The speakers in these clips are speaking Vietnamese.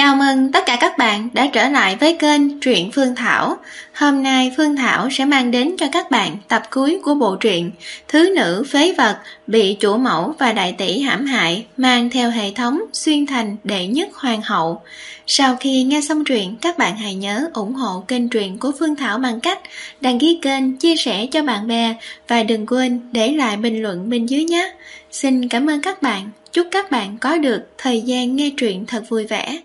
Chào mừng tất cả các bạn đã trở lại với kênh Truyện Phương Thảo. Hôm nay Phương Thảo sẽ mang đến cho các bạn tập cuối của bộ truyện Thứ nữ phế vật bị chủ mẫu và đại tỷ hãm hại, mang theo hệ thống xuyên thành đệ nhất hoàng hậu. Sau khi nghe xong truyện, các bạn hãy nhớ ủng hộ kênh truyện của Phương Thảo bằng cách đăng ký kênh, chia sẻ cho bạn bè và đừng quên để lại bình luận bên dưới nhé. Xin cảm ơn các bạn. Chúc các bạn có được thời gian nghe truyện thật vui vẻ.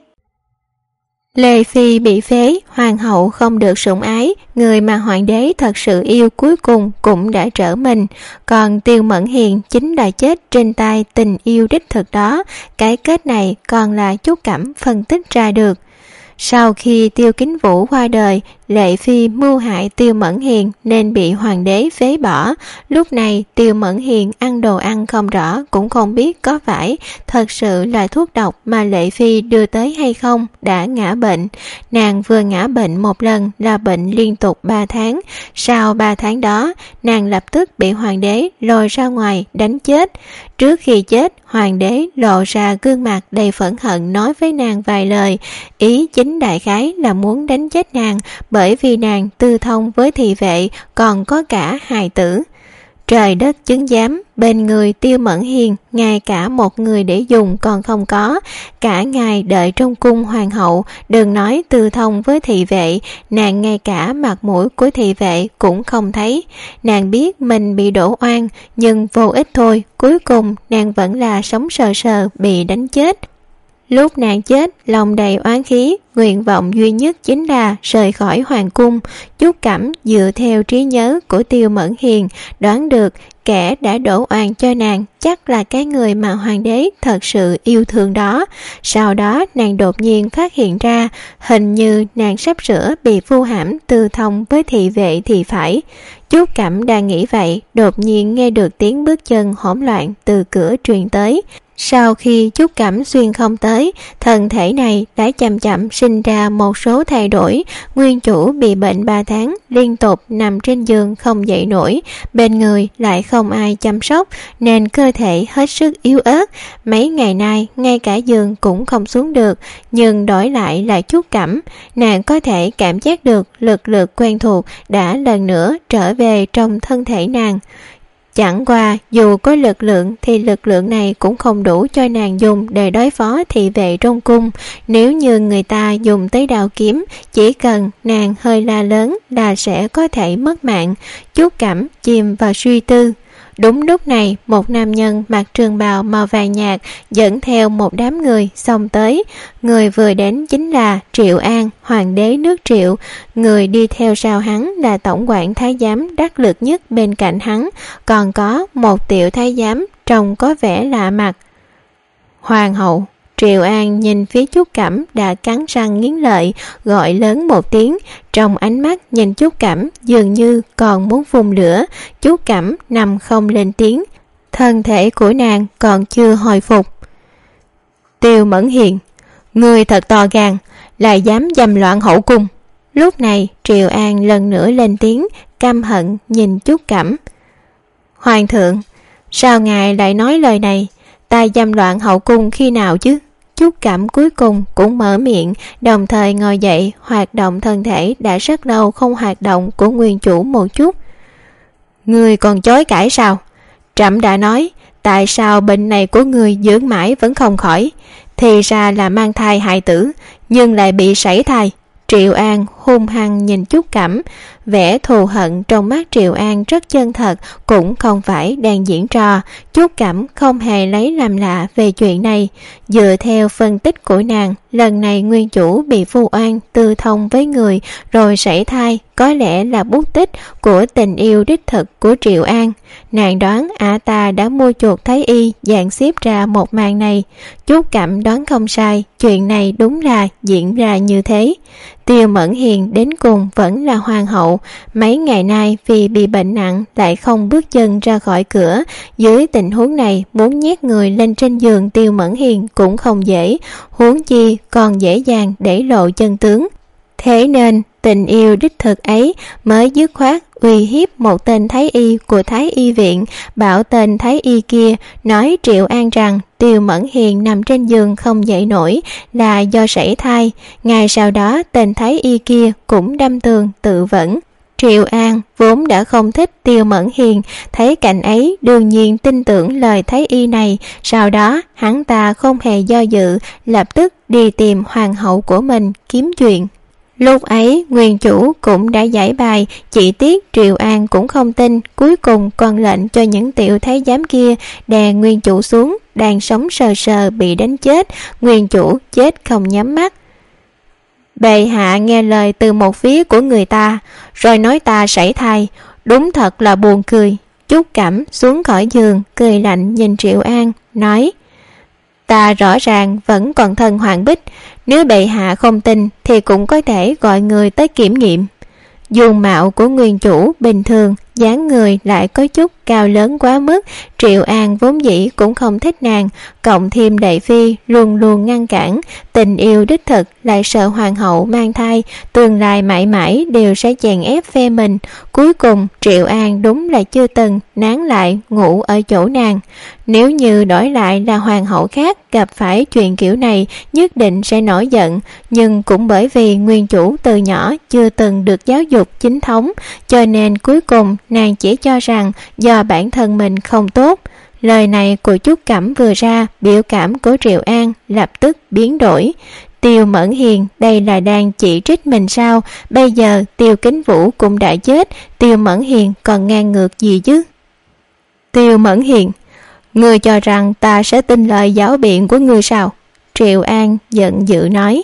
Lê Phi bị phế, hoàng hậu không được sủng ái, người mà hoàng đế thật sự yêu cuối cùng cũng đã trở mình. Còn Tiêu Mẫn Hiền chính là chết trên tay tình yêu đích thực đó. Cái kết này còn là Chúc Cẩm phân tích ra được. Sau khi Tiêu Kính Vũ qua đời, Lệ Phi mưu hại Tiêu Mẫn Hiền nên bị hoàng đế phế bỏ. Lúc này Tiêu Mẫn Hiền ăn đồ ăn không rõ, cũng không biết có phải thật sự là thuốc độc mà Lệ Phi đưa tới hay không, đã ngã bệnh. Nàng vừa ngã bệnh một lần là bệnh liên tục 3 tháng. Sau 3 tháng đó, nàng lập tức bị hoàng đế lôi ra ngoài đánh chết. Trước khi chết, hoàng đế lộ ra gương mặt đầy phẫn hận nói với nàng vài lời. Ý chính đại khái là muốn đánh chết nàng, bởi vì nàng tư thông với thị vệ, còn có cả hài tử. Trời đất chứng giám, bên người Tiêu Mẫn Hiền ngay cả một người để dùng còn không có. Cả ngày đợi trong cung hoàng hậu, đừng nói tư thông với thị vệ, nàng ngay cả mặt mũi của thị vệ cũng không thấy. Nàng biết mình bị đổ oan, nhưng vô ích thôi, cuối cùng nàng vẫn là sống sờ sờ bị đánh chết. Lúc nàng chết, lòng đầy oán khí, nguyện vọng duy nhất chính là rời khỏi hoàng cung. Chúc Cẩm dựa theo trí nhớ của Tiêu Mẫn Hiền, đoán được kẻ đã đổ oan cho nàng chắc là cái người mà hoàng đế thật sự yêu thương đó. Sau đó nàng đột nhiên phát hiện ra, hình như nàng sắp sửa bị vu hãm tư thông với thị vệ thì phải. Chúc Cẩm đang nghĩ vậy, đột nhiên nghe được tiếng bước chân hỗn loạn từ cửa truyền tới. Sau khi Chúc Cẩm xuyên không tới, thân thể này đã chậm chậm sinh ra một số thay đổi. Nguyên chủ bị bệnh 3 tháng, liên tục nằm trên giường không dậy nổi, bên người lại không ai chăm sóc nên cơ thể hết sức yếu ớt. Mấy ngày nay ngay cả giường cũng không xuống được, nhưng đổi lại là Chúc Cẩm. Nàng có thể cảm giác được lực lượng quen thuộc đã lần nữa trở về trong thân thể nàng. Chẳng qua dù có lực lượng thì lực lượng này cũng không đủ cho nàng dùng để đối phó thị vệ trong cung. Nếu như người ta dùng tới đao kiếm, chỉ cần nàng hơi la lớn là sẽ có thể mất mạng. Chúc Cẩm chìm vào suy tư. Đúng lúc này, một nam nhân mặc trường bào màu vàng nhạt dẫn theo một đám người xông tới. Người vừa đến chính là Triệu An, hoàng đế nước Triệu. Người đi theo sau hắn là tổng quản thái giám đắc lực nhất bên cạnh hắn, còn có một tiểu thái giám trông có vẻ lạ mặt. Hoàng hậu. Triệu An nhìn phía Chúc Cẩm đã cắn răng nghiến lợi, gọi lớn một tiếng, trong ánh mắt nhìn Chúc Cẩm dường như còn muốn phun lửa. Chúc Cẩm nằm không lên tiếng, thân thể của nàng còn chưa hồi phục. Tiêu Mẫn Hiền, người thật to gan, lại dám dâm loạn hậu cung. Lúc này Triệu An lần nữa lên tiếng, căm hận nhìn Chúc Cẩm. Hoàng thượng, sao ngài lại nói lời này? Ta dâm loạn hậu cung khi nào chứ? Chúc Cẩm cuối cùng cũng mở miệng, đồng thời ngồi dậy, hoạt động thân thể đã rất lâu không hoạt động của nguyên chủ một chút. Ngươi còn chối cãi sao? Trẫm đã nói, tại sao bệnh này của ngươi dưỡng mãi vẫn không khỏi? Thì ra là mang thai hài tử, nhưng lại bị sảy thai. Triệu An hung hăng nhìn Chúc Cẩm, vẻ thù hận trong mắt Triệu An rất chân thật, cũng không phải đang diễn trò. Chúc Cẩm không hề lấy làm lạ về chuyện này. Dựa theo phân tích của nàng, lần này nguyên chủ bị vu oan tư thông với người rồi sảy thai, có lẽ là bút tích của tình yêu đích thực của Triệu An. Nàng đoán ả ta đã mua chuộc thái y dàn xếp ra một màn này. Chúc Cẩm đoán không sai, chuyện này đúng là diễn ra như thế. Tiêu Mẫn Hiền đến cùng vẫn là hoàng hậu, mấy ngày nay vì bị bệnh nặng lại không bước chân ra khỏi cửa. Dưới tình huống này muốn nhét người lên trên giường Tiêu Mẫn Hiền cũng không dễ, huống chi còn dễ dàng để lộ chân tướng. Thế nên tình yêu đích thực ấy mới dứt khoát uy hiếp một tên thái y của thái y viện, bảo tên thái y kia nói Triệu An rằng Tiêu Mẫn Hiền nằm trên giường không dậy nổi là do sảy thai. Ngày sau đó tên thái y kia cũng đâm tường tự vẫn. Triệu An vốn đã không thích Tiêu Mẫn Hiền, thấy cảnh ấy đương nhiên tin tưởng lời thái y này. Sau đó hắn ta không hề do dự, lập tức đi tìm hoàng hậu của mình kiếm chuyện. Lúc ấy nguyên chủ cũng đã giải bài, chỉ tiếc Triệu An cũng không tin, cuối cùng còn lệnh cho những tiểu thái giám kia đè nguyên chủ xuống, đang sống sờ sờ bị đánh chết, nguyên chủ chết không nhắm mắt. Bệ hạ nghe lời từ một phía của người ta, rồi nói ta sảy thai, đúng thật là buồn cười. Trúc Cẩm xuống khỏi giường, cười lạnh nhìn Triệu An, nói: Ta rõ ràng vẫn còn thân Hoàng Bích, nếu bệ hạ không tin thì cũng có thể gọi người tới kiểm nghiệm. Dung mạo của nguyên chủ bình thường, dáng người lại có chút cao lớn quá mức, Triệu An vốn dĩ cũng không thích nàng, cộng thêm Đại Phi luôn luôn ngăn cản, tình yêu đích thực lại sợ hoàng hậu mang thai, tương lai mãi mãi đều sẽ chèn ép phe mình. Cuối cùng Triệu An đúng là chưa từng nán lại ngủ ở chỗ nàng. Nếu như đổi lại là hoàng hậu khác gặp phải chuyện kiểu này nhất định sẽ nổi giận, nhưng cũng bởi vì nguyên chủ từ nhỏ chưa từng được giáo dục chính thống, cho nên cuối cùng nàng chỉ cho rằng do bản thân mình không tốt. Lời này của Trúc Cẩm vừa ra, biểu cảm của Triệu An lập tức biến đổi. Tiêu Mẫn Hiền đây là đang chỉ trích mình sao? Bây giờ Tiêu Kính Vũ cũng đã chết, Tiêu Mẫn Hiền còn ngang ngược gì chứ? Tiêu Mẫn Hiền, ngươi cho rằng ta sẽ tin lời giáo biện của ngươi sao? Triệu An giận dữ nói.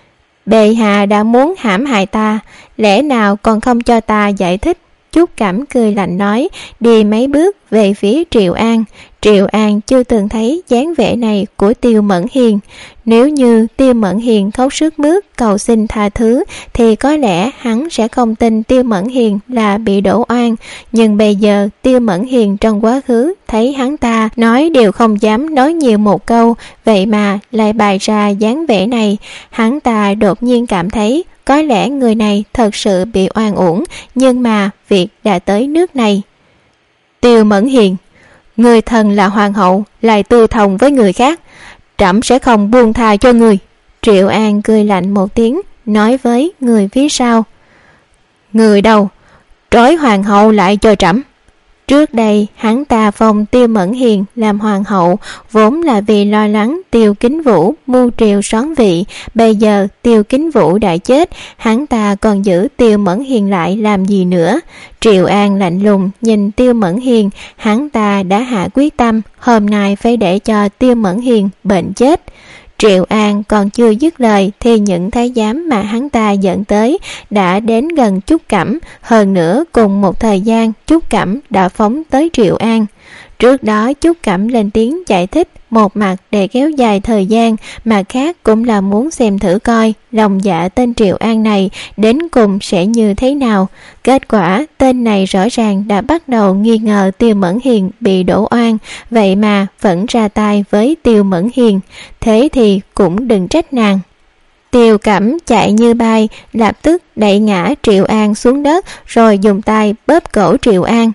Bệ hạ đã muốn hãm hại ta, lẽ nào còn không cho ta giải thích? Trúc Cẩm cười lạnh nói, đi mấy bước về phía Triệu An. Triệu An chưa từng thấy dáng vẻ này của Tiêu Mẫn Hiền. Nếu như Tiêu Mẫn Hiền khóc sướt mướt cầu xin tha thứ thì có lẽ hắn sẽ không tin Tiêu Mẫn Hiền là bị đổ oan. Nhưng bây giờ Tiêu Mẫn Hiền trong quá khứ thấy hắn ta nói đều không dám nói nhiều một câu, vậy mà lại bày ra dáng vẻ này. Hắn ta đột nhiên cảm thấy có lẽ người này thật sự bị oan uổng, nhưng mà việc đã tới nước này. Tiêu Mẫn Hiền, người thần là hoàng hậu lại tư thông với người khác, trẫm sẽ không buông tha cho người. Triệu An cười lạnh một tiếng, nói với người phía sau. Người đâu? Trói hoàng hậu lại cho trẫm. Trước đây hắn ta phong Tiêu Mẫn Hiền làm hoàng hậu vốn là vì lo lắng Tiêu Kính Vũ mưu triều soán vị. Bây giờ Tiêu Kính Vũ đã chết, hắn ta còn giữ Tiêu Mẫn Hiền lại làm gì nữa? Triệu An lạnh lùng nhìn Tiêu Mẫn Hiền, hắn ta đã hạ quyết tâm hôm nay phải để cho Tiêu Mẫn Hiền bệnh chết. Triệu An còn chưa dứt lời thì những thái giám mà hắn ta dẫn tới đã đến gần Trúc Cẩm, hơn nữa cùng một thời gian Trúc Cẩm đã phóng tới Triệu An. Trước đó Trúc Cẩm lên tiếng giải thích, một mặt để kéo dài thời gian, mà khác cũng là muốn xem thử coi lòng dạ tên Triệu An này đến cùng sẽ như thế nào. Kết quả tên này rõ ràng đã bắt đầu nghi ngờ Tiêu Mẫn Hiền bị đổ oan, vậy mà vẫn ra tay với Tiêu Mẫn Hiền. Thế thì cũng đừng trách nàng. Tiêu Cẩm chạy như bay, lập tức đẩy ngã Triệu An xuống đất, rồi dùng tay bóp cổ Triệu An.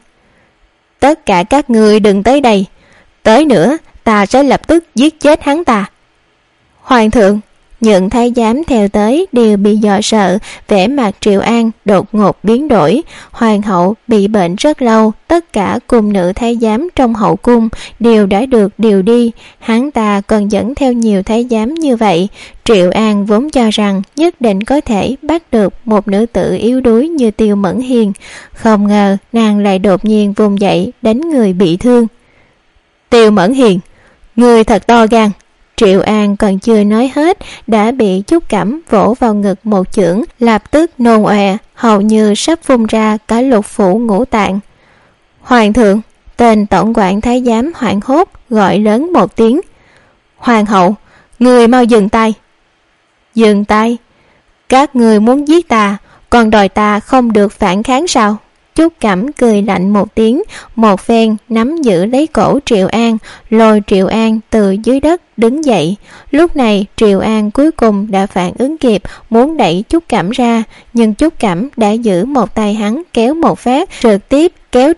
Tất cả các ngươi đừng tới đây, tới nữa ta sẽ lập tức giết chết hắn ta. Hoàng thượng, những thái giám theo tới đều bị dọa sợ, vẻ mặt Triệu An đột ngột biến đổi. Hoàng hậu bị bệnh rất lâu, tất cả cung nữ thái giám trong hậu cung đều đã được điều đi, hắn ta còn dẫn theo nhiều thái giám như vậy. Triệu An vốn cho rằng nhất định có thể bắt được một nữ tử yếu đuối như Tiêu Mẫn Hiền, không ngờ nàng lại đột nhiên vùng dậy đánh người bị thương. Tiêu Mẫn Hiền, người thật to gan. Triệu An còn chưa nói hết đã bị Trúc Cẩm vỗ vào ngực một chưởng, lập tức nôn ọe, hầu như sắp phun ra cả lục phủ ngũ tạng. Hoàng thượng, tên tổng quản thái giám hoảng hốt gọi lớn một tiếng. Hoàng hậu, người mau dừng tay. Dừng tay? Các người muốn giết ta, còn đòi ta không được phản kháng sao? Trúc Cẩm cười lạnh một tiếng, một phen nắm giữ lấy cổ Triệu An, lôi Triệu An từ dưới đất đứng dậy. Lúc này Triệu An cuối cùng đã phản ứng kịp, muốn đẩy Trúc Cẩm ra, nhưng Trúc Cẩm đã giữ một tay hắn kéo một phát, trực tiếp kéo trật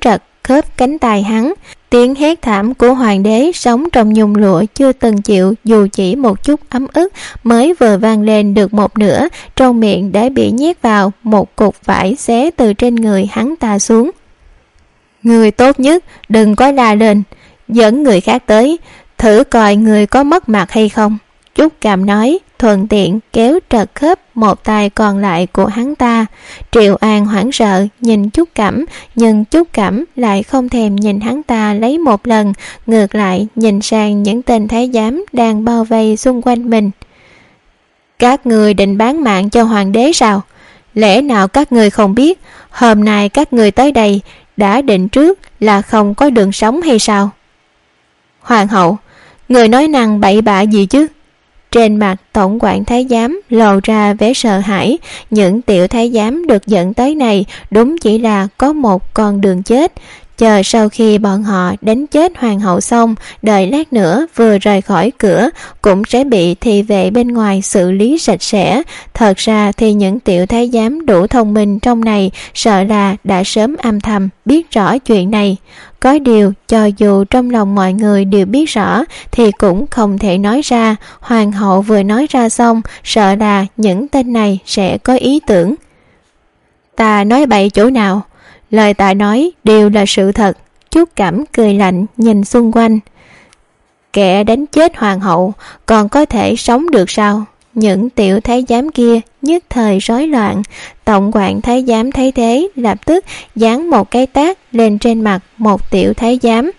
khớp cánh tay hắn. Tiếng hét thảm của hoàng đế sống trong nhung lụa chưa từng chịu dù chỉ một chút ấm ức mới vừa vang lên được một nửa, trong miệng đã bị nhét vào một cục vải xé từ trên người hắn ta xuống. Người tốt nhất đừng có la lên, dẫn người khác tới, thử coi người có mất mặt hay không. Trúc Cảm nói, thuận tiện kéo trật khớp một tay còn lại của hắn ta. Triệu An hoảng sợ nhìn Trúc Cẩm, nhưng Trúc Cẩm lại không thèm nhìn hắn ta lấy một lần, ngược lại nhìn sang những tên thái giám đang bao vây xung quanh mình. Các người định bán mạng cho hoàng đế sao? Lẽ nào các người không biết hôm nay các người tới đây đã định trước là không có đường sống hay sao? Hoàng hậu, người nói năng bậy bạ gì chứ? Trên mặt tổng quản thái giám lộ ra vẻ sợ hãi. Những tiểu thái giám được dẫn tới này đúng chỉ là có một con đường chết. Chờ sau khi bọn họ đánh chết hoàng hậu xong, đợi lát nữa vừa rời khỏi cửa cũng sẽ bị thị vệ bên ngoài xử lý sạch sẽ. Thật ra thì những tiểu thái giám đủ thông minh trong này sợ là đã sớm âm thầm biết rõ chuyện này. Có điều cho dù trong lòng mọi người đều biết rõ thì cũng không thể nói ra. Hoàng hậu vừa nói ra xong, sợ là những tên này sẽ có ý tưởng. Ta nói bậy chỗ nào? Lời ta nói đều là sự thật. Trúc Cẩm cười lạnh nhìn xung quanh. Kẻ đánh chết hoàng hậu còn có thể sống được sao? Những tiểu thái giám kia nhất thời rối loạn. Tổng quản thái giám thấy thế lập tức giáng một cái tát lên trên mặt một tiểu thái giám.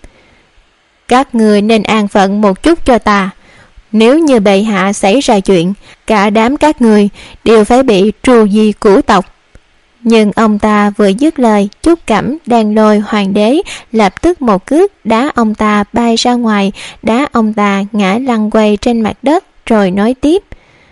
Các người nên an phận một chút cho ta. Nếu như bệ hạ xảy ra chuyện, cả đám các người đều phải bị trù di cửu tộc. Nhưng ông ta vừa dứt lời, Trúc Cẩm đang lôi hoàng đế lập tức một cước đá ông ta bay ra ngoài, đá ông ta ngã lăn quay trên mặt đất, rồi nói tiếp.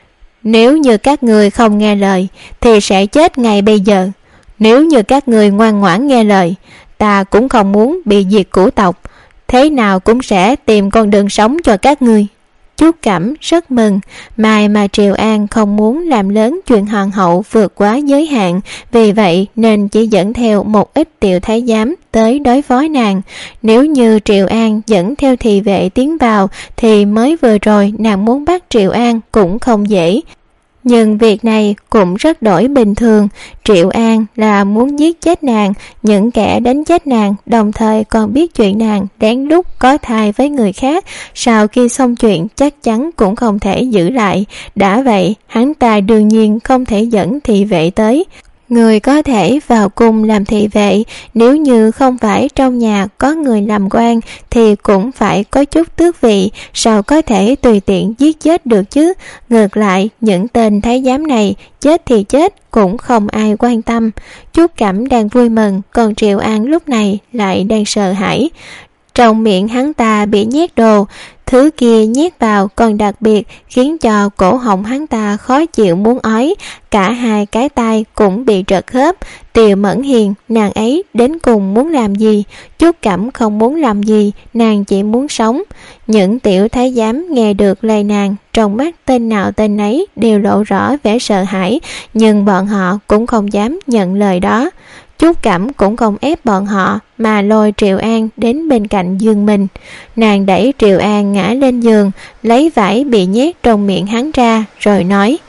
Nếu như các người không nghe lời thì sẽ chết ngay bây giờ. Nếu như các người ngoan ngoãn nghe lời, ta cũng không muốn bị diệt cửu tộc, thế nào cũng sẽ tìm con đường sống cho các người. Trúc Cẩm rất mừng, mà Triệu An không muốn làm lớn chuyện hoàng hậu vượt quá giới hạn, vì vậy nên chỉ dẫn theo một ít tiểu thái giám tới đối phó nàng. Nếu như Triệu An dẫn theo thị vệ tiến vào thì mới vừa rồi nàng muốn bắt Triệu An cũng không dễ. Nhưng việc này cũng rất đổi bình thường. Triệu An là muốn giết chết nàng, những kẻ đánh chết nàng đồng thời còn biết chuyện nàng lén lút có thai với người khác, sau khi xong chuyện chắc chắn cũng không thể giữ lại. Đã vậy, hắn ta đương nhiên không thể dẫn thị vệ tới. Người có thể vào cung làm thị vệ, nếu như không phải trong nhà có người làm quan thì cũng phải có chút tước vị, sao có thể tùy tiện giết chết được chứ. Ngược lại, những tên thái giám này chết thì chết cũng không ai quan tâm. Trúc Cẩm đang vui mừng, còn Triệu An lúc này lại đang sợ hãi. Trong miệng hắn ta bị nhét đồ, thứ kia nhét vào còn đặc biệt khiến cho cổ họng hắn ta khó chịu muốn ói, cả hai cái tay cũng bị trật khớp. Tiều Mẫn Hiền, nàng ấy đến cùng muốn làm gì? Trúc Cẩm không muốn làm gì, nàng chỉ muốn sống. Những tiểu thái giám nghe được lời nàng, trong mắt tên nào tên nấy đều lộ rõ vẻ sợ hãi, nhưng bọn họ cũng không dám nhận lời đó. Trúc Cẩm cũng không ép bọn họ mà lôi Triệu An đến bên cạnh giường mình. Nàng đẩy Triệu An ngã lên giường, lấy vải bị nhét trong miệng hắn ra, rồi nói: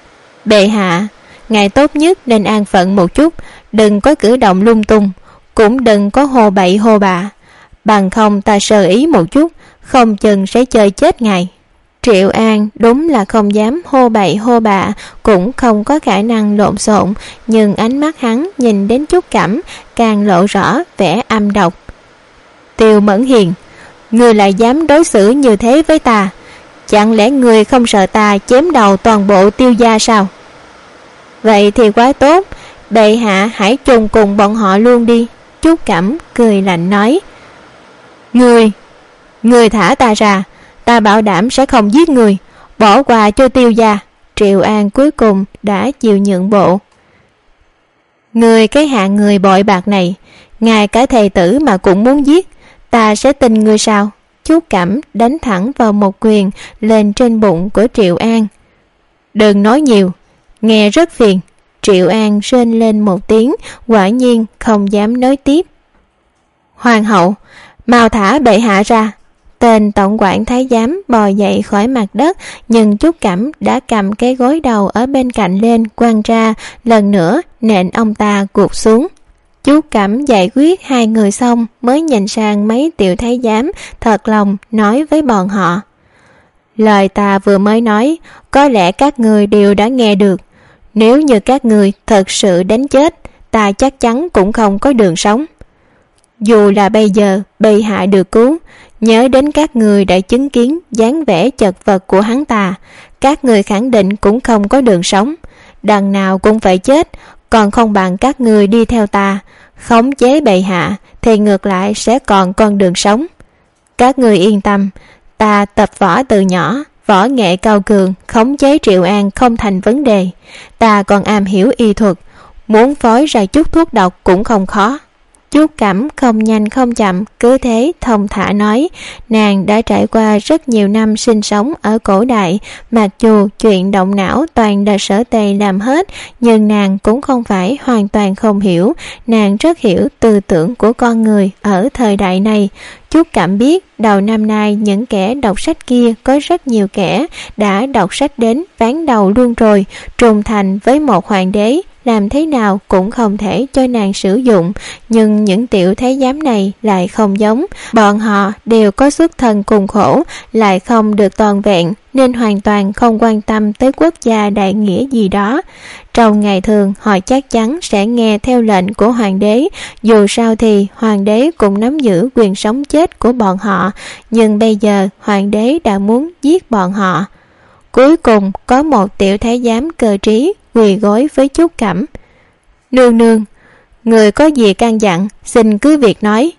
Bệ hạ, ngài tốt nhất nên an phận một chút, đừng có cử động lung tung, cũng đừng có hồ bậy hồ bạ, bằng không ta sơ ý một chút, không chừng sẽ chơi chết ngài. Triệu An đúng là không dám hô bậy hô bạ, cũng không có khả năng lộn xộn, nhưng ánh mắt hắn nhìn đến Trúc Cẩm càng lộ rõ vẻ âm độc. Tiều Mẫn Hiền, ngươi lại dám đối xử như thế với ta? Chẳng lẽ ngươi không sợ ta chém đầu toàn bộ Tiêu gia sao? Vậy thì quá tốt, bệ hạ hãy chôn cùng bọn họ luôn đi. Trúc Cẩm cười lạnh nói. Ngươi thả ta ra, ta bảo đảm sẽ không giết người, bỏ qua cho Tiêu gia. Triệu An cuối cùng đã chịu nhượng bộ. Ngươi cái hạng người bội bạc này, ngay cả thầy tử mà cũng muốn giết, ta sẽ tin ngươi sao? Trúc Cẩm đánh thẳng vào một quyền lên trên bụng của Triệu An. Đừng nói nhiều, nghe rất phiền. Triệu An rên lên một tiếng, quả nhiên không dám nói tiếp. Hoàng hậu, mau thả bệ hạ ra. Tên tổng quản thái giám bò dậy khỏi mặt đất, nhưng Trúc Cẩm đã cầm cái gối đầu ở bên cạnh lên quăng ra, lần nữa nện ông ta gục xuống. Trúc Cẩm giải quyết hai người xong mới nhìn sang mấy tiểu thái giám, thật lòng nói với bọn họ: lời ta vừa mới nói, có lẽ các người đều đã nghe được. Nếu như các người thật sự đánh chết, ta chắc chắn cũng không có đường sống. Dù là bây giờ bệ hạ được cứu, nhớ đến các người đã chứng kiến dáng vẻ chật vật của hắn ta, các người khẳng định cũng không có đường sống. Đằng nào cũng phải chết, còn không bằng các người đi theo ta, khống chế bệ hạ, thì ngược lại sẽ còn con đường sống. Các người yên tâm, ta tập võ từ nhỏ, võ nghệ cao cường, khống chế Triệu An không thành vấn đề. Ta còn am hiểu y thuật, muốn phối ra chút thuốc độc cũng không khó. Trúc Cẩm không nhanh không chậm, cứ thế thông thả nói. Nàng đã trải qua rất nhiều năm sinh sống ở cổ đại, mặc dù chuyện động não toàn là Sở Tề làm hết, nhưng nàng cũng không phải hoàn toàn không hiểu. Nàng rất hiểu tư tưởng của con người ở thời đại này. Trúc Cẩm biết đầu năm nay những kẻ đọc sách kia có rất nhiều kẻ đã đọc sách đến ván đầu luôn rồi, trung thành với một hoàng đế, làm thế nào cũng không thể cho nàng sử dụng. Nhưng những tiểu thái giám này lại không giống, bọn họ đều có xuất thân cùng khổ, lại không được toàn vẹn, nên hoàn toàn không quan tâm tới quốc gia đại nghĩa gì đó. Trong ngày thường họ chắc chắn sẽ nghe theo lệnh của hoàng đế, dù sao thì hoàng đế cũng nắm giữ quyền sống chết của bọn họ, nhưng bây giờ hoàng đế đã muốn giết bọn họ. Cuối cùng có một tiểu thái giám cơ trí quỳ gối với Trúc Cẩm. Nương nương, người có gì căn dặn, xin cứ việc nói.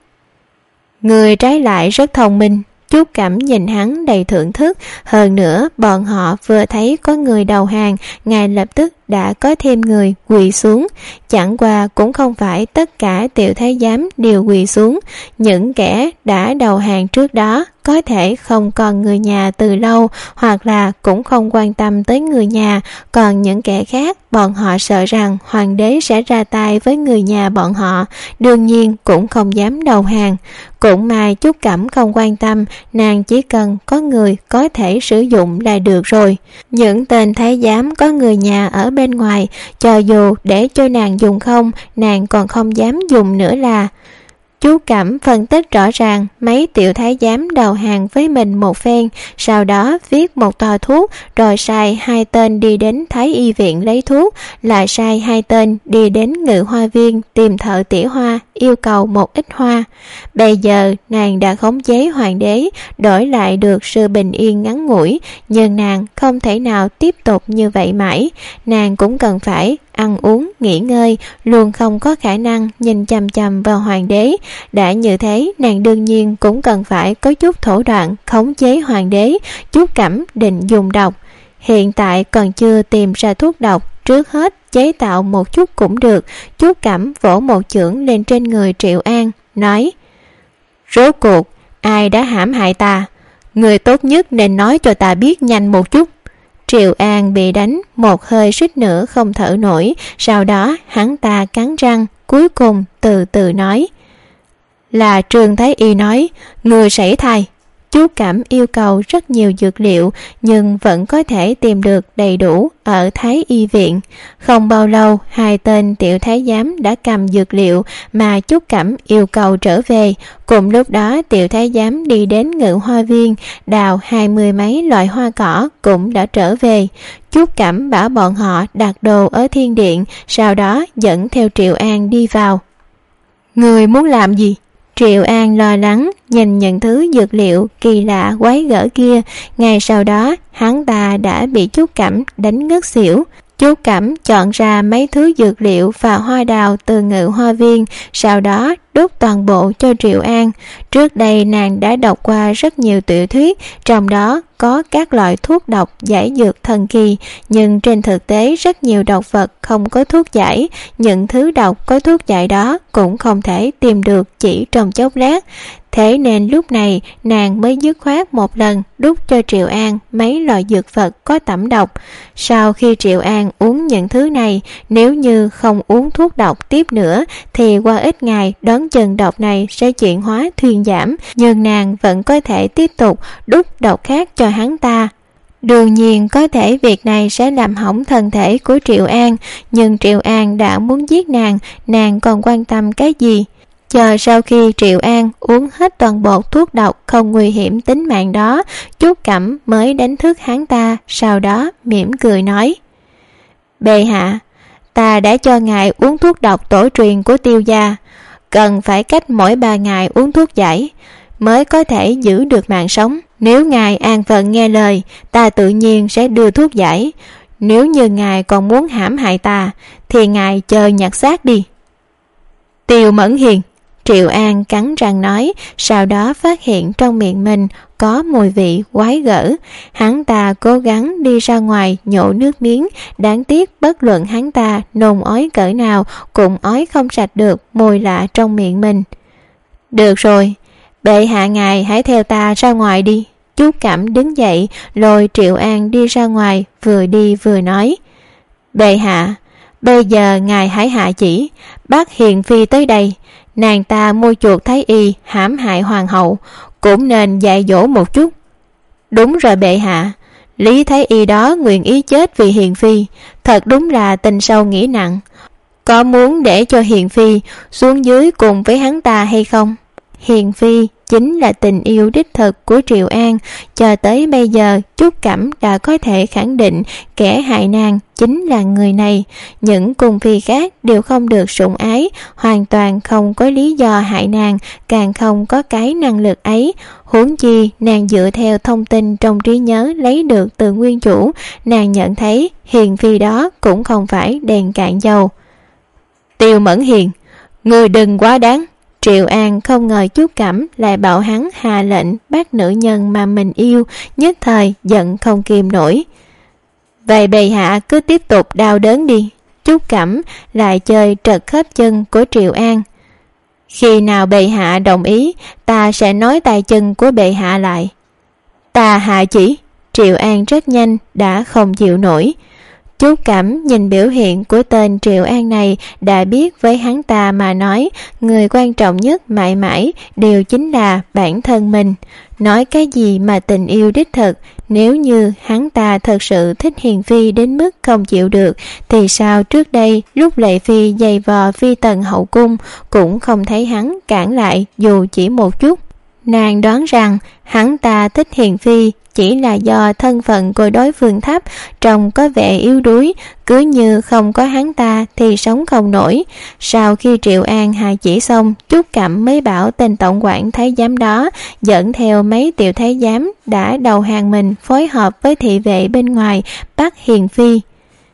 Người trái lại rất thông minh. Trúc Cẩm nhìn hắn đầy thưởng thức, hơn nữa bọn họ vừa thấy có người đầu hàng, ngay lập tức đã có thêm người quỳ xuống. Chẳng qua cũng không phải tất cả tiểu thái giám đều quỳ xuống, những kẻ đã đầu hàng trước đó có thể không còn người nhà từ lâu, hoặc là cũng không quan tâm tới người nhà, còn những kẻ khác bọn họ sợ rằng hoàng đế sẽ ra tay với người nhà bọn họ, đương nhiên cũng không dám đầu hàng. Cũng may Trúc Cẩm không quan tâm, nàng chỉ cần có người có thể sử dụng là được rồi. Những tên thái giám có người nhà ở bên ngoài, cho dù để cho nàng dùng không, nàng còn không dám dùng nữa là. Trúc Cẩm phân tích rõ ràng mấy tiểu thái giám đầu hàng với mình một phen, sau đó viết một tờ thuốc, rồi sai hai tên đi đến Thái Y viện lấy thuốc, lại sai hai tên đi đến Ngự Hoa viên tìm thợ tỉa hoa, yêu cầu một ít hoa. Bây giờ nàng đã khống chế hoàng đế, đổi lại được sự bình yên ngắn ngủi, nhưng nàng không thể nào tiếp tục như vậy mãi. Nàng cũng cần phải ăn uống, nghỉ ngơi, luôn không có khả năng nhìn chằm chằm vào hoàng đế. Đã như thế, nàng đương nhiên cũng cần phải có chút thủ đoạn khống chế hoàng đế. Trúc Cẩm định dùng độc. Hiện tại còn chưa tìm ra thuốc độc, trước hết chế tạo một chút cũng được. Trúc Cẩm vỗ một chưởng lên trên người Triệu An, nói: rốt cuộc ai đã hãm hại ta? Người tốt nhất nên nói cho ta biết nhanh một chút. Triệu An bị đánh một hơi suýt nữa không thở nổi, sau đó hắn ta cắn răng, cuối cùng từ từ nói: là Trương Thái Y nói người sảy thai. Trúc Cẩm yêu cầu rất nhiều dược liệu, nhưng vẫn có thể tìm được đầy đủ ở Thái Y viện. Không bao lâu, hai tên tiểu thái giám đã cầm dược liệu mà Trúc Cẩm yêu cầu trở về. Cùng lúc đó, tiểu thái giám đi đến Ngự Hoa viên, đào 20 mấy loại hoa cỏ cũng đã trở về. Trúc Cẩm bảo bọn họ đặt đồ ở thiên điện, sau đó dẫn theo Triệu An đi vào. Người muốn làm gì? Triệu An lo lắng nhìn những thứ dược liệu kỳ lạ quái gở kia. Ngay sau đó hắn ta đã bị Trúc Cẩm đánh ngất xỉu. Trúc Cẩm chọn ra mấy thứ dược liệu và hoa đào từ Ngự Hoa viên, sau đó đút toàn bộ cho Triệu An. Trước đây nàng đã đọc qua rất nhiều tiểu thuyết, trong đó có các loại thuốc độc giải dược thần kỳ, nhưng trên thực tế rất nhiều độc vật không có thuốc giải. Những thứ độc có thuốc giải đó cũng không thể tìm được chỉ trong chốc lát. Thế nên lúc này nàng mới dứt khoát một lần đút cho Triệu An mấy loại dược vật có tẩm độc. Sau khi Triệu An uống những thứ này, nếu như không uống thuốc độc tiếp nữa thì qua ít ngày đoán đoán chừng độc này sẽ chuyển hóa thuyên giảm, nhưng nàng vẫn có thể tiếp tục đút độc khác cho hắn ta. Đương nhiên có thể việc này sẽ làm hỏng thân thể của Triệu An, nhưng Triệu An đã muốn giết nàng còn quan tâm cái gì? Chờ sau khi Triệu An uống hết toàn bộ thuốc độc không nguy hiểm tính mạng đó, Trúc Cẩm mới đánh thức hắn ta, sau đó mỉm cười nói: Bệ hạ, ta đã cho ngài uống thuốc độc tổ truyền của Tiêu gia, cần phải cách mỗi 3 ngày uống thuốc giải mới có thể giữ được mạng sống. Nếu ngài an phận nghe lời, ta tự nhiên sẽ đưa thuốc giải. Nếu như ngài còn muốn hãm hại ta, thì ngài chờ nhặt xác đi. Tiêu Mẫn Hiền, Triệu An cắn răng nói, sau đó phát hiện trong miệng mình có mùi vị quái gở. Hắn ta cố gắng đi ra ngoài nhổ nước miếng, đáng tiếc bất luận hắn ta nôn ói cỡ nào cũng ói không sạch được mùi lạ trong miệng mình. Được rồi, bệ hạ ngài hãy theo ta ra ngoài đi. Trúc Cẩm đứng dậy lôi Triệu An đi ra ngoài, vừa đi vừa nói: Bệ hạ, bây giờ ngài hãy hạ chỉ bắt Hiền Phi tới đây. Nàng ta mua chuộc Thái Y hãm hại hoàng hậu, cũng nên dạy dỗ một chút. Đúng rồi bệ hạ, Lý Thái Y đó nguyện ý chết vì Hiền Phi, thật đúng là tình sâu nghĩa nặng. Có muốn để cho Hiền Phi xuống dưới cùng với hắn ta hay không? Hiền Phi chính là tình yêu đích thực của Triệu An. Cho tới bây giờ Trúc Cẩm đã có thể khẳng định kẻ hại nàng chính là người này. Những cung phi khác đều không được sủng ái, hoàn toàn không có lý do hại nàng, càng không có cái năng lực ấy. Huống chi nàng dựa theo thông tin trong trí nhớ lấy được từ nguyên chủ, nàng nhận thấy Hiền Phi đó cũng không phải đèn cạn dầu. Tiêu Mẫn Hiền, ngươi đừng quá đáng. Triệu An không ngờ Trúc Cẩm lại bảo hắn hạ lệnh bắt nữ nhân mà mình yêu, nhất thời giận không kìm nổi. Vậy bệ hạ cứ tiếp tục đau đớn đi. Trúc Cẩm lại chơi trật khớp chân của Triệu An. Khi nào bệ hạ đồng ý, ta sẽ nói tay chân của bệ hạ lại. Ta hạ chỉ. Triệu An rất nhanh đã không chịu nổi. Trúc Cẩm nhìn biểu hiện của tên Triệu An này đã biết với hắn ta mà nói, người quan trọng nhất mãi mãi đều chính là bản thân mình. Nói cái gì mà tình yêu đích thực, nếu như hắn ta thật sự thích Hiền Phi đến mức không chịu được, thì sao trước đây lúc Lệ Phi giày vò Phi tần hậu cung cũng không thấy hắn cản lại dù chỉ một chút. Nàng đoán rằng hắn ta thích Hiền Phi chỉ là do thân phận của đối phương thấp, trông có vẻ yếu đuối, cứ như không có hắn ta thì sống không nổi. Sau khi Triệu An hạ chỉ xong, Trúc Cẩm mới bảo tên tổng quản thái giám đó dẫn theo mấy tiểu thái giám đã đầu hàng mình phối hợp với thị vệ bên ngoài bắt Hiền Phi.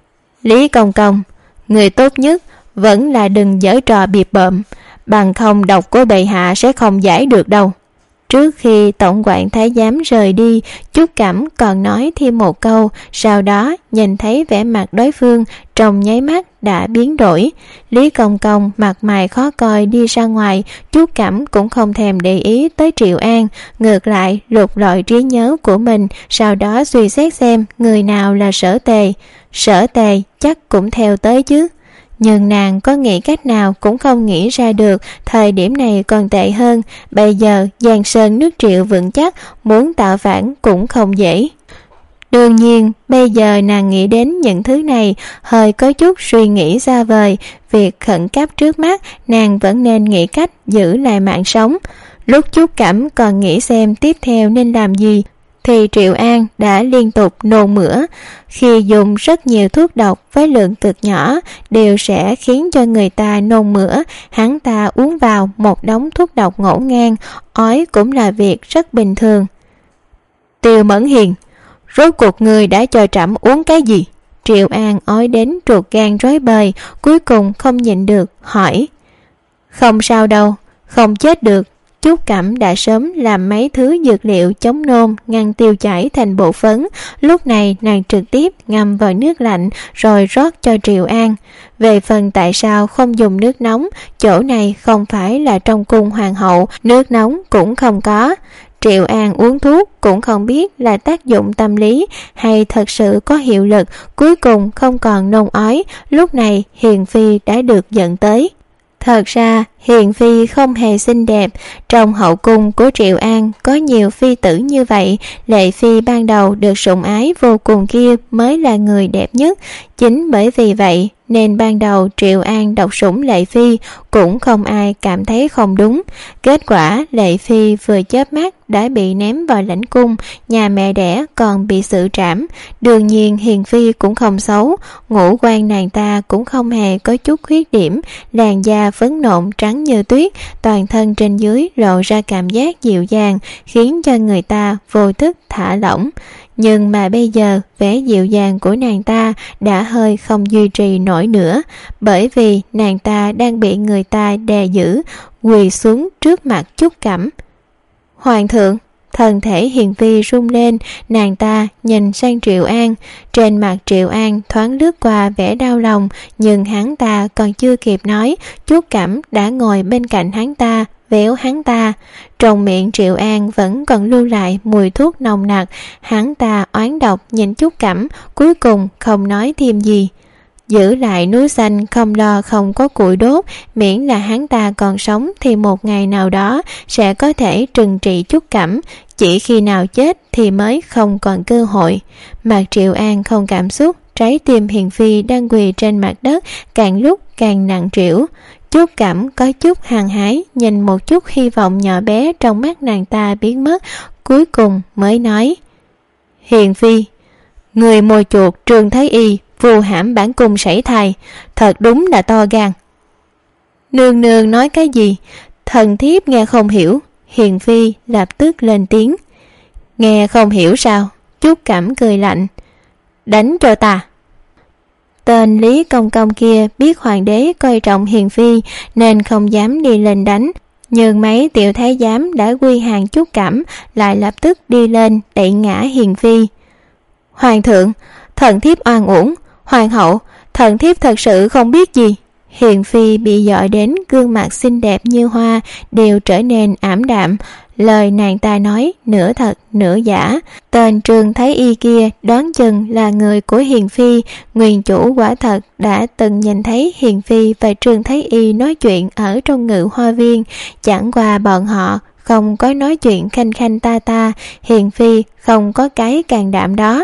Lý Công Công, người tốt nhất vẫn là đừng giở trò bịp bợm, bằng không độc của bệ hạ sẽ không giải được đâu. Trước khi tổng quản thái giám rời đi, Trúc Cẩm còn nói thêm một câu, sau đó nhìn thấy vẻ mặt đối phương trong nháy mắt đã biến đổi. Lý Công Công mặt mày khó coi đi ra ngoài, Trúc Cẩm cũng không thèm để ý tới Triệu An, ngược lại lục lọi trí nhớ của mình, sau đó suy xét xem người nào là Sở Tề. Sở Tề chắc cũng theo tới chứ. Nhưng nàng có nghĩ cách nào cũng không nghĩ ra được. Thời điểm này còn tệ hơn, bây giờ Giang Sơn nước Triệu vững chắc, muốn tạo phản cũng không dễ. Đương nhiên bây giờ nàng nghĩ đến những thứ này hơi có chút suy nghĩ xa vời. Việc khẩn cấp trước mắt nàng vẫn nên nghĩ cách giữ lại mạng sống. Lúc Trúc Cẩm còn nghĩ xem tiếp theo nên làm gì thì Triệu An đã liên tục nôn mửa. Khi dùng rất nhiều thuốc độc với lượng cực nhỏ đều sẽ khiến cho người ta nôn mửa. Hắn ta uống vào một đống thuốc độc ngổn ngang, ói cũng là việc rất bình thường. Tiêu Mẫn Hiền, rốt cuộc người đã cho trẫm uống cái gì? Triệu An ói đến ruột gan rối bời, cuối cùng không nhịn được hỏi. Không sao đâu, không chết được. Trúc Cẩm đã sớm làm mấy thứ dược liệu chống nôn ngăn tiêu chảy thành bộ phấn, lúc này nàng trực tiếp ngâm vào nước lạnh rồi rót cho Triệu An. Về phần tại sao không dùng nước nóng, chỗ này không phải là trong cung hoàng hậu, nước nóng cũng không có. Triệu An uống thuốc cũng không biết là tác dụng tâm lý hay thật sự có hiệu lực, cuối cùng không còn nôn ói. Lúc này Hiền Phi đã được dẫn tới. Thật ra Hiền Phi không hề xinh đẹp. Trong hậu cung của Triệu An có nhiều phi tử như vậy, Lệ Phi ban đầu được sủng ái vô cùng kia mới là người đẹp nhất. Chính bởi vì vậy nên ban đầu Triệu An độc sủng Lệ Phi cũng không ai cảm thấy không đúng. Kết quả Lệ Phi vừa chớp mắt đã bị ném vào lãnh cung, nhà mẹ đẻ còn bị xử trảm. Đương nhiên Hiền Phi cũng không xấu, ngũ quan nàng ta cũng không hề có chút khuyết điểm, làn da phấn nộn trắng như tuyết, toàn thân trên dưới lộ ra cảm giác dịu dàng, khiến cho người ta vô thức thả lỏng. Nhưng mà bây giờ vẻ dịu dàng của nàng ta đã hơi không duy trì nổi nữa, bởi vì nàng ta đang bị người ta đè giữ, quỳ xuống trước mặt Chúc Cẩm. Hoàng thượng! Thân thể Hiền Phi rung lên, nàng ta nhìn sang Triệu An. Trên mặt Triệu An thoáng lướt qua vẻ đau lòng, nhưng hắn ta còn chưa kịp nói, Chúc Cẩm đã ngồi bên cạnh hắn ta, véo hắn ta. Trong miệng Triệu An vẫn còn lưu lại mùi thuốc nồng nặc. Hắn ta oán độc nhìn Chúc Cẩm, cuối cùng không nói thêm gì. Giữ lại núi xanh không lo không có củi đốt, miễn là hắn ta còn sống thì một ngày nào đó sẽ có thể trừng trị Chúc Cẩm, chỉ khi nào chết thì mới không còn cơ hội. Mặt Triệu An không cảm xúc, trái tim Hiền Phi đang quỳ trên mặt đất càng lúc càng nặng trĩu. Chúc Cẩm có chút hăng hái, nhìn một chút hy vọng nhỏ bé trong mắt nàng ta biến mất, cuối cùng mới nói: Hiền Phi, người mồi chuột Trương Thái Y vu hãm bản cung sảy thai, thật đúng là to gan. Nương nương nói cái gì? Thần thiếp nghe không hiểu. Hiền Phi lập tức lên tiếng. Nghe không hiểu sao? Chúc Cẩm cười lạnh. Đánh cho ta. Tên Lý Công Công kia biết hoàng đế coi trọng Hiền Phi nên không dám đi lên đánh, nhưng mấy tiểu thái giám đã quy hàng Chúc Cẩm lại lập tức đi lên đẩy ngã Hiền Phi. Hoàng thượng, thần thiếp oan uổng. Hoàng hậu, thần thiếp thật sự không biết gì. Hiền Phi bị dọa đến gương mặt xinh đẹp như hoa đều trở nên ảm đạm, lời nàng ta nói nửa thật nửa giả. Tên Trương Thái Y kia đoán chừng là người của Hiền Phi, nguyên chủ quả thật đã từng nhìn thấy Hiền Phi và Trương Thái Y nói chuyện ở trong Ngự Hoa Viên, chẳng qua bọn họ không có nói chuyện khanh khanh ta ta, Hiền Phi không có cái can đảm đó.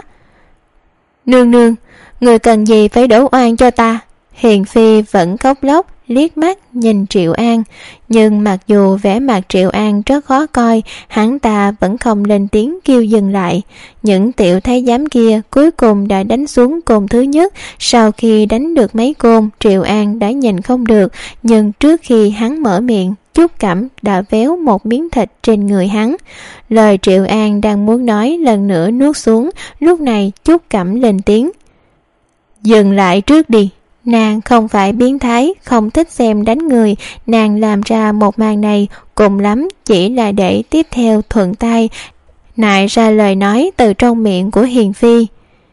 Nương nương, người cần gì phải đổ oan cho ta? Hiền Phi vẫn khóc lóc liếc mắt nhìn Triệu An, nhưng mặc dù vẻ mặt Triệu An rất khó coi, hắn ta vẫn không lên tiếng kêu dừng lại. Những tiểu thái giám kia cuối cùng đã đánh xuống côn thứ nhất. Sau khi đánh được mấy côn, Triệu An đã nhìn không được, nhưng trước khi hắn mở miệng, Chúc Cẩm đã véo một miếng thịt trên người hắn. Lời Triệu An đang muốn nói lần nữa nuốt xuống, lúc này Chúc Cẩm lên tiếng. Dừng lại trước đi. Nàng không phải biến thái, không thích xem đánh người, nàng làm ra một màn này cùng lắm chỉ là để tiếp theo thuận tay nại ra lời nói từ trong miệng của Hiền Phi.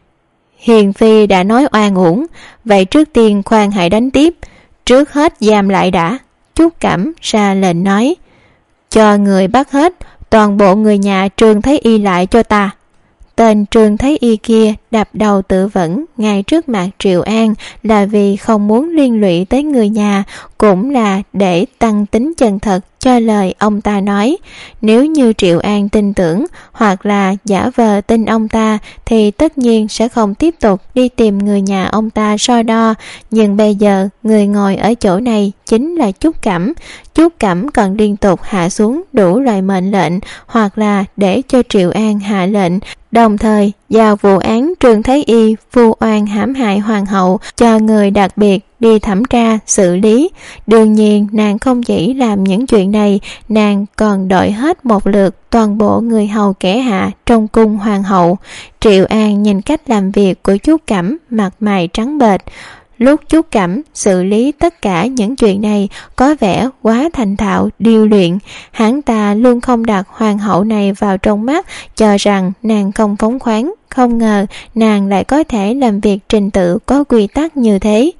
Hiền Phi đã nói oan uổng, vậy trước tiên khoan hãy đánh tiếp, trước hết giam lại đã. Chúc Cẩm ra lệnh nói. Cho người bắt hết toàn bộ người nhà Trương Thái Y lại cho ta. Tên Trương Thái Y kia đập đầu tự vẫn ngay trước mặt Triệu An là vì không muốn liên lụy tới người nhà, cũng là để tăng tính chân thật cho lời ông ta nói. Nếu như Triệu An tin tưởng hoặc là giả vờ tin ông ta thì tất nhiên sẽ không tiếp tục đi tìm người nhà ông ta so đo, nhưng bây giờ người ngồi ở chỗ này chính là Chúc Cẩm. Chúc Cẩm còn liên tục hạ xuống đủ loại mệnh lệnh, hoặc là để cho Triệu An hạ lệnh, đồng thời giao vụ án Trương Thái Y vu oan hãm hại hoàng hậu cho người đặc biệt đi thẩm tra xử lý. Đương nhiên nàng không chỉ làm những chuyện này, nàng còn đội hết một lượt toàn bộ người hầu kẻ hạ trong cung hoàng hậu. Triệu An nhìn cách làm việc của Chúc Cẩm, mặt mày trắng bệch. Lúc Chúc Cẩm xử lý tất cả những chuyện này có vẻ quá thành thạo điêu luyện, hắn ta luôn không đặt hoàng hậu này vào trong mắt, cho rằng nàng không phóng khoáng, không ngờ nàng lại có thể làm việc trình tự có quy tắc như thế.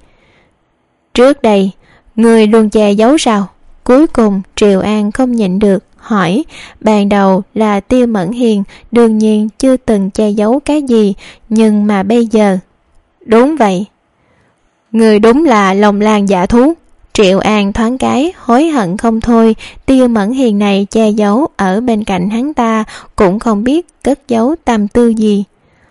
Trước đây, người luôn che giấu sao? Cuối cùng Triệu An không nhịn được hỏi. Ban đầu là Tiêu Mẫn Hiền đương nhiên chưa từng che giấu cái gì, nhưng mà bây giờ... Đúng vậy. Người đúng là lòng lang dạ thú. Triệu An thoáng cái hối hận không thôi. Tiêu Mẫn Hiền này che giấu ở bên cạnh hắn ta, cũng không biết cất giấu tâm tư gì.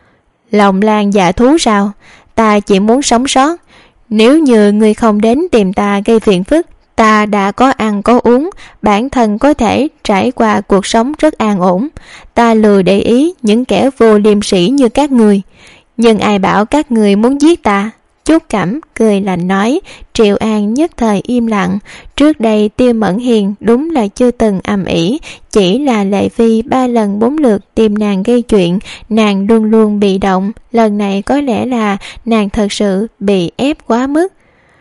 Lòng lang dạ thú sao? Ta chỉ muốn sống sót. Nếu như ngươi không đến tìm ta gây phiền phức, ta đã có ăn có uống, bản thân có thể trải qua cuộc sống rất an ổn. Ta lười để ý những kẻ vô liêm sỉ như các người. Nhưng ai bảo các người muốn giết ta? Chúc Cẩm cười lạnh nói. Triệu An nhất thời im lặng. Trước đây Tiêu Mẫn Hiền đúng là chưa từng ầm ĩ, chỉ là Lệ Phi 3 lần 4 lượt tìm nàng gây chuyện, nàng luôn luôn bị động. Lần này có lẽ là nàng thật sự bị ép quá mức.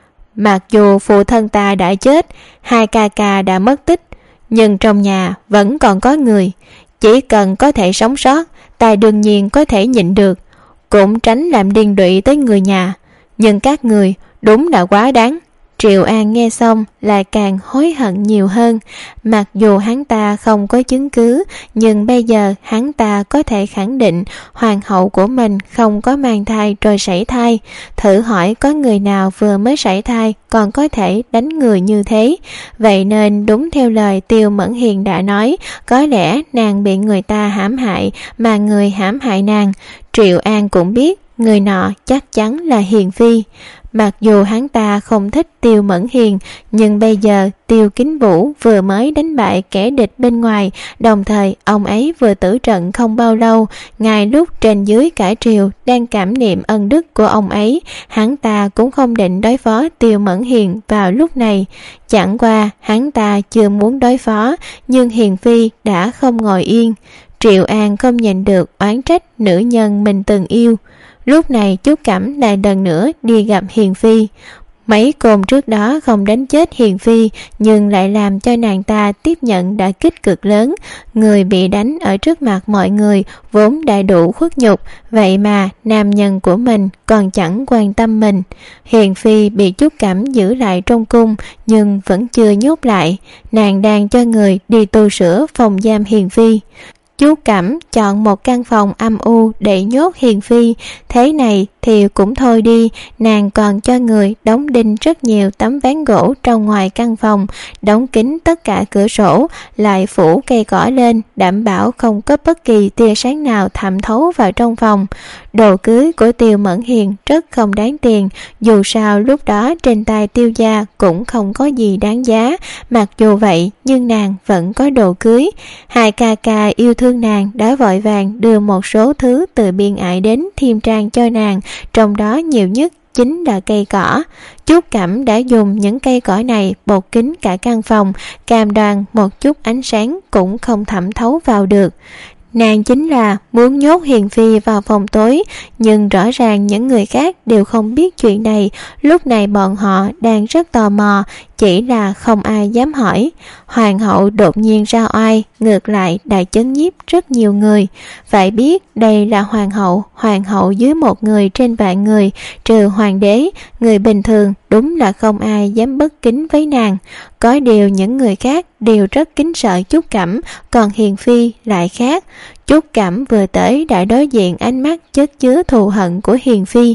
Mặc dù phụ thân ta đã chết, 2 ca ca đã mất tích, nhưng trong nhà vẫn còn có người. Chỉ cần có thể sống sót, ta đương nhiên có thể nhịn được, cũng tránh làm liên lụy tới người nhà. Nhưng các người đúng là quá đáng. Triệu An nghe xong lại càng hối hận nhiều hơn. Mặc dù hắn ta không có chứng cứ, nhưng bây giờ hắn ta có thể khẳng định hoàng hậu của mình không có mang thai rồi sảy thai. Thử hỏi có người nào vừa mới sảy thai còn có thể đánh người như thế? Vậy nên đúng theo lời Tiêu Mẫn Hiền đã nói, có lẽ nàng bị người ta hãm hại, mà người hãm hại nàng, Triệu An cũng biết người nọ chắc chắn là Hiền Phi. Mặc dù hắn ta không thích Tiêu Mẫn Hiền, nhưng bây giờ Tiêu Kính Vũ vừa mới đánh bại kẻ địch bên ngoài, đồng thời ông ấy vừa tử trận không bao lâu. Ngay lúc trên dưới cả triều đang cảm niệm ân đức của ông ấy, hắn ta cũng không định đối phó Tiêu Mẫn Hiền vào lúc này. Chẳng qua hắn ta chưa muốn đối phó, nhưng Hiền Phi đã không ngồi yên. Triệu An không nhìn được oán trách nữ nhân mình từng yêu. Lúc này Chúc Cẩm lại lần nữa đi gặp Hiền Phi. Mấy côn trước đó không đánh chết Hiền Phi, nhưng lại làm cho nàng ta tiếp nhận đả kích cực lớn. Người bị đánh ở trước mặt mọi người vốn đã đủ khuất nhục, vậy mà nam nhân của mình còn chẳng quan tâm mình. Hiền Phi bị Chúc Cẩm giữ lại trong cung, nhưng vẫn chưa nhốt lại. Nàng đang cho người đi tu sửa phòng giam Hiền Phi. Chúc Cẩm chọn một căn phòng âm u để nhốt Hiền Phi. Thế này thì cũng thôi đi, nàng còn cho người đóng đinh rất nhiều tấm ván gỗ trong ngoài căn phòng, đóng kín tất cả cửa sổ, lại phủ cây cỏ lên, đảm bảo không có bất kỳ tia sáng nào thẩm thấu vào trong phòng. Đồ cưới của Tiêu Mẫn Hiền rất không đáng tiền, dù sao lúc đó trên tay Tiêu gia cũng không có gì đáng giá. Mặc dù vậy nhưng nàng vẫn có đồ cưới. 2 ca ca yêu thương nàng đã vội vàng đưa một số thứ từ biên ải đến thêm trang cho nàng, trong đó nhiều nhất chính là cây cỏ. Chúc Cẩm đã dùng những cây cỏ này bột kín cả căn phòng, cam đoan một chút ánh sáng cũng không thẩm thấu vào được. Nàng chính là muốn nhốt Hiền Phi vào phòng tối, nhưng rõ ràng những người khác đều không biết chuyện này. Lúc này bọn họ đang rất tò mò, chỉ là không ai dám hỏi. Hoàng hậu đột nhiên ra oai, ngược lại đã chấn nhiếp rất nhiều người. Phải biết đây là hoàng hậu dưới 1 người trên vạn người, trừ hoàng đế, người bình thường đúng là không ai dám bất kính với nàng. Có điều những người khác đều rất kính sợ Chúc Cẩm, còn Hiền Phi lại khác. Chúc Cẩm vừa tới đã đối diện ánh mắt chất chứa thù hận của Hiền Phi.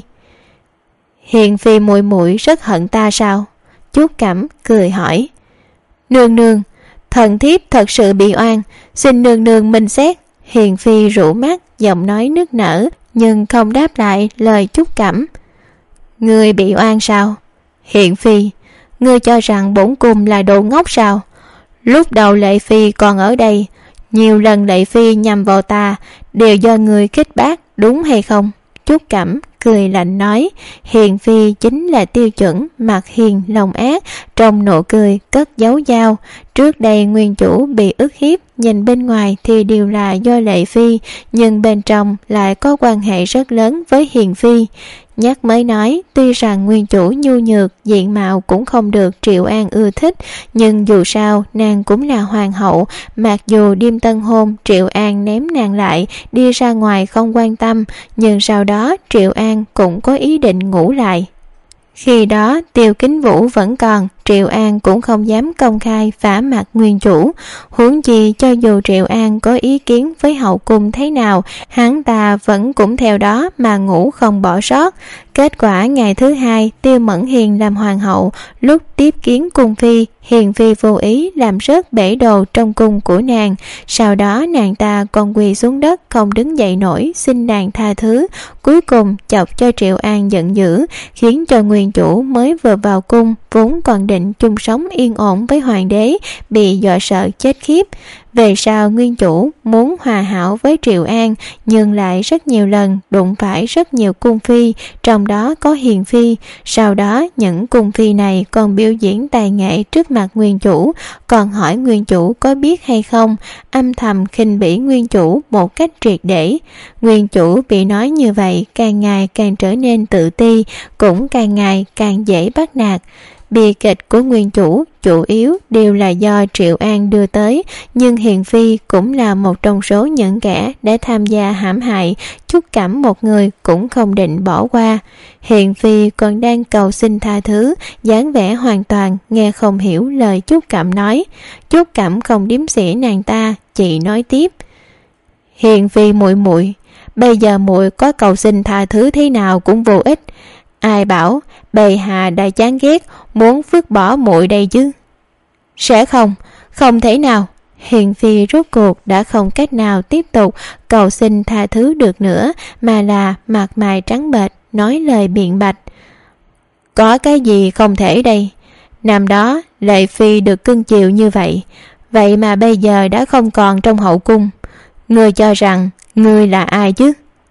Hiền Phi muội muội rất hận ta sao? Chúc Cẩm cười hỏi. Nương nương, thần thiếp thật sự bị oan, xin nương nương minh xét. Hiền Phi rũ mắt, giọng nói nức nở, nhưng không đáp lại lời Chúc Cẩm. Ngươi bị oan sao? Hiền Phi, ngươi cho rằng bổn cung là đồ ngốc sao? Lúc đầu Lệ Phi còn ở đây, nhiều lần Lệ Phi nhằm vào ta đều do ngươi khích bác, đúng hay không? Chúc Cẩm cười lạnh nói. Hiền Phi chính là tiêu chuẩn mặt hiền lòng ác, trong nụ cười cất giấu dao. Trước đây nguyên chủ bị ức hiếp, nhìn bên ngoài thì đều là do Lệ Phi, nhưng bên trong lại có quan hệ rất lớn với Hiền Phi. Nhắc mới nói, tuy rằng nguyên chủ nhu nhược, diện mạo cũng không được Triệu An ưa thích, nhưng dù sao nàng cũng là hoàng hậu. Mặc dù đêm tân hôn Triệu An ném nàng lại, đi ra ngoài không quan tâm, nhưng sau đó Triệu An cũng có ý định ngủ lại. Khi đó Tiêu Kính Vũ vẫn còn, Triệu An cũng không dám công khai vả mặt nguyên chủ. Huống chi cho dù Triệu An có ý kiến với hậu cung thế nào, hắn ta vẫn cũng theo đó mà ngủ không bỏ sót. Kết quả ngày thứ hai, Tiêu Mẫn Hiền làm hoàng hậu, lúc tiếp kiến cung phi, Hiền phi vô ý làm rớt bể đồ trong cung của nàng. Sau đó nàng ta còn quỳ xuống đất không đứng dậy nổi, xin nàng tha thứ. Cuối cùng chọc cho Triệu An giận dữ, khiến cho nguyên chủ mới vừa vào cung vốn còn định chung sống yên ổn với hoàng đế bị dọa sợ chết khiếp. Về sau nguyên chủ muốn hòa hảo với Triệu An, nhưng lại rất nhiều lần đụng phải rất nhiều cung phi, trong đó có Hiền phi. Sau đó những cung phi này còn biểu diễn tài nghệ trước mặt nguyên chủ, còn hỏi nguyên chủ có biết hay không, âm thầm khinh bỉ nguyên chủ một cách triệt để. Nguyên chủ bị nói như vậy càng ngày càng trở nên tự ti, cũng càng ngày càng dễ bắt nạt. Bi kịch của nguyên chủ chủ yếu đều là do Triệu An đưa tới, nhưng Hiền phi cũng là một trong số những kẻ đã tham gia hãm hại Trúc Cẩm một người cũng không định bỏ qua. Hiền phi còn đang cầu xin tha thứ, dáng vẻ hoàn toàn nghe không hiểu lời Trúc Cẩm nói. Trúc Cẩm không điếm xỉa nàng ta, chị nói tiếp: Hiền phi muội muội, bây giờ muội có cầu xin tha thứ thế nào cũng vô ích. Ai bảo bệ hạ đã chán ghét, muốn vứt bỏ muội đây chứ? Sẽ không thể nào. Hiền phi rốt cuộc đã không cách nào tiếp tục cầu xin tha thứ được nữa, mà là mặt mày trắng bệch nói lời biện bạch. Có cái gì không thể đây? Năm đó Lệ phi được cưng chiều như vậy, vậy mà bây giờ đã không còn trong hậu cung. Ngươi cho rằng ngươi là ai chứ?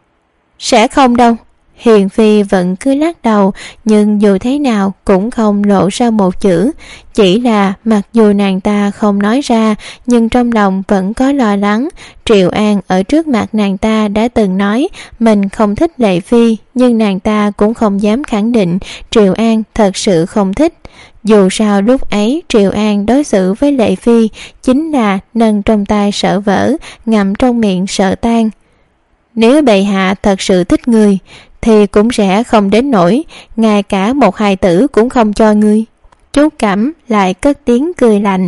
Sẽ không đâu. Hiền phi vẫn cứ lắc đầu, nhưng dù thế nào cũng không lộ ra một chữ. Chỉ là mặc dù nàng ta không nói ra, nhưng trong lòng vẫn có lo lắng. Triệu An ở trước mặt nàng ta đã từng nói mình không thích Lệ phi, nhưng nàng ta cũng không dám khẳng định Triệu An thật sự không thích. Dù sao lúc ấy Triệu An đối xử với Lệ phi chính là nâng trong tay sợ vỡ, ngậm trong miệng sợ tan. Nếu bệ hạ thật sự thích người thì cũng sẽ không đến nỗi ngay cả một hài tử cũng không cho ngươi. Trúc Cẩm lại cất tiếng cười lạnh.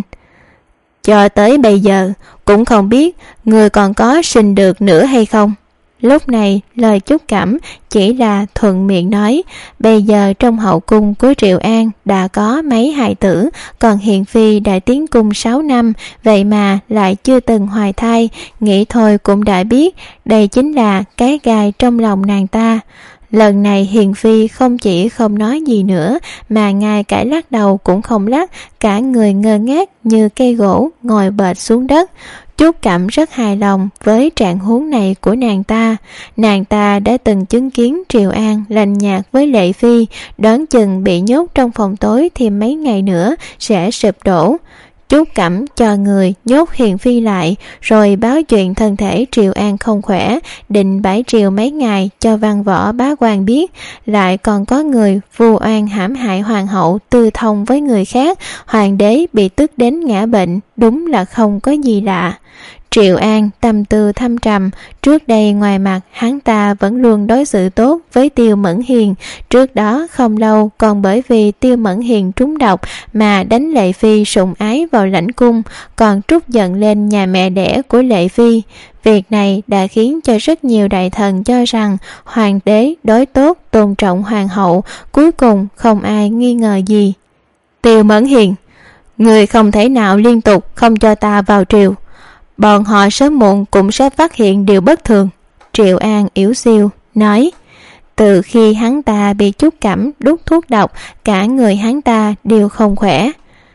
Cho tới bây giờ cũng không biết ngươi còn có sinh được nữa hay không. Lúc này lời Trúc Cẩm chỉ là thuận miệng nói. Bây giờ trong hậu cung của Triệu An đã có mấy hài tử, còn Hiền phi đã tiến cung 6 năm, vậy mà lại chưa từng hoài thai. Nghĩ thôi cũng đã biết đây chính là cái gai trong lòng nàng ta. Lần này Hiền phi không chỉ không nói gì nữa, mà ngay cả lắc đầu cũng không lắc, cả người ngơ ngác như cây gỗ ngồi bệt xuống đất. Trúc Cẩm rất hài lòng với trạng huống này của nàng ta. Nàng ta đã từng chứng kiến Triệu An lạnh nhạt với Lệ phi, đoán chừng bị nhốt trong phòng tối thì mấy ngày nữa sẽ sụp đổ. Trúc Cẩm cho người nhốt Hiền phi lại, rồi báo chuyện thân thể Triệu An không khỏe, định bãi triều mấy ngày cho văn võ bá quan biết. Lại còn có người vu oan hãm hại hoàng hậu tư thông với người khác, hoàng đế bị tức đến ngã bệnh, đúng là không có gì lạ. Triệu An tâm tư thâm trầm. Trước đây ngoài mặt hắn ta vẫn luôn đối xử tốt với Tiêu Mẫn Hiền. Trước đó không lâu còn bởi vì Tiêu Mẫn Hiền trúng độc mà đánh Lệ phi sủng ái vào lãnh cung, còn trút giận lên nhà mẹ đẻ của Lệ phi. Việc này đã khiến cho rất nhiều đại thần cho rằng hoàng đế đối tốt tôn trọng hoàng hậu. Cuối cùng không ai nghi ngờ gì. Tiêu Mẫn Hiền, người không thể nào liên tục không cho ta vào triều. Bọn họ sớm muộn cũng sẽ phát hiện điều bất thường. Triệu An yếu xiu nói. Từ khi hắn ta bị Trúc Cẩm đút thuốc độc, cả người hắn ta đều không khỏe.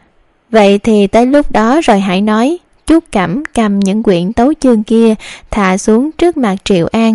Vậy thì tới lúc đó rồi hãy nói. Trúc Cẩm cầm những quyển tấu chương kia thả xuống trước mặt Triệu An.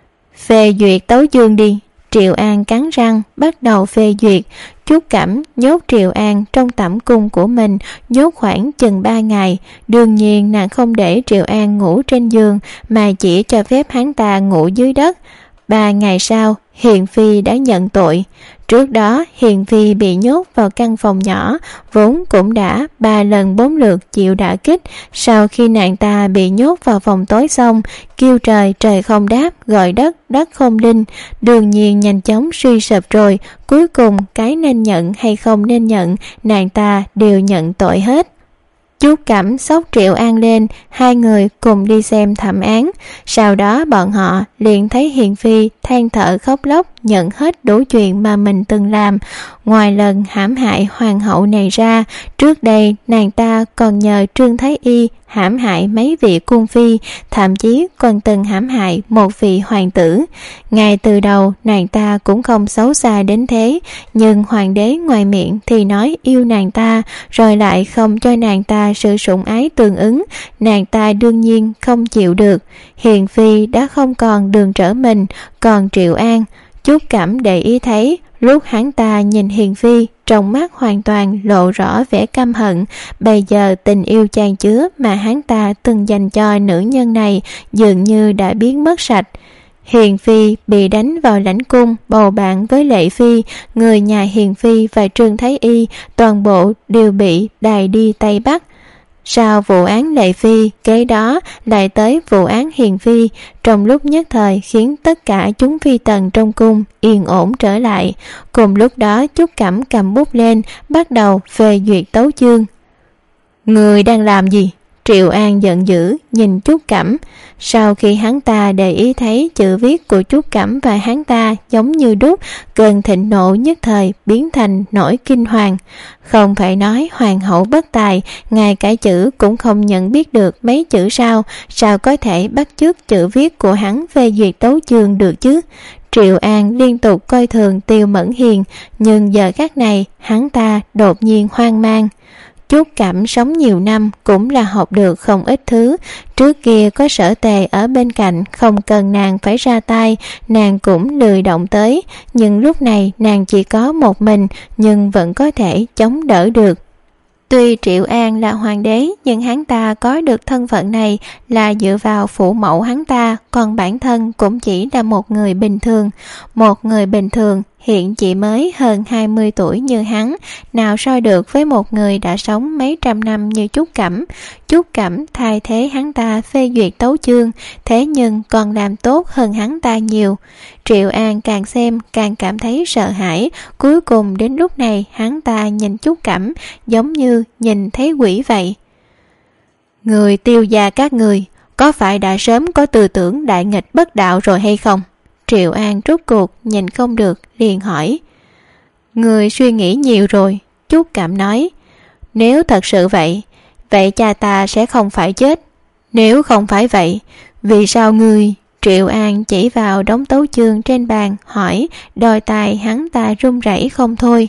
Phê duyệt tấu chương đi. Triệu An cắn răng bắt đầu phê duyệt. Trúc Cẩm nhốt Triệu An trong tẩm cung của mình, nhốt khoảng chừng 3 ngày. Đương nhiên nàng không để Triệu An ngủ trên giường, mà chỉ cho phép hắn ta ngủ dưới đất. 3 ngày sau, Hiền Phi đã nhận tội. Trước đó Hiền Phi bị nhốt vào căn phòng nhỏ, vốn cũng đã 3 lần 4 lượt chịu đả kích. Sau khi nàng ta bị nhốt vào phòng tối xong, kêu trời trời không đáp, gọi đất đất không đinh, đương nhiên nhanh chóng suy sụp rồi. Cuối cùng cái nên nhận hay không nên nhận, nàng ta đều nhận tội hết. Chú Cẩm xốc Triệu An lên, hai người cùng đi xem thẩm án. Sau đó bọn họ liền thấy Hiền Phi than thở khóc lóc, nhận hết đủ chuyện mà mình từng làm. Ngoài lần hãm hại hoàng hậu này ra, trước đây nàng ta còn nhờ Trương Thái Y hãm hại mấy vị cung phi, thậm chí còn từng hãm hại một vị hoàng tử. Ngay từ đầu nàng ta cũng không xấu xa đến thế, nhưng hoàng đế ngoài miệng thì nói yêu nàng ta, rồi lại không cho nàng ta sự sủng ái tương ứng, nàng ta đương nhiên không chịu được. Hiền Phi đã không còn đường trở mình, còn Triệu An, Chú Cẩm để ý thấy lúc hắn ta nhìn Hiền Phi, trong mắt hoàn toàn lộ rõ vẻ căm hận. Bây giờ tình yêu chan chứa mà hắn ta từng dành cho nữ nhân này dường như đã biến mất sạch. Hiền Phi bị đánh vào lãnh cung bầu bạn với Lệ Phi, người nhà Hiền Phi và Trương Thái Y toàn bộ đều bị đày đi Tây Bắc. Sau vụ án Lệ Phi, kế đó lại tới vụ án Hiền Phi, trong lúc nhất thời khiến tất cả chúng phi tần trong cung yên ổn trở lại. Cùng lúc đó Chú Cẩm cầm bút lên, bắt đầu phê duyệt tấu chương. Người đang làm gì? Triệu An giận dữ nhìn Chú Cẩm. Sau khi hắn ta để ý thấy chữ viết của Chú Cẩm và hắn ta giống như đúc, cơn thịnh nộ nhất thời biến thành nỗi kinh hoàng. Không phải nói hoàng hậu bất tài, ngay cả chữ cũng không nhận biết được mấy chữ sao có thể bắt chước chữ viết của hắn phê duyệt tấu chương được chứ? Triệu An liên tục coi thường Tiêu Mẫn Hiền, nhưng giờ khắc này hắn ta đột nhiên hoang mang. Chú Cẩm sống nhiều năm cũng là học được không ít thứ. Trước kia có Sở Tề ở bên cạnh, không cần nàng phải ra tay, nàng cũng lười động tới. Nhưng lúc này nàng chỉ có một mình, nhưng vẫn có thể chống đỡ được. Tuy Triệu An là hoàng đế, nhưng hắn ta có được thân phận này là dựa vào phụ mẫu hắn ta, còn bản thân cũng chỉ là một người bình thường. Một người bình thường hiện chỉ mới hơn 20 tuổi như hắn, nào so được với một người đã sống mấy trăm năm như Chú Cẩm. Chú Cẩm thay thế hắn ta phê duyệt tấu chương, thế nhưng còn làm tốt hơn hắn ta nhiều. Triệu An càng xem càng cảm thấy sợ hãi. Cuối cùng đến lúc này hắn ta nhìn Chú Cẩm giống như nhìn thấy quỷ vậy. Người Tiêu gia các người có phải đã sớm có tư tưởng đại nghịch bất đạo rồi hay không? Triệu An rốt cuộc nhìn không được liền hỏi. Người suy nghĩ nhiều rồi, Chú Cẩm nói. Nếu thật sự vậy cha ta sẽ không phải chết. Nếu không phải vậy, vì sao ngươi? Triệu An chỉ vào đống tấu chương trên bàn hỏi, đôi tai hắn ta run rẩy không thôi.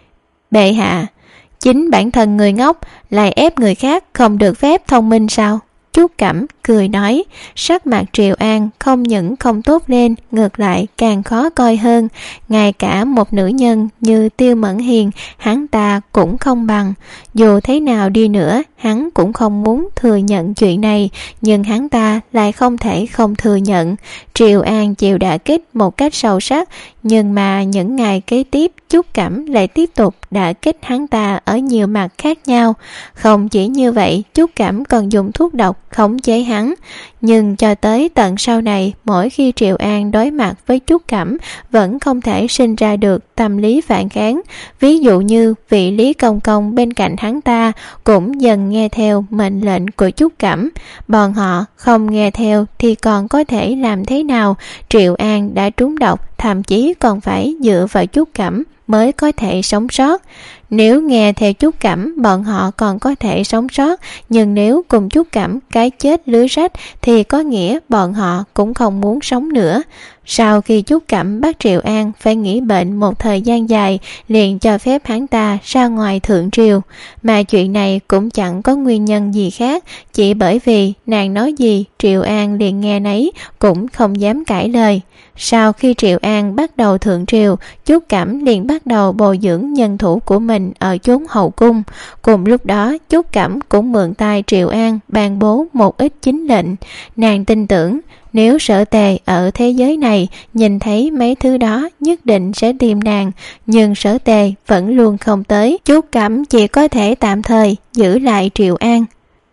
Bệ hạ, chính bản thân người ngốc lại ép người khác không được phép thông minh sao? Chú Cẩm cười nói. Sắc mặt Triệu An không những không tốt lên, ngược lại càng khó coi hơn. Ngay cả một nữ nhân như Tiêu Mẫn Hiền hắn ta cũng không bằng. Dù thế nào đi nữa hắn cũng không muốn thừa nhận chuyện này, nhưng hắn ta lại không thể không thừa nhận. Triệu An chịu đả kích một cách sâu sắc, nhưng mà những ngày kế tiếp Chú Cẩm lại tiếp tục đả kích hắn ta ở nhiều mặt khác nhau. Không chỉ như vậy, Chú Cẩm còn dùng thuốc độc khống chế hắn. Nhưng cho tới tận sau này, mỗi khi Triệu An đối mặt với Chú Cẩm vẫn không thể sinh ra được tâm lý phản kháng. Ví dụ như vị Lý Công Công bên cạnh hắn ta cũng dần nghe theo mệnh lệnh của Chú Cẩm. Bọn họ không nghe theo thì còn có thể làm thế nào? Triệu An đã trúng độc, thậm chí còn phải dựa vào Chú Cẩm mới có thể sống sót. Nếu nghe theo Chú Cẩm bọn họ còn có thể sống sót, nhưng nếu cùng Chú Cẩm cái chết lưới rách thì có nghĩa bọn họ cũng không muốn sống nữa. Sau khi Chú Cẩm bắt Triệu An phải nghỉ bệnh một thời gian dài, liền cho phép hắn ta ra ngoài thượng triều. Mà chuyện này cũng chẳng có nguyên nhân gì khác, chỉ bởi vì nàng nói gì Triệu An liền nghe nấy, cũng không dám cãi lời. Sau khi Triệu An bắt đầu thượng triều, Chú Cẩm liền bắt đầu bồi dưỡng nhân thủ của mình ở chốn hậu cung. Cùng lúc đó Chú Cẩm cũng mượn tay Triệu An ban bố một ít chính lệnh. Nàng tin tưởng Nếu Sở Tề ở thế giới này nhìn thấy mấy thứ đó nhất định sẽ tìm nàng, nhưng Sở Tề vẫn luôn không tới. Chú Cẩm chỉ có thể tạm thời giữ lại Triệu An.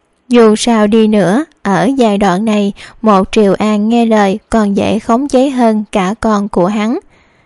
Dù sao đi nữa, ở giai đoạn này, một Triệu An nghe lời còn dễ khống chế hơn cả con của hắn.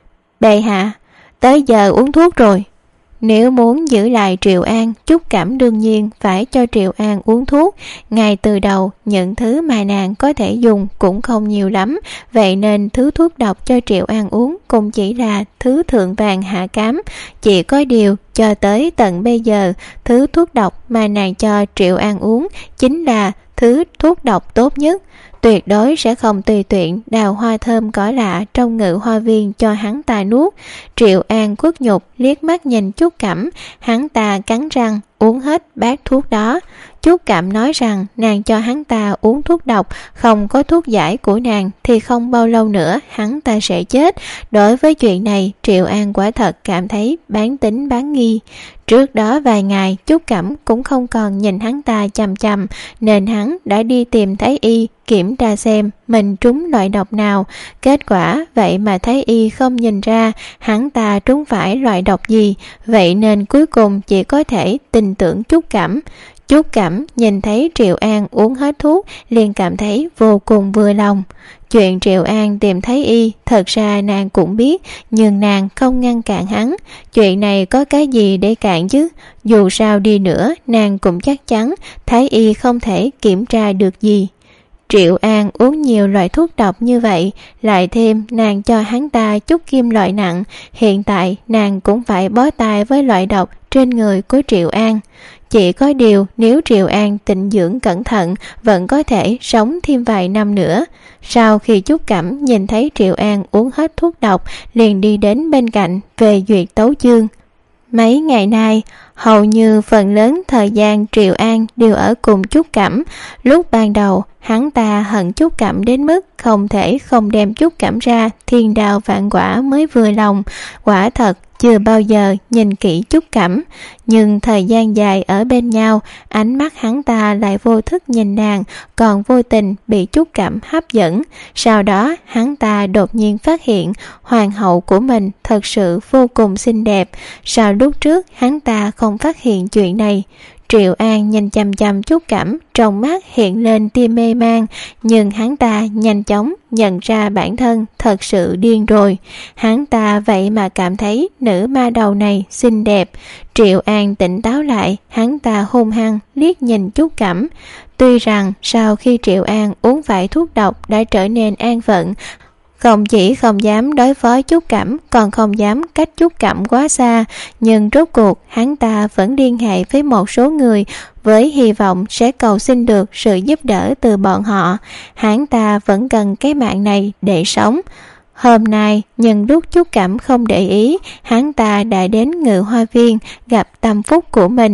Bệ hạ, tới giờ uống thuốc rồi. Nếu muốn giữ lại Triệu An, Trúc Cẩm đương nhiên phải cho Triệu An uống thuốc. Ngay từ đầu, những thứ mà nàng có thể dùng cũng không nhiều lắm, vậy nên thứ thuốc độc cho Triệu An uống cũng chỉ là thứ thượng vàng hạ cám. Chỉ có điều, cho tới tận bây giờ, thứ thuốc độc mà nàng cho Triệu An uống chính là thứ thuốc độc tốt nhất. Tuyệt đối sẽ không tùy tiện đào hoa thơm cỏ lạ trong Ngự Hoa Viên cho hắn ta nuốt. Triệu An khuất nhục liếc mắt nhìn Trúc Cẩm, hắn ta cắn răng uống hết bát thuốc đó. Trúc Cẩm nói rằng nàng cho hắn ta uống thuốc độc, không có thuốc giải của nàng thì không bao lâu nữa hắn ta sẽ chết. Đối với chuyện này, Triệu An quả thật cảm thấy bán tín bán nghi. Trước đó vài ngày, Trúc Cẩm cũng không còn nhìn hắn ta chằm chằm, nên hắn đã đi tìm Thái Y kiểm tra xem mình trúng loại độc nào. Kết quả vậy mà Thái Y không nhìn ra hắn ta trúng phải loại độc gì, vậy nên cuối cùng chỉ có thể tin tưởng Trúc Cẩm. Trúc Cẩm nhìn thấy Triệu An uống hết thuốc liền cảm thấy vô cùng vừa lòng. Chuyện Triệu An tìm Thái Y thật ra nàng cũng biết, nhưng nàng không ngăn cản hắn. Chuyện này có cái gì để cản chứ? Dù sao đi nữa nàng cũng chắc chắn Thái Y không thể kiểm tra được gì. Triệu An uống nhiều loại thuốc độc như vậy, lại thêm nàng cho hắn ta chút kim loại nặng, hiện tại nàng cũng phải bó tay với loại độc trên người của Triệu An. Chỉ có điều nếu Triệu An tịnh dưỡng cẩn thận vẫn có thể sống thêm vài năm nữa. Sau khi Trúc Cẩm nhìn thấy Triệu An uống hết thuốc độc liền đi đến bên cạnh về duyệt tấu chương. Mấy ngày nay, hầu như phần lớn thời gian Triệu An đều ở cùng Trúc Cẩm. Lúc ban đầu, hắn ta hận Trúc Cẩm đến mức không thể không đem Trúc Cẩm ra thiên đao vạn quả mới vừa lòng. Quả thật chưa bao giờ nhìn kỹ Trúc Cẩm, nhưng thời gian dài ở bên nhau, ánh mắt hắn ta lại vô thức nhìn nàng, còn vô tình bị Trúc Cẩm hấp dẫn. Sau đó hắn ta đột nhiên phát hiện hoàng hậu của mình thật sự vô cùng xinh đẹp. Sao lúc trước hắn ta không phát hiện chuyện này? Triệu An nhìn chằm chằm Trúc Cẩm, trong mắt hiện lên tia mê man, nhưng hắn ta nhanh chóng nhận ra bản thân thật sự điên rồi. Hắn ta vậy mà cảm thấy nữ ma đầu này xinh đẹp. Triệu An tỉnh táo lại, hắn ta hung hăng liếc nhìn Trúc Cẩm. Tuy rằng sau khi Triệu An uống phải thuốc độc đã trở nên an phận, không chỉ không dám đối phó Trúc Cẩm, còn không dám cách Trúc Cẩm quá xa, nhưng rốt cuộc hắn ta vẫn liên hệ với một số người với hy vọng sẽ cầu xin được sự giúp đỡ từ bọn họ. Hắn ta vẫn cần cái mạng này để sống. Hôm nay, nhân lúc Trúc Cẩm không để ý, hắn ta đã đến Ngự Hoa Viên gặp tâm phúc của mình.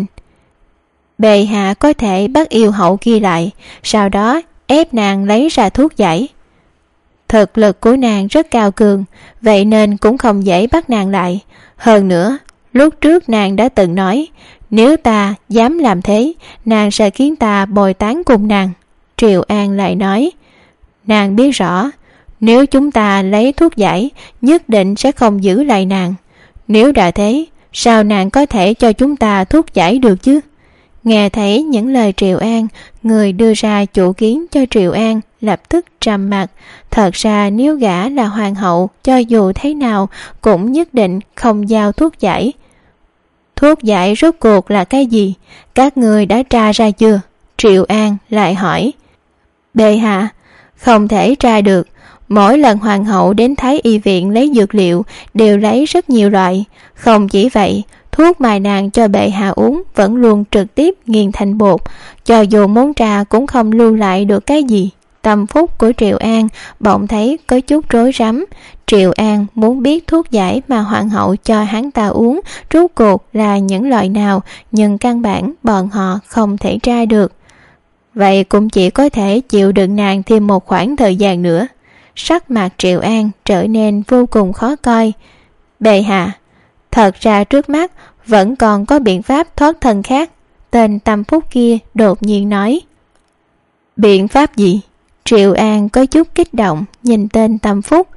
Bệ hạ có thể bắt yêu hậu kia lại, sau đó ép nàng lấy ra thuốc giải. Thực lực của nàng rất cao cường, vậy nên cũng không dễ bắt nàng lại. Hơn nữa, lúc trước nàng đã từng nói, nếu ta dám làm thế, nàng sẽ khiến ta bồi tán cùng nàng. Triệu An lại nói, nàng biết rõ, nếu chúng ta lấy thuốc giải, nhất định sẽ không giữ lại nàng. Nếu đã thế, sao nàng có thể cho chúng ta thuốc giải được chứ? Nghe thấy những lời Triệu An, người đưa ra chủ kiến cho Triệu An lập tức trầm mặt. Thật ra nếu gã là hoàng hậu, cho dù thế nào cũng nhất định không giao thuốc giải. Thuốc giải rốt cuộc là cái gì? Các người đã tra ra chưa? Triệu An lại hỏi. Bệ hạ, không thể tra được. Mỗi lần hoàng hậu đến Thái Y viện lấy dược liệu đều lấy rất nhiều loại. Không chỉ vậy, thuốc mà nàng cho bệ hạ uống vẫn luôn trực tiếp nghiền thành bột, cho dù muốn trà cũng không lưu lại được cái gì. Tâm phúc của Triệu An bỗng thấy có chút rối rắm. Triệu An muốn biết thuốc giải mà hoàng hậu cho hắn ta uống rốt cuộc là những loại nào, nhưng căn bản bọn họ không thể tra được. Vậy cũng chỉ có thể chịu đựng nàng thêm một khoảng thời gian nữa. Sắc mặt Triệu An trở nên vô cùng khó coi. Bệ hạ, thật ra trước mắt vẫn còn có biện pháp thoát thân khác. Tên tâm phúc kia đột nhiên nói. Biện pháp gì? Triệu An có chút kích động nhìn tên Tâm Phúc.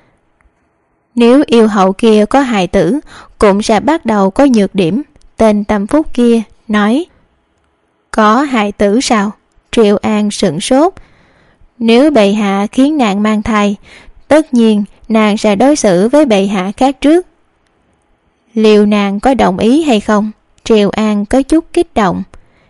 Nếu yêu hậu kia có hài tử, cũng sẽ bắt đầu có nhược điểm. Tên Tâm Phúc kia nói. Có hài tử sao? Triệu An sửng sốt. Nếu bệ hạ khiến nàng mang thai, tất nhiên nàng sẽ đối xử với bệ hạ khác trước. Liệu nàng có đồng ý hay không? Triệu An có chút kích động.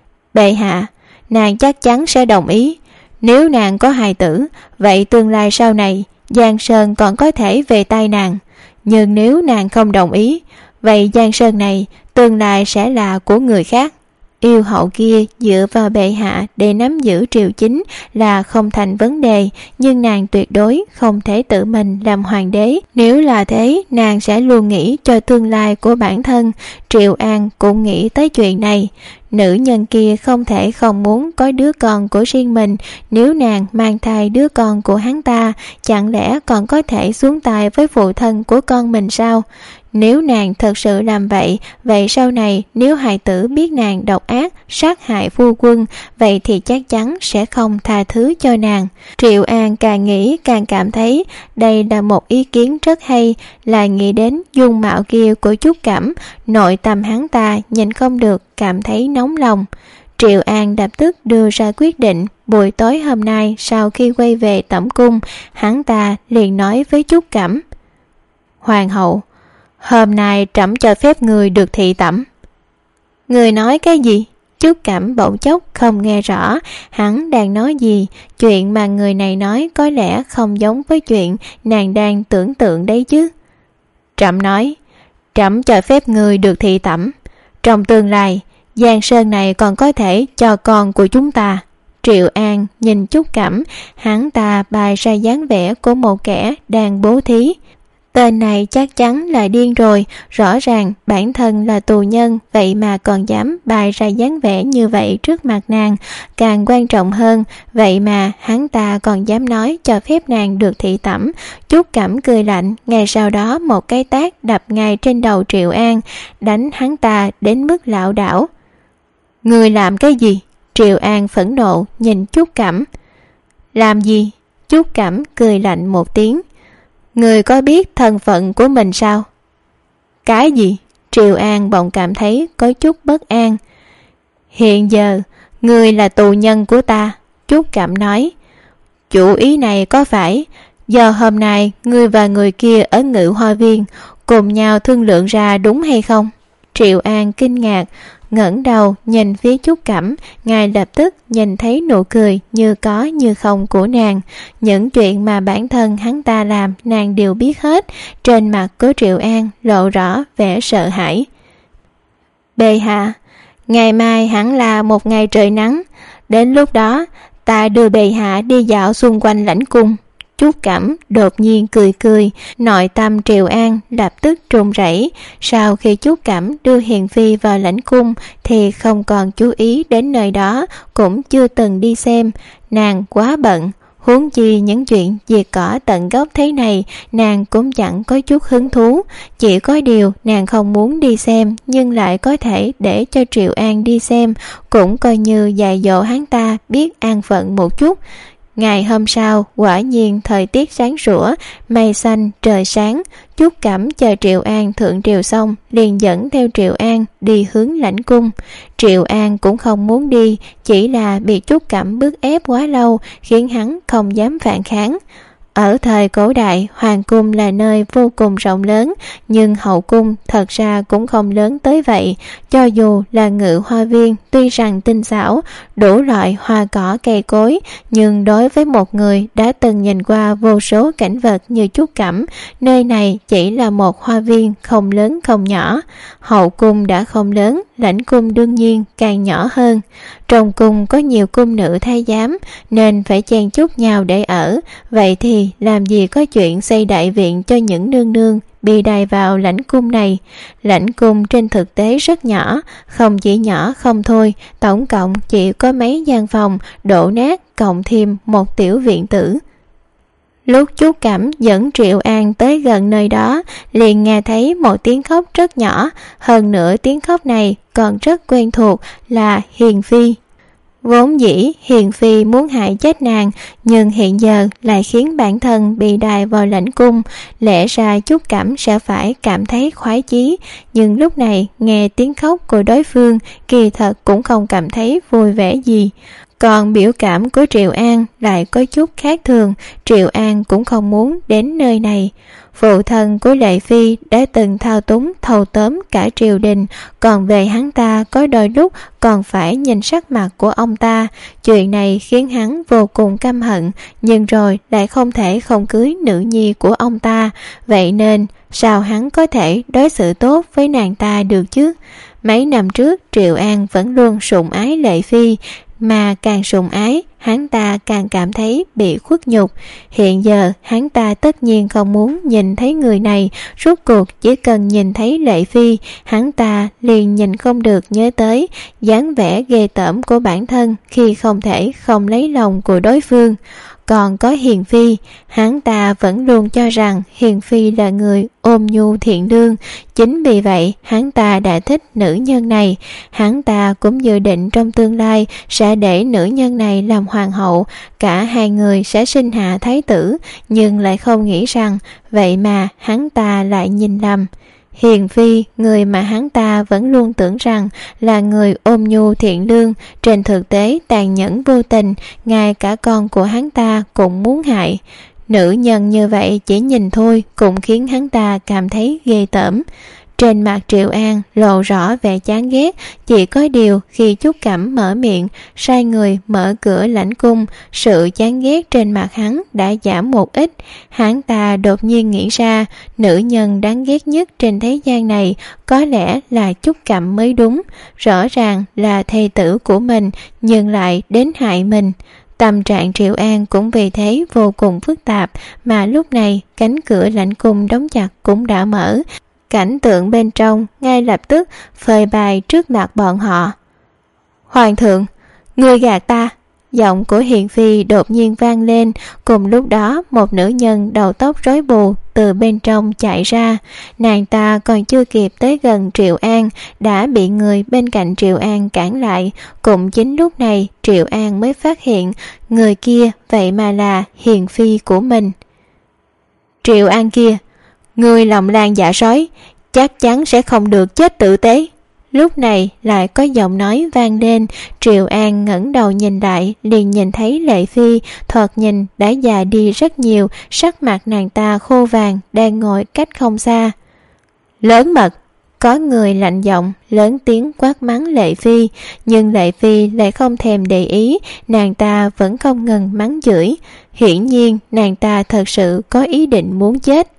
Bệ hạ, nàng chắc chắn sẽ đồng ý. Nếu nàng có hài tử, vậy tương lai sau này Giang Sơn còn có thể về tay nàng. Nhưng nếu nàng không đồng ý, vậy Giang Sơn này tương lai sẽ là của người khác. Yêu hậu kia dựa vào bệ hạ để nắm giữ triều chính là không thành vấn đề, nhưng nàng tuyệt đối không thể tự mình làm hoàng đế. Nếu là thế, nàng sẽ luôn nghĩ cho tương lai của bản thân. Triệu An cũng nghĩ tới chuyện này. Nữ nhân kia không thể không muốn có đứa con của riêng mình. Nếu nàng mang thai đứa con của hắn ta, chẳng lẽ còn có thể xuống tay với phụ thân của con mình sao? Nếu nàng thật sự làm vậy, vậy sau này nếu hài tử biết nàng độc ác, sát hại phu quân, vậy thì chắc chắn sẽ không tha thứ cho nàng. Triệu An càng nghĩ càng cảm thấy đây là một ý kiến rất hay, là nghĩ đến dung mạo kia của Trúc Cẩm, nội tâm hắn ta nhìn không được cảm thấy nóng lòng. Triệu An lập tức đưa ra quyết định. Buổi tối hôm nay sau khi quay về tẩm cung, hắn ta liền nói với Trúc Cẩm. Hoàng hậu, hôm nay trẫm cho phép người được thị tẩm. Người nói cái gì? Trúc Cẩm bỗng chốc không nghe rõ hắn đang nói gì. Chuyện mà người này nói có lẽ không giống với chuyện nàng đang tưởng tượng đấy chứ. Trẫm nói, trẫm cho phép người được thị tẩm. Trong tương lai, Giang Sơn này còn có thể cho con của chúng ta. Triệu An nhìn Trúc Cẩm, hắn ta bày ra dáng vẻ của một kẻ đang bố thí. Tên này chắc chắn là điên rồi, rõ ràng bản thân là tù nhân, vậy mà còn dám bày ra dáng vẻ như vậy trước mặt nàng. Càng quan trọng hơn, vậy mà hắn ta còn dám nói cho phép nàng được thị tẩm. Trúc Cẩm cười lạnh, ngay sau đó một cái tát đập ngay trên đầu Triệu An, đánh hắn ta đến mức lảo đảo. Người làm cái gì? Triệu An phẫn nộ nhìn Trúc Cẩm. Làm gì? Trúc Cẩm cười lạnh một tiếng. Người có biết thân phận của mình sao? Cái gì? Triệu An bỗng cảm thấy có chút bất an. Hiện giờ, người là tù nhân của ta, Trúc Cẩm nói. Chủ ý này có phải giờ hôm nay người và người kia ở Ngự Hoa Viên cùng nhau thương lượng ra đúng hay không? Triệu An kinh ngạc, ngẩng đầu nhìn phía Trúc Cẩm, ngay lập tức nhìn thấy nụ cười như có như không của nàng. Những chuyện mà bản thân hắn ta làm nàng đều biết hết. Trên mặt của Triệu An lộ rõ vẻ sợ hãi. Bệ hạ, ngày mai hẳn là một ngày trời nắng, đến lúc đó ta đưa bệ hạ đi dạo xung quanh lãnh cung. Trúc Cẩm đột nhiên cười cười, nội tâm Triệu An lập tức run rẩy. Sau khi Trúc Cẩm đưa Hiền Phi vào lãnh cung thì không còn chú ý đến nơi đó, cũng chưa từng đi xem. Nàng quá bận, huống chi những chuyện diệt cỏ tận gốc thế này nàng cũng chẳng có chút hứng thú. Chỉ có điều nàng không muốn đi xem, nhưng lại có thể để cho Triệu An đi xem, cũng coi như dạy dỗ hắn ta biết an phận một chút. Ngày hôm sau, quả nhiên thời tiết sáng sủa, mây xanh, trời sáng. Trúc Cẩm chờ Triệu An thượng triều xong, liền dẫn theo Triệu An đi hướng lãnh cung. Triệu An cũng không muốn đi, chỉ là bị Trúc Cẩm bức ép quá lâu, khiến hắn không dám phản kháng. Ở thời cổ đại, hoàng cung là nơi vô cùng rộng lớn, nhưng hậu cung thật ra cũng không lớn tới vậy. Cho dù là Ngự Hoa Viên tuy rằng tinh xảo, đủ loại hoa cỏ cây cối, nhưng đối với một người đã từng nhìn qua vô số cảnh vật như Trúc Cẩm, nơi này chỉ là một hoa viên không lớn không nhỏ. Hậu cung đã không lớn, lãnh cung đương nhiên càng nhỏ hơn. Trong cung có nhiều cung nữ thái giám nên phải chen chúc nhau để ở, vậy thì làm gì có chuyện xây đại viện cho những nương nương bị đày vào lãnh cung này. Lãnh cung trên thực tế rất nhỏ, không chỉ nhỏ không thôi, tổng cộng chỉ có mấy gian phòng đổ nát cộng thêm một tiểu viện tử. Lúc Trúc Cẩm dẫn Triệu An tới gần nơi đó, liền nghe thấy một tiếng khóc rất nhỏ, hơn nữa tiếng khóc này còn rất quen thuộc, là Hiền Phi. Vốn dĩ Hiền Phi muốn hại chết nàng, nhưng hiện giờ lại khiến bản thân bị đày vào lãnh cung, lẽ ra Trúc Cẩm sẽ phải cảm thấy khoái chí, nhưng lúc này nghe tiếng khóc của đối phương, kỳ thật cũng không cảm thấy vui vẻ gì. Còn biểu cảm của Triệu An lại có chút khác thường, Triệu An cũng không muốn đến nơi này. Phụ thân của Lệ Phi đã từng thao túng thâu tóm cả triều đình, còn về hắn ta có đôi lúc còn phải nhìn sắc mặt của ông ta. Chuyện này khiến hắn vô cùng căm hận, nhưng rồi lại không thể không cưới nữ nhi của ông ta. Vậy nên sao hắn có thể đối xử tốt với nàng ta được chứ? Mấy năm trước Triệu An vẫn luôn sủng ái Lệ Phi, mà càng sủng ái, hắn ta càng cảm thấy bị khuất nhục. Hiện giờ hắn ta tất nhiên không muốn nhìn thấy người này, rốt cuộc chỉ cần nhìn thấy Lệ Phi, hắn ta liền nhìn không được nhớ tới dáng vẻ ghê tởm của bản thân khi không thể không lấy lòng của đối phương. Còn có Hiền Phi, hắn ta vẫn luôn cho rằng Hiền Phi là người ôn nhu thiện lương, chính vì vậy hắn ta đã thích nữ nhân này. Hắn ta cũng dự định trong tương lai sẽ để nữ nhân này làm hoàng hậu, cả hai người sẽ sinh hạ thái tử, nhưng lại không nghĩ rằng vậy mà hắn ta lại nhìn lầm. Hiền Phi, người mà hắn ta vẫn luôn tưởng rằng là người ôn nhu thiện lương, trên thực tế tàn nhẫn vô tình, ngay cả con của hắn ta cũng muốn hại. Nữ nhân như vậy chỉ nhìn thôi cũng khiến hắn ta cảm thấy ghê tởm. Trên mặt Triệu An lộ rõ vẻ chán ghét, chỉ có điều khi Trúc Cẩm mở miệng, sai người mở cửa lãnh cung, sự chán ghét trên mặt hắn đã giảm một ít. Hắn ta đột nhiên nghĩ ra, nữ nhân đáng ghét nhất trên thế gian này có lẽ là Trúc Cẩm mới đúng. Rõ ràng là thê tử của mình, nhưng lại đến hại mình. Tâm trạng Triệu An cũng vì thế vô cùng phức tạp, mà lúc này cánh cửa lãnh cung đóng chặt cũng đã mở. Cảnh tượng bên trong ngay lập tức phơi bày trước mặt bọn họ. Hoàng thượng, ngươi gạt ta! Giọng của Hiền Phi đột nhiên vang lên, cùng lúc đó một nữ nhân đầu tóc rối bù từ bên trong chạy ra. Nàng ta còn chưa kịp tới gần Triệu An đã bị người bên cạnh Triệu An cản lại. Cũng chính lúc này Triệu An mới phát hiện người kia vậy mà là Hiền Phi của mình. Triệu An kia, ngươi lòng lan dạ sói, chắc chắn sẽ không được chết tử tế. Lúc này lại có giọng nói vang lên. Triệu An ngẩng đầu nhìn lại, liền nhìn thấy Lệ Phi thoạt nhìn đã già đi rất nhiều, sắc mặt nàng ta khô vàng, đang ngồi cách không xa. Lớn mật! Có người lạnh giọng lớn tiếng quát mắng Lệ Phi, nhưng Lệ Phi lại không thèm để ý, nàng ta vẫn không ngừng mắng chửi. Hiển nhiên nàng ta thật sự có ý định muốn chết.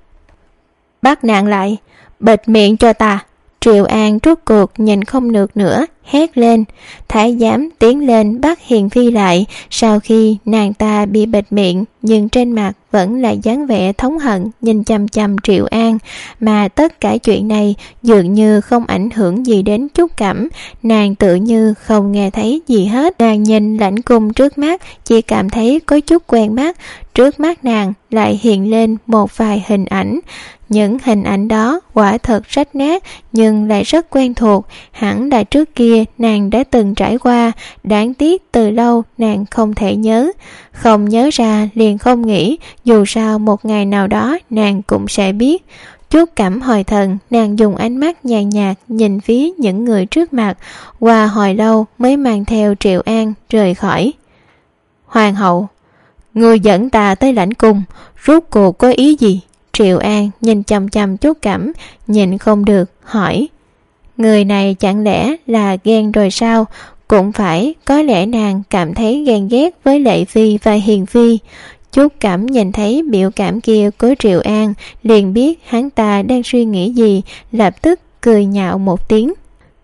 Bắt nàng lại, bịt miệng cho ta! Triệu An rốt cuộc nhìn không được nữa, hét lên. Thái giám tiến lên bắt Hiền Phi lại. Sau khi nàng ta bị bịt miệng, nhưng trên mặt vẫn là dáng vẻ thống hận nhìn chăm chăm Triệu An. Mà tất cả chuyện này dường như không ảnh hưởng gì đến Trúc Cẩm, nàng tự như không nghe thấy gì hết. Nàng nhìn lãnh cung trước mắt, chỉ cảm thấy có chút quen mắt. Trước mắt nàng lại hiện lên một vài hình ảnh. Những hình ảnh đó quả thật rách nát, nhưng lại rất quen thuộc, hẳn là trước kia nàng đã từng trải qua, đáng tiếc từ lâu nàng không thể nhớ. Không nhớ ra liền không nghĩ, dù sao một ngày nào đó nàng cũng sẽ biết. Trúc Cẩm hồi thần, nàng dùng ánh mắt nhàn nhạt nhìn phía những người trước mặt, qua hồi lâu mới mang theo Triệu An rời khỏi. Hoàng hậu, ngươi dẫn ta tới lãnh cung, rốt cuộc có ý gì? Triệu An nhìn chăm chăm Trúc Cẩm, nhìn không được, hỏi. Người này chẳng lẽ là ghen rồi sao? Cũng phải, có lẽ nàng cảm thấy ghen ghét với Lệ Phi và Hiền Phi. Trúc Cẩm nhìn thấy biểu cảm kia của Triệu An, liền biết hắn ta đang suy nghĩ gì, lập tức cười nhạo một tiếng.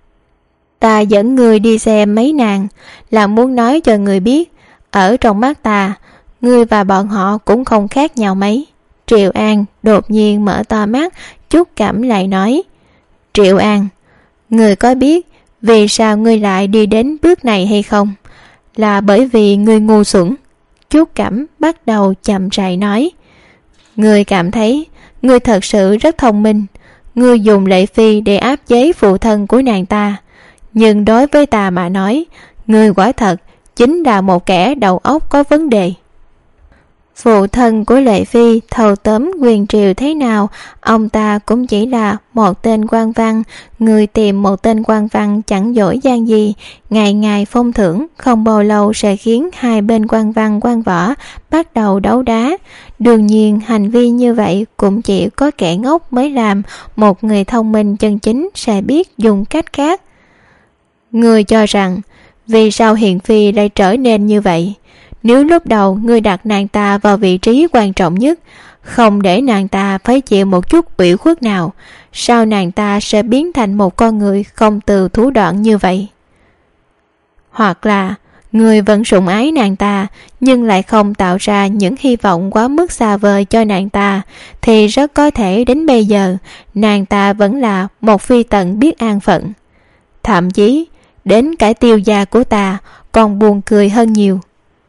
Ta dẫn người đi xem mấy nàng, là muốn nói cho người biết, ở trong mắt ta, ngươi và bọn họ cũng không khác nhau mấy. Triệu An đột nhiên mở to mắt, Trúc Cẩm lại nói. Triệu An, ngươi có biết vì sao ngươi lại đi đến bước này hay không? Là bởi vì ngươi ngu xuẩn. Trúc Cẩm bắt đầu chậm rãi nói. Ngươi cảm thấy ngươi thật sự rất thông minh. Ngươi dùng Lệ Phi để áp chế phụ thân của nàng ta. Nhưng đối với ta mà nói, ngươi quả thật chính là một kẻ đầu óc có vấn đề. Phụ thân của Lệ Phi thâu tóm quyền triều thế nào, ông ta cũng chỉ là một tên quan văn. Người tìm một tên quan văn chẳng giỏi giang gì, ngày ngày phong thưởng, không bao lâu sẽ khiến hai bên quan văn quan võ bắt đầu đấu đá. Đương nhiên hành vi như vậy cũng chỉ có kẻ ngốc mới làm, một người thông minh chân chính sẽ biết dùng cách khác. Người cho rằng vì sao Hiền Phi lại trở nên như vậy? Nếu lúc đầu ngươi đặt nàng ta vào vị trí quan trọng nhất, không để nàng ta phải chịu một chút ủy khuất nào, sao nàng ta sẽ biến thành một con người không từ thủ đoạn như vậy? Hoặc là ngươi vẫn sủng ái nàng ta nhưng lại không tạo ra những hy vọng quá mức xa vời cho nàng ta, thì rất có thể đến bây giờ nàng ta vẫn là một phi tần biết an phận. Thậm chí đến cái Tiêu gia của ta còn buồn cười hơn nhiều.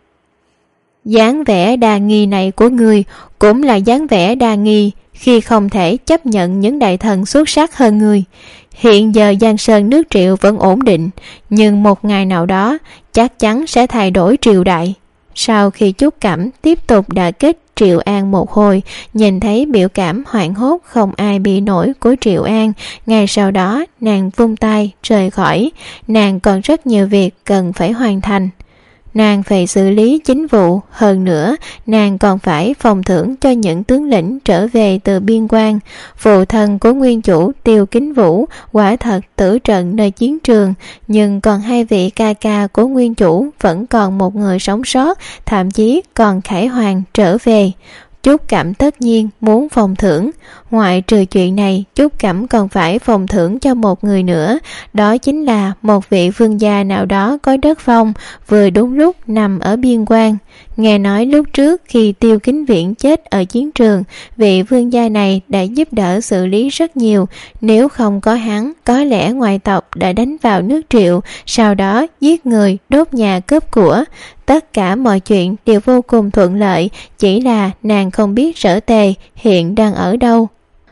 Dáng vẻ đa nghi này của ngươi cũng là dáng vẻ đa nghi khi không thể chấp nhận những đại thần xuất sắc hơn ngươi. Hiện giờ Giang Sơn nước Triệu vẫn ổn định, nhưng một ngày nào đó chắc chắn sẽ thay đổi triều đại. Sau khi Trúc Cẩm tiếp tục đả kích Triệu An một hồi, nhìn thấy biểu cảm hoảng hốt không ai bị nổi của Triệu An, ngay sau đó nàng vung tay rời khỏi. Nàng còn rất nhiều việc cần phải hoàn thành. Nàng phải xử lý chính vụ, hơn nữa nàng còn phải phong thưởng cho những tướng lĩnh trở về từ biên quan. Phụ thân của nguyên chủ Tiêu Kính Vũ quả thật tử trận nơi chiến trường, nhưng còn hai vị ca ca của nguyên chủ vẫn còn một người sống sót, thậm chí còn khải hoàn trở về. Trúc Cẩm tất nhiên muốn phong thưởng. Ngoại trừ chuyện này, Trúc Cẩm còn phải phong thưởng cho một người nữa, đó chính là một vị vương gia nào đó có đất phong, vừa đúng lúc nằm ở biên quan. Nghe nói lúc trước khi Tiêu Kính Viễn chết ở chiến trường, vị vương gia này đã giúp đỡ xử lý rất nhiều. Nếu không có hắn, có lẽ ngoại tộc đã đánh vào nước Triệu, sau đó giết người, đốt nhà cướp của. Tất cả mọi chuyện đều vô cùng thuận lợi, chỉ là nàng không biết Sở Tề hiện đang ở đâu.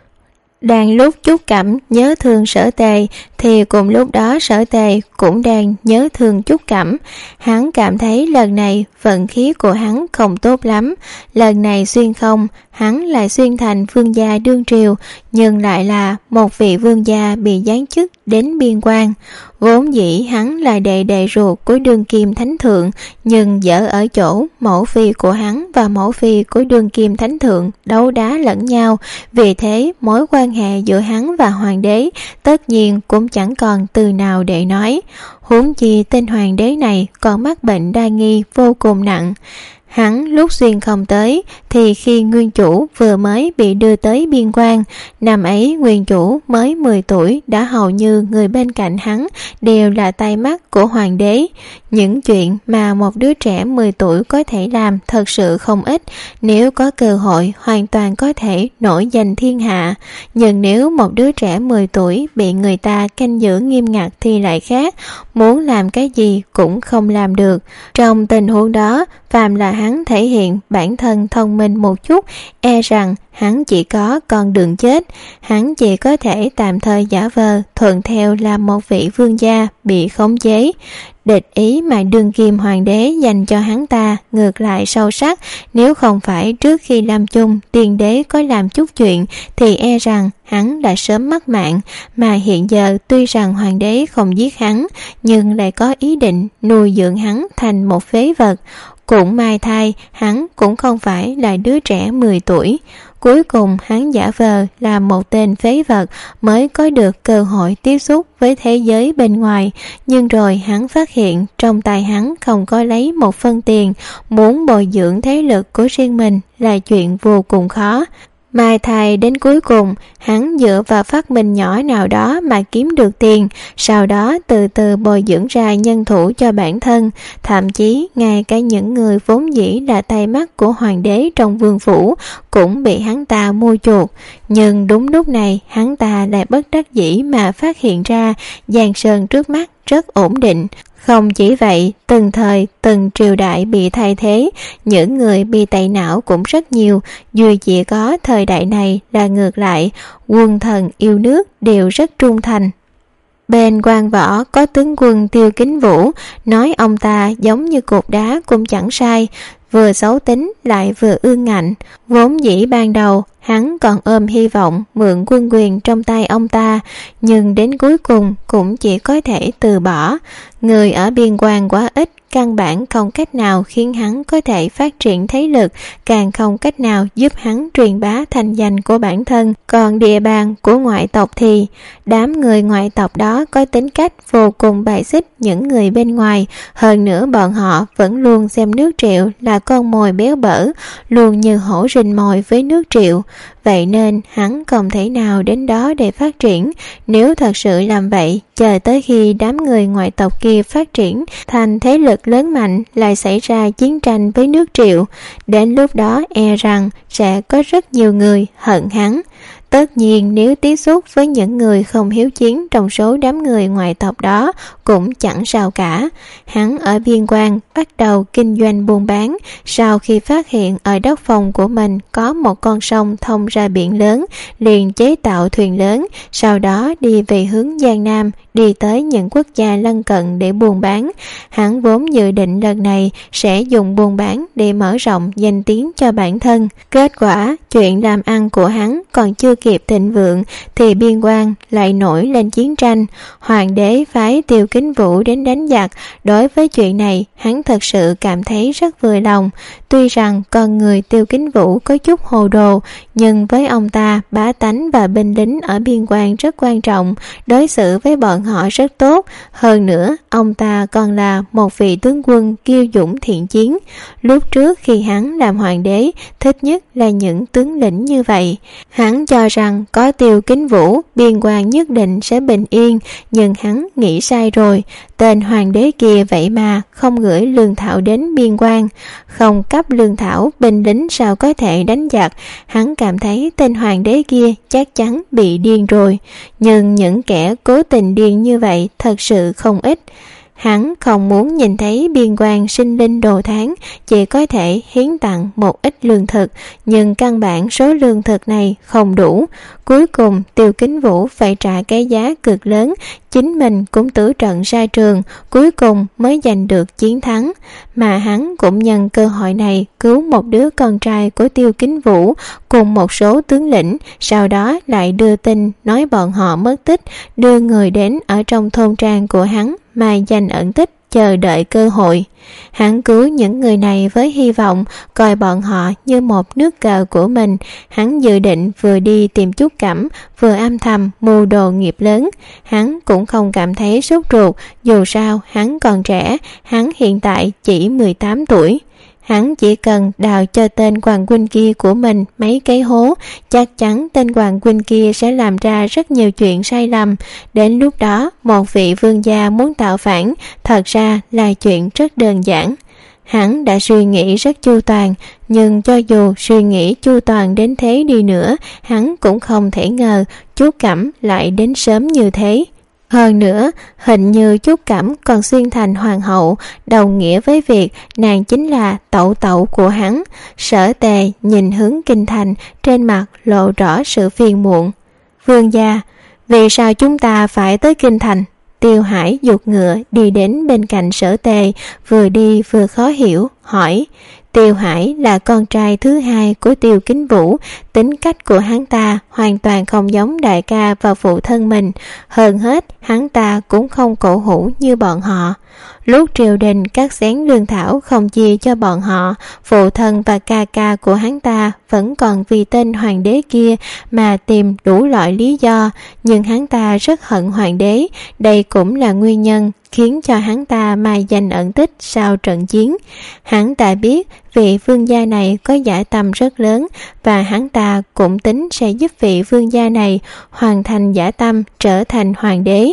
Đang lúc Trúc Cẩm nhớ thương Sở Tề thì cùng lúc đó Sở Tề cũng đang nhớ thương Trúc Cẩm. Hắn cảm thấy lần này vận khí của hắn không tốt lắm. Lần này xuyên không, hắn lại xuyên thành vương gia đương triều, nhưng lại là một vị vương gia bị giáng chức đến biên quan. Vốn dĩ hắn là đệ ruột của đương kim thánh thượng, nhưng dở ở chỗ mẫu phi của hắn và mẫu phi của đương kim thánh thượng đấu đá lẫn nhau, vì thế mối quan hệ giữa hắn và hoàng đế tất nhiên cũng chẳng còn từ nào để nói. Huống chi tên hoàng đế này còn mắc bệnh đa nghi vô cùng nặng. Hắn lúc xuyên không tới thì khi nguyên chủ vừa mới bị đưa tới biên quan, năm ấy nguyên chủ mới 10 tuổi, đã hầu như người bên cạnh hắn đều là tay mắt của hoàng đế. Những chuyện mà một đứa trẻ 10 tuổi có thể làm thật sự không ít, nếu có cơ hội hoàn toàn có thể nổi danh thiên hạ. Nhưng nếu một đứa trẻ 10 tuổi bị người ta canh giữ nghiêm ngặt thì lại khác, muốn làm cái gì cũng không làm được. Trong tình huống đó, phàm là hắn thể hiện bản thân thông minh một chút, e rằng hắn chỉ có con đường chết. Hắn chỉ có thể tạm thời giả vờ thuận theo làm một vị vương gia bị khống chế. Địch ý mà đương kim hoàng đế dành cho hắn ta ngược lại sâu sắc, nếu không phải trước khi lâm chung tiên đế có làm chút chuyện thì e rằng hắn đã sớm mất mạng. Mà hiện giờ tuy rằng hoàng đế không giết hắn, nhưng lại có ý định nuôi dưỡng hắn thành một phế vật. Cũng may thay, hắn cũng không phải là đứa trẻ 10 tuổi. Cuối cùng hắn giả vờ là một tên phế vật mới có được cơ hội tiếp xúc với thế giới bên ngoài. Nhưng rồi hắn phát hiện trong tay hắn không có lấy một phân tiền, muốn bồi dưỡng thế lực của riêng mình là chuyện vô cùng khó. Mai thay đến cuối cùng, hắn dựa vào phát minh nhỏ nào đó mà kiếm được tiền, sau đó từ từ bồi dưỡng ra nhân thủ cho bản thân. Thậm chí ngay cả những người vốn dĩ là tay mắt của hoàng đế trong vương phủ cũng bị hắn ta mua chuộc. Nhưng đúng lúc này hắn ta lại bất đắc dĩ mà phát hiện ra Giang Sơn trước mắt rất ổn định. Không chỉ vậy, từng thời, từng triều đại bị thay thế, những người bị tẩy não cũng rất nhiều, duy chỉ có thời đại này là ngược lại, quân thần yêu nước đều rất trung thành. Bên quan võ có tướng quân Tiêu Kính Vũ, nói ông ta giống như cục đá cũng chẳng sai, vừa xấu tính lại vừa ương ngạnh. Vốn dĩ ban đầu hắn còn ôm hy vọng mượn quân quyền trong tay ông ta, nhưng đến cuối cùng cũng chỉ có thể từ bỏ. Người ở biên quan quá ít, căn bản không cách nào khiến hắn có thể phát triển thế lực, càng không cách nào giúp hắn truyền bá thành danh của bản thân. Còn địa bàn của ngoại tộc thì đám người ngoại tộc đó có tính cách vô cùng bài xích những người bên ngoài, hơn nữa bọn họ vẫn luôn xem nước Triệu là con mồi béo bở, luôn như hổ rình mồi với nước Triệu. Vậy nên hắn không thể nào đến đó để phát triển. Nếu thật sự làm vậy, chờ tới khi đám người ngoại tộc kia phát triển thành thế lực lớn mạnh, lại xảy ra chiến tranh với nước Triệu, đến lúc đó e rằng sẽ có rất nhiều người hận hắn. Tất nhiên nếu tiếp xúc với những người không hiếu chiến trong số đám người ngoại tộc đó cũng chẳng sao cả. Hắn ở biên quan bắt đầu kinh doanh buôn bán, sau khi phát hiện ở đất phòng của mình có một con sông thông ra biển lớn, liền chế tạo thuyền lớn, sau đó đi về hướng Giang Nam, đi tới những quốc gia lân cận để buôn bán. Hắn vốn dự định lần này sẽ dùng buôn bán để mở rộng danh tiếng cho bản thân. Kết quả chuyện làm ăn của hắn còn chưa kịp thịnh vượng thì biên quan lại nổi lên chiến tranh. Hoàng đế phái Tiêu Kính Vũ đến đánh giặc. Đối với chuyện này hắn thật sự cảm thấy rất vừa lòng. Tuy rằng con người Tiêu Kính Vũ có chút hồ đồ, nhưng với ông ta, bá tánh và binh lính ở biên quan rất quan trọng, đối xử với bọn họ rất tốt. Hơn nữa ông ta còn là một vị tướng quân kiêu dũng thiện chiến. Lúc trước khi hắn làm hoàng đế, thích nhất là những tướng lĩnh như vậy. Hắn cho rằng có Tiêu Kính Vũ, biên quan nhất định sẽ bình yên, nhưng hắn nghĩ sai rồi. Tên hoàng đế kia vậy mà không gửi lương thảo đến biên quan, không cấp lương thảo, binh lính sao có thể đánh giặc. Hắn cảm thấy tên hoàng đế kia chắc chắn bị điên rồi. Nhưng những kẻ cố tình điên như vậy thật sự không ít. Hắn không muốn nhìn thấy biên quan sinh linh đồ tháng, chỉ có thể hiến tặng một ít lương thực, nhưng căn bản số lương thực này không đủ. Cuối cùng Tiêu Kính Vũ phải trả cái giá cực lớn, chính mình cũng tử trận ra trường, cuối cùng mới giành được chiến thắng. Mà hắn cũng nhân cơ hội này cứu một đứa con trai của Tiêu Kính Vũ cùng một số tướng lĩnh, sau đó lại đưa tin nói bọn họ mất tích, đưa người đến ở trong thôn trang của hắn mà dành ẩn tích, chờ đợi cơ hội. Hắn cứu những người này với hy vọng coi bọn họ như một nước cờ của mình. Hắn dự định vừa đi tìm Trúc Cẩm, vừa âm thầm mưu đồ nghiệp lớn. Hắn cũng không cảm thấy sốt ruột, dù sao hắn còn trẻ, hắn hiện tại chỉ 18 tuổi. Hắn chỉ cần đào cho tên hoàng huynh kia của mình mấy cái hố, chắc chắn tên hoàng huynh kia sẽ làm ra rất nhiều chuyện sai lầm. Đến lúc đó một vị vương gia muốn tạo phản thật ra là chuyện rất đơn giản. Hắn đã suy nghĩ rất chu toàn, nhưng cho dù suy nghĩ chu toàn đến thế đi nữa, hắn cũng không thể ngờ Trúc Cẩm lại đến sớm như thế. Hơn nữa, hình như Trúc Cẩm còn xuyên thành hoàng hậu, đồng nghĩa với việc nàng chính là tẩu tẩu của hắn. Sở Tề nhìn hướng kinh thành, trên mặt lộ rõ sự phiền muộn. Vương gia, vì sao chúng ta phải tới kinh thành? Tiêu Hải giục ngựa đi đến bên cạnh Sở Tề, vừa đi vừa khó hiểu, hỏi. Tiêu Hải là con trai thứ hai của Tiêu Kính Vũ, tính cách của hắn ta hoàn toàn không giống đại ca và phụ thân mình, hơn hết hắn ta cũng không cổ hủ như bọn họ. Lúc triều đình cắt xén lương thảo không chia cho bọn họ, phụ thân và ca ca của hắn ta vẫn còn vì tên hoàng đế kia mà tìm đủ loại lý do, nhưng hắn ta rất hận hoàng đế, đây cũng là nguyên nhân khiến cho hắn ta mai danh ẩn tích sau trận chiến. Hắn ta biết vị vương gia này có dã tâm rất lớn, và hắn ta cũng tính sẽ giúp vị vương gia này hoàn thành dã tâm, trở thành hoàng đế.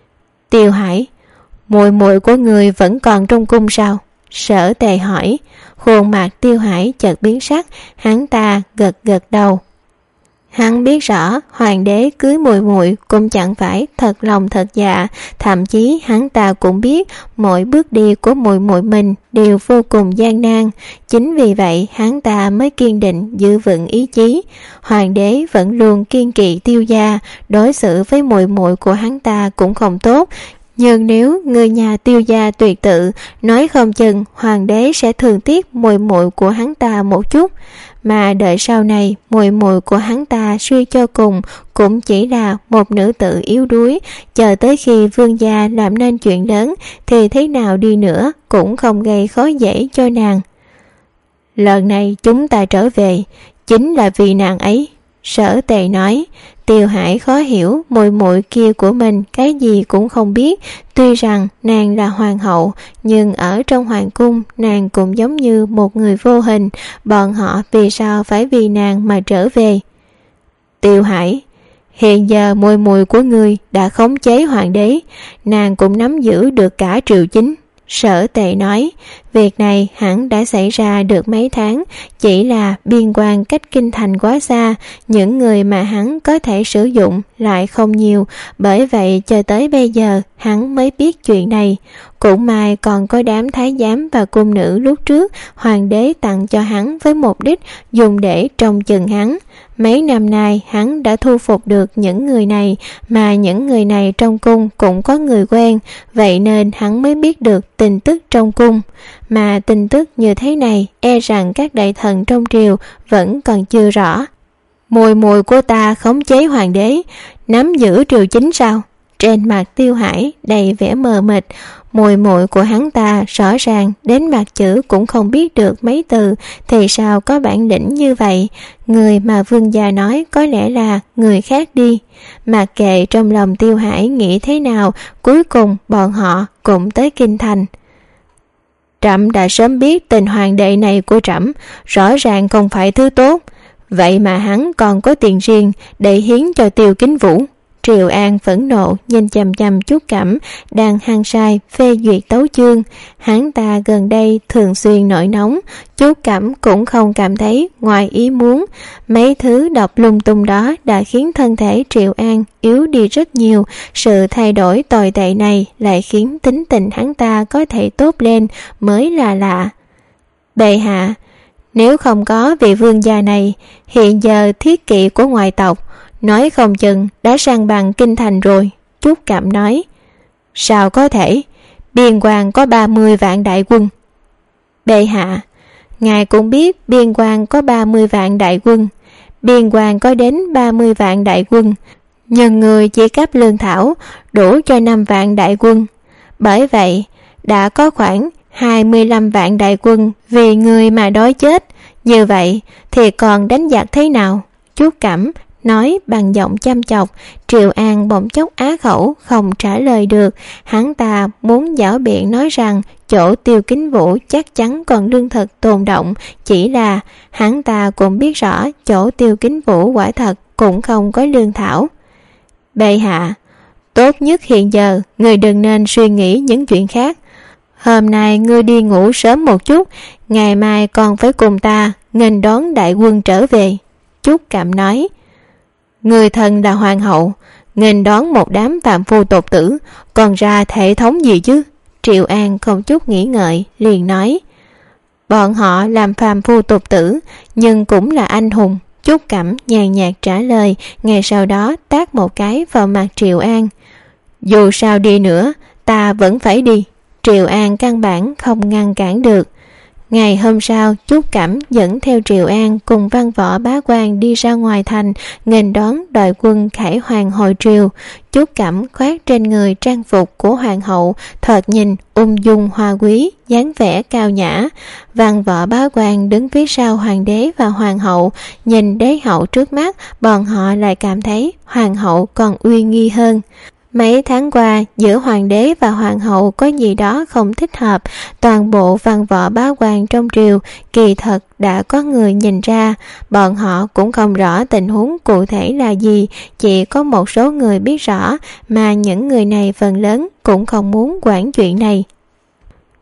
Tiêu Hải, muội muội của người vẫn còn trong cung sao? Sở Tề hỏi. Khuôn mặt Tiêu Hải chợt biến sắc, hắn ta gật gật đầu. Hắn biết rõ hoàng đế cưới muội muội cũng chẳng phải thật lòng thật dạ, thậm chí hắn ta cũng biết mỗi bước đi của muội muội mình đều vô cùng gian nan. Chính vì vậy hắn ta mới kiên định giữ vững ý chí. Hoàng đế vẫn luôn kiên kỵ Tiêu gia, đối xử với muội muội của hắn ta cũng không tốt. Nhưng nếu người nhà Tiêu gia tuyệt tự, nói không chừng hoàng đế sẽ thương tiếc muội muội của hắn ta một chút. Mà đợi sau này muội muội của hắn ta suy cho cùng cũng chỉ là một nữ tử yếu đuối, chờ tới khi vương gia làm nên chuyện lớn thì thế nào đi nữa cũng không gây khó dễ cho nàng. Lần này chúng ta trở về chính là vì nàng ấy, Sở Tề nói. Tiêu Hải khó hiểu muội muội kia của mình cái gì cũng không biết. Tuy rằng nàng là hoàng hậu, nhưng ở trong hoàng cung nàng cũng giống như một người vô hình. Bọn họ vì sao phải vì nàng mà trở về? Tiêu Hải, hiện giờ muội muội của ngươi đã khống chế hoàng đế, nàng cũng nắm giữ được cả triều chính. Sở Tề nói, việc này hẳn đã xảy ra được mấy tháng, chỉ là biên quan cách kinh thành quá xa, những người mà hắn có thể sử dụng lại không nhiều, bởi vậy cho tới bây giờ hắn mới biết chuyện này. Cũng may còn có đám thái giám và cung nữ lúc trước hoàng đế tặng cho hắn với mục đích dùng để trông chừng hắn. Mấy năm nay hắn đã thu phục được những người này, mà những người này trong cung cũng có người quen, vậy nên hắn mới biết được tin tức trong cung. Mà tin tức như thế này e rằng các đại thần trong triều vẫn còn chưa rõ. Muội muội của ta khống chế hoàng đế, nắm giữ triều chính sao? Trên mặt Tiêu Hải đầy vẻ mờ mịt. Muội muội của hắn ta rõ ràng đến mặt chữ cũng không biết được mấy từ, thì sao có bản lĩnh như vậy? Người mà vương gia nói có lẽ là người khác đi. Mặc kệ trong lòng Tiêu Hải nghĩ thế nào, cuối cùng bọn họ cũng tới kinh thành. Trẫm đã sớm biết tình hoàng đệ này của trẫm rõ ràng không phải thứ tốt, vậy mà hắn còn có tiền riêng để hiến cho Tiêu Kính Vũ. Triệu An phẫn nộ nhìn chằm chằm Trúc Cẩm đang hăng say phê duyệt tấu chương. Hắn ta gần đây thường xuyên nổi nóng, Trúc Cẩm cũng không cảm thấy ngoài ý muốn. Mấy thứ độc lung tung đó đã khiến thân thể Triệu An yếu đi rất nhiều. Sự thay đổi tồi tệ này lại khiến tính tình hắn ta có thể tốt lên mới là lạ. Bệ hạ, nếu không có vị vương gia này, hiện giờ thiết kỵ của ngoại tộc nói không chừng đã san bằng kinh thành rồi. Trúc Cẩm nói. Sao có thể? Biên quan có 30 vạn đại quân. Bệ hạ, ngài cũng biết biên quan có 30 vạn đại quân. Biên quan có đến 30 vạn đại quân, nhưng người chỉ cấp lương thảo đủ cho 5 vạn đại quân. Bởi vậy đã có khoảng 25 vạn đại quân vì người mà đói chết. Như vậy thì còn đánh giặc thế nào? Trúc Cẩm nói bằng giọng chăm chọc. Triệu An bỗng chốc á khẩu không trả lời được. Hắn ta muốn giảo biện nói rằng chỗ Tiêu Kính Vũ chắc chắn còn lương thực tồn động, chỉ là hắn ta cũng biết rõ chỗ Tiêu Kính Vũ quả thật cũng không có lương thảo. Bệ hạ, tốt nhất hiện giờ người đừng nên suy nghĩ những chuyện khác. Hôm nay ngươi đi ngủ sớm một chút, ngày mai còn phải cùng ta nghênh đón đại quân trở về. Trúc Cẩm nói. Người thân là hoàng hậu, nghênh đón một đám phạm phu tục tử, còn ra thể thống gì chứ? Triệu An không chút nghĩ ngợi liền nói. Bọn họ làm phàm phu tục tử nhưng cũng là anh hùng. Trúc Cẩm nhàn nhạt trả lời, ngay sau đó tát một cái vào mặt Triệu An. Dù sao đi nữa ta vẫn phải đi. Triệu An căn bản không ngăn cản được. Ngày hôm sau, Trúc Cẩm dẫn theo Triệu An cùng văn võ bá quan đi ra ngoài thành, nghênh đón đội quân khải hoàn hồi triều. Trúc Cẩm khoác trên người trang phục của hoàng hậu, thoạt nhìn ung dung hoa quý, dáng vẻ cao nhã. Văn võ bá quan đứng phía sau hoàng đế và hoàng hậu, nhìn đế hậu trước mắt, bọn họ lại cảm thấy hoàng hậu còn uy nghi hơn. Mấy tháng qua, giữa hoàng đế và hoàng hậu có gì đó không thích hợp. Toàn bộ văn võ bá quan trong triều kỳ thật đã có người nhìn ra. Bọn họ cũng không rõ tình huống cụ thể là gì, chỉ có một số người biết rõ, mà những người này phần lớn cũng không muốn quản chuyện này.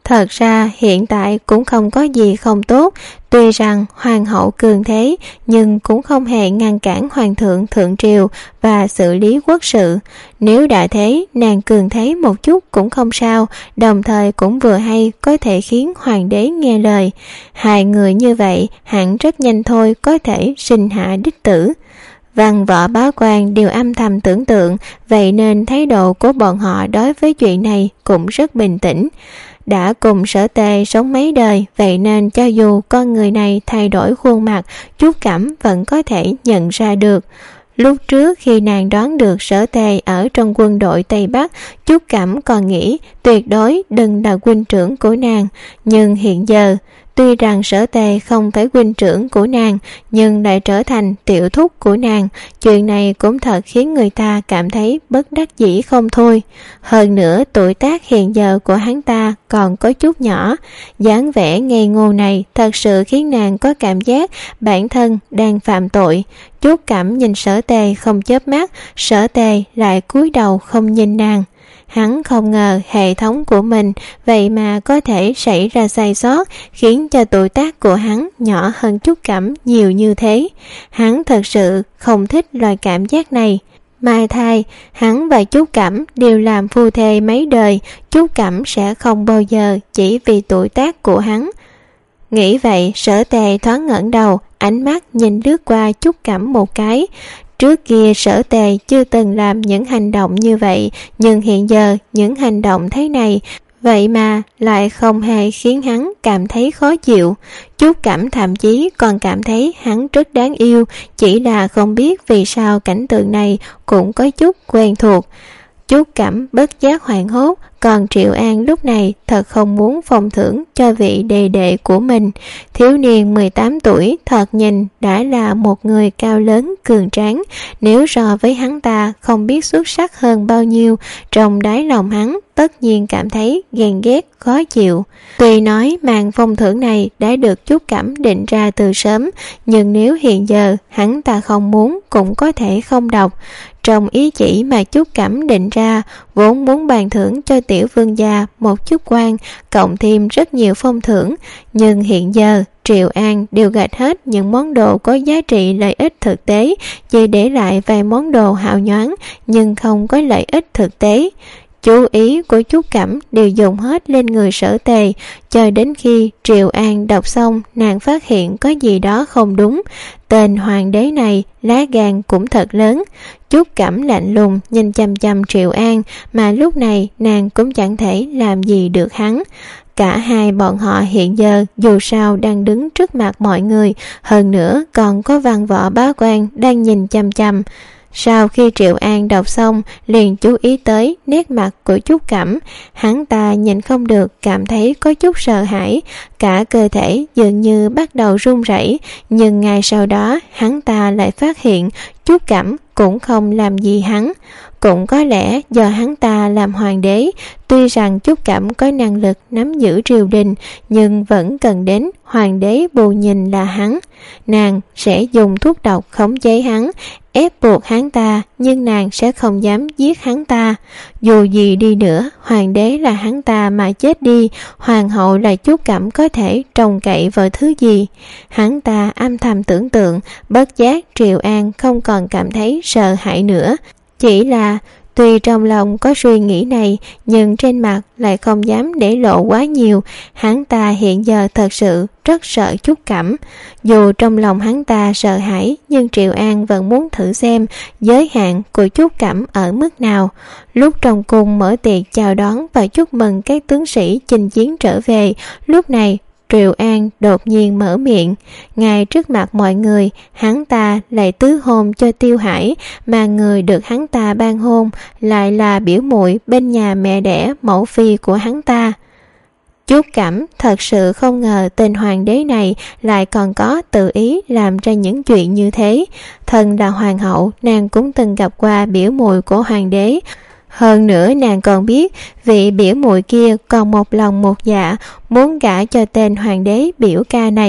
Thật ra hiện tại cũng không có gì không tốt, tuy rằng hoàng hậu cường thế nhưng cũng không hề ngăn cản hoàng thượng thượng triều và xử lý quốc sự. Nếu đã thế, nàng cường thế một chút cũng không sao, đồng thời cũng vừa hay có thể khiến hoàng đế nghe lời. Hai người như vậy hẳn rất nhanh thôi có thể sinh hạ đích tử. Văn võ bá quan đều âm thầm tưởng tượng, vậy nên thái độ của bọn họ đối với chuyện này cũng rất bình tĩnh. Đã cùng Sở Tề sống mấy đời, vậy nên cho dù con người này thay đổi khuôn mặt, Trúc Cẩm vẫn có thể nhận ra được. Lúc trước khi nàng đoán được Sở Tề ở trong quân đội Tây Bắc, Trúc Cẩm còn nghĩ tuyệt đối đừng là huynh trưởng của nàng. Nhưng hiện giờ, tuy rằng Sở Tề không phải huynh trưởng của nàng, nhưng lại trở thành tiểu thúc của nàng. Chuyện này cũng thật khiến người ta cảm thấy bất đắc dĩ không thôi. Hơn nữa, tuổi tác hiện giờ của hắn ta còn có chút nhỏ. Dáng vẻ ngây ngô này thật sự khiến nàng có cảm giác bản thân đang phạm tội. Trúc Cẩm nhìn Sở Tề không chớp mắt, Sở Tề lại cúi đầu không nhìn nàng. Hắn không ngờ hệ thống của mình vậy mà có thể xảy ra sai sót, khiến cho tuổi tác của hắn nhỏ hơn Trúc Cẩm nhiều như thế. Hắn thật sự không thích loại cảm giác này. Mai thai, hắn và Trúc Cẩm đều làm phu thê mấy đời, Trúc Cẩm sẽ không bao giờ chỉ vì tuổi tác của hắn. Nghĩ vậy, Sở Tề thoáng ngẩng đầu, ánh mắt nhìn lướt qua Trúc Cẩm một cái. Trước kia Sở Tề chưa từng làm những hành động như vậy, nhưng hiện giờ những hành động thế này vậy mà lại không hề khiến hắn cảm thấy khó chịu. Trúc Cẩm thậm chí còn cảm thấy hắn rất đáng yêu, chỉ là không biết vì sao cảnh tượng này cũng có chút quen thuộc. Trúc Cẩm bất giác hoảng hốt, còn Triệu An lúc này thật không muốn phong thưởng cho vị đệ đệ của mình. Thiếu niên 18 tuổi thật nhìn đã là một người cao lớn cường tráng, nếu so với hắn ta không biết xuất sắc hơn bao nhiêu, trong đáy lòng hắn tất nhiên cảm thấy ghen ghét khó chịu. Tuy nói màn phong thưởng này đã được Trúc Cẩm định ra từ sớm, nhưng nếu hiện giờ hắn ta không muốn cũng có thể không đọc. Trong ý chỉ mà Trúc Cẩm định ra, vốn muốn bàn thưởng cho tiểu vương gia một chức quan, cộng thêm rất nhiều phong thưởng, nhưng hiện giờ Triệu An đều gạch hết những món đồ có giá trị lợi ích thực tế, chỉ để lại vài món đồ hào nhoáng nhưng không có lợi ích thực tế. Chú ý của Trúc Cẩm đều dùng hết lên người Sở Tề, cho đến khi Triệu An đọc xong, nàng phát hiện có gì đó không đúng. Tên hoàng đế này lá gan cũng thật lớn. Trúc Cẩm lạnh lùng nhìn chăm chăm Triệu An, mà lúc này nàng cũng chẳng thể làm gì được hắn. Cả hai bọn họ hiện giờ dù sao đang đứng trước mặt mọi người, hơn nữa còn có văn võ bá quan đang nhìn chăm chăm. Sau khi Triệu An đọc xong, liền chú ý tới nét mặt của Trúc Cẩm. Hắn ta nhìn không được, cảm thấy có chút sợ hãi, cả cơ thể dường như bắt đầu run rẩy. Nhưng ngay sau đó, hắn ta lại phát hiện Trúc Cẩm cũng không làm gì hắn. Cũng có lẽ do hắn ta làm hoàng đế, tuy rằng Trúc Cẩm có năng lực nắm giữ triều đình, nhưng vẫn cần đến hoàng đế bù nhìn là hắn. Nàng sẽ dùng thuốc độc khống chế hắn, ép buộc hắn ta, nhưng nàng sẽ không dám giết hắn ta. Dù gì đi nữa, hoàng đế là hắn ta mà chết đi, hoàng hậu là Trúc Cẩm có thể trông cậy vào thứ gì? Hắn ta âm thầm tưởng tượng, bất giác Triệu An không còn cảm thấy sợ hãi nữa. Chỉ là tuy trong lòng có suy nghĩ này, nhưng trên mặt lại không dám để lộ quá nhiều. Hắn ta hiện giờ thật sự rất sợ Trúc Cẩm. Dù trong lòng hắn ta sợ hãi, nhưng Triệu An vẫn muốn thử xem giới hạn của Trúc Cẩm ở mức nào. Lúc trong cung mở tiệc chào đón và chúc mừng các tướng sĩ chinh chiến trở về, lúc này Triệu An đột nhiên mở miệng. Ngay trước mặt mọi người, hắn ta lại tứ hôn cho Tiêu Hải, mà người được hắn ta ban hôn lại là biểu muội bên nhà mẹ đẻ mẫu phi của hắn ta. Trúc Cẩm thật sự không ngờ tên hoàng đế này lại còn có tự ý làm ra những chuyện như thế. Thân là hoàng hậu, nàng cũng từng gặp qua biểu muội của hoàng đế. Hơn nữa nàng còn biết vị biểu muội kia còn một lòng một dạ muốn gả cho tên hoàng đế biểu ca này.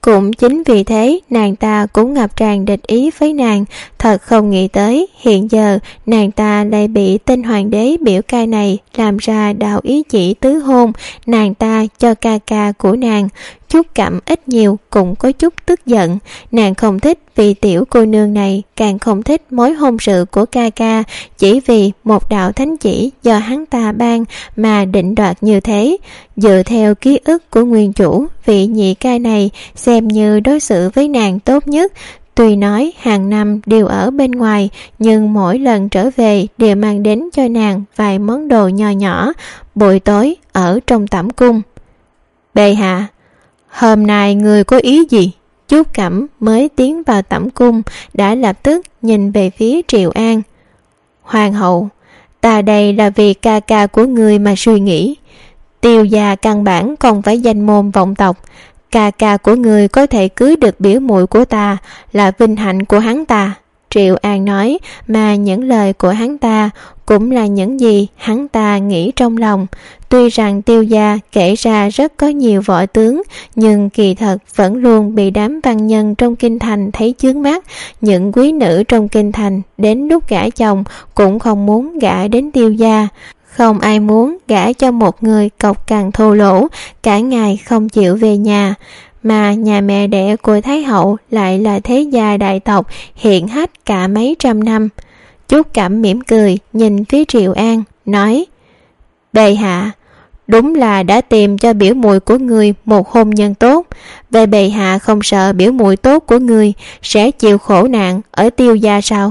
Cũng chính vì thế nàng ta cũng ngập tràn địch ý với nàng. Thật không nghĩ tới hiện giờ nàng ta lại bị tên hoàng đế biểu ca này làm ra đạo ý chỉ tứ hôn nàng ta cho ca ca của nàng. Chút Cẩm ít nhiều cũng có chút tức giận. Nàng không thích vì tiểu cô nương này, càng không thích mối hôn sự của ca ca, chỉ vì một đạo thánh chỉ do hắn ta ban mà định đoạt như thế. Dựa theo ký ức của nguyên chủ, vị nhị ca này xem như đối xử với nàng tốt nhất. Tuy nói hàng năm đều ở bên ngoài, nhưng mỗi lần trở về đều mang đến cho nàng vài món đồ nho nhỏ, buổi tối ở trong tẩm cung. Bệ hạ, hôm nay người có ý gì? Chút Cẩm mới tiến vào tẩm cung đã lập tức nhìn về phía Triệu An. Hoàng hậu, ta đây là vì ca ca của người mà suy nghĩ. Tiêu gia căn bản không phải danh môn vọng tộc. Ca ca của người có thể cưới được biểu muội của ta là vinh hạnh của hắn ta. Triệu An nói, mà những lời của hắn ta cũng là những gì hắn ta nghĩ trong lòng. Tuy rằng Tiêu gia kể ra rất có nhiều võ tướng, nhưng kỳ thật vẫn luôn bị đám văn nhân trong kinh thành thấy chướng mắt. Những quý nữ trong kinh thành đến lúc gả chồng cũng không muốn gả đến Tiêu gia. Không ai muốn gả cho một người cộc cằn thô lỗ, cả ngày không chịu về nhà. Mà nhà mẹ đẻ của Thái hậu lại là thế gia đại tộc hiển hách cả mấy trăm năm. Chút Cẩm mỉm cười nhìn phía Triệu An, nói: Bệ hạ, đúng là đã tìm cho biểu muội của người một hôn nhân tốt. Về bệ hạ không sợ biểu muội tốt của người sẽ chịu khổ nạn ở Tiêu gia sao?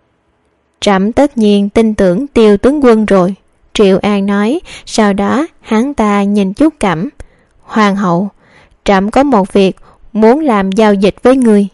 Trẫm tất nhiên tin tưởng Tiêu tướng quân rồi, Triệu An nói. Sau đó hắn ta nhìn Chút Cẩm. Hoàng hậu, trẫm có một việc muốn làm giao dịch với người.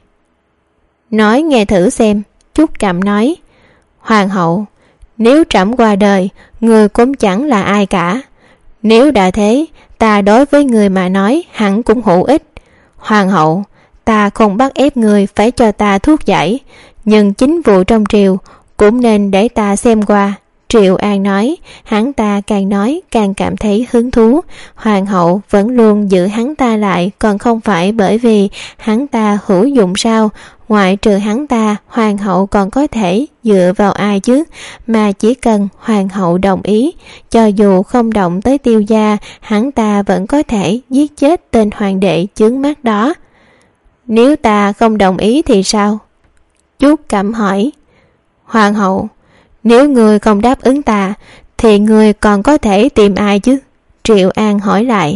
Nói nghe thử xem, Chút Cẩm nói. Hoàng hậu, nếu trẫm qua đời, người cũng chẳng là ai cả. Nếu đã thế, ta đối với người mà nói hẳn cũng hữu ích. Hoàng hậu, ta không bắt ép người phải cho ta thuốc giải, nhưng chính vụ trong triều cũng nên để ta xem qua. Triệu An nói. Hắn ta càng nói càng cảm thấy hứng thú. Hoàng hậu vẫn luôn giữ hắn ta lại, còn không phải bởi vì hắn ta hữu dụng sao? Ngoại trừ hắn ta, hoàng hậu còn có thể dựa vào ai chứ? Mà chỉ cần hoàng hậu đồng ý, cho dù không động tới Tiêu gia, hắn ta vẫn có thể giết chết tên hoàng đệ chướng mắt đó. Nếu ta không đồng ý thì sao? Chút Cẩm hỏi. Hoàng hậu, nếu người không đáp ứng ta, thì người còn có thể tìm ai chứ? Triệu An hỏi lại.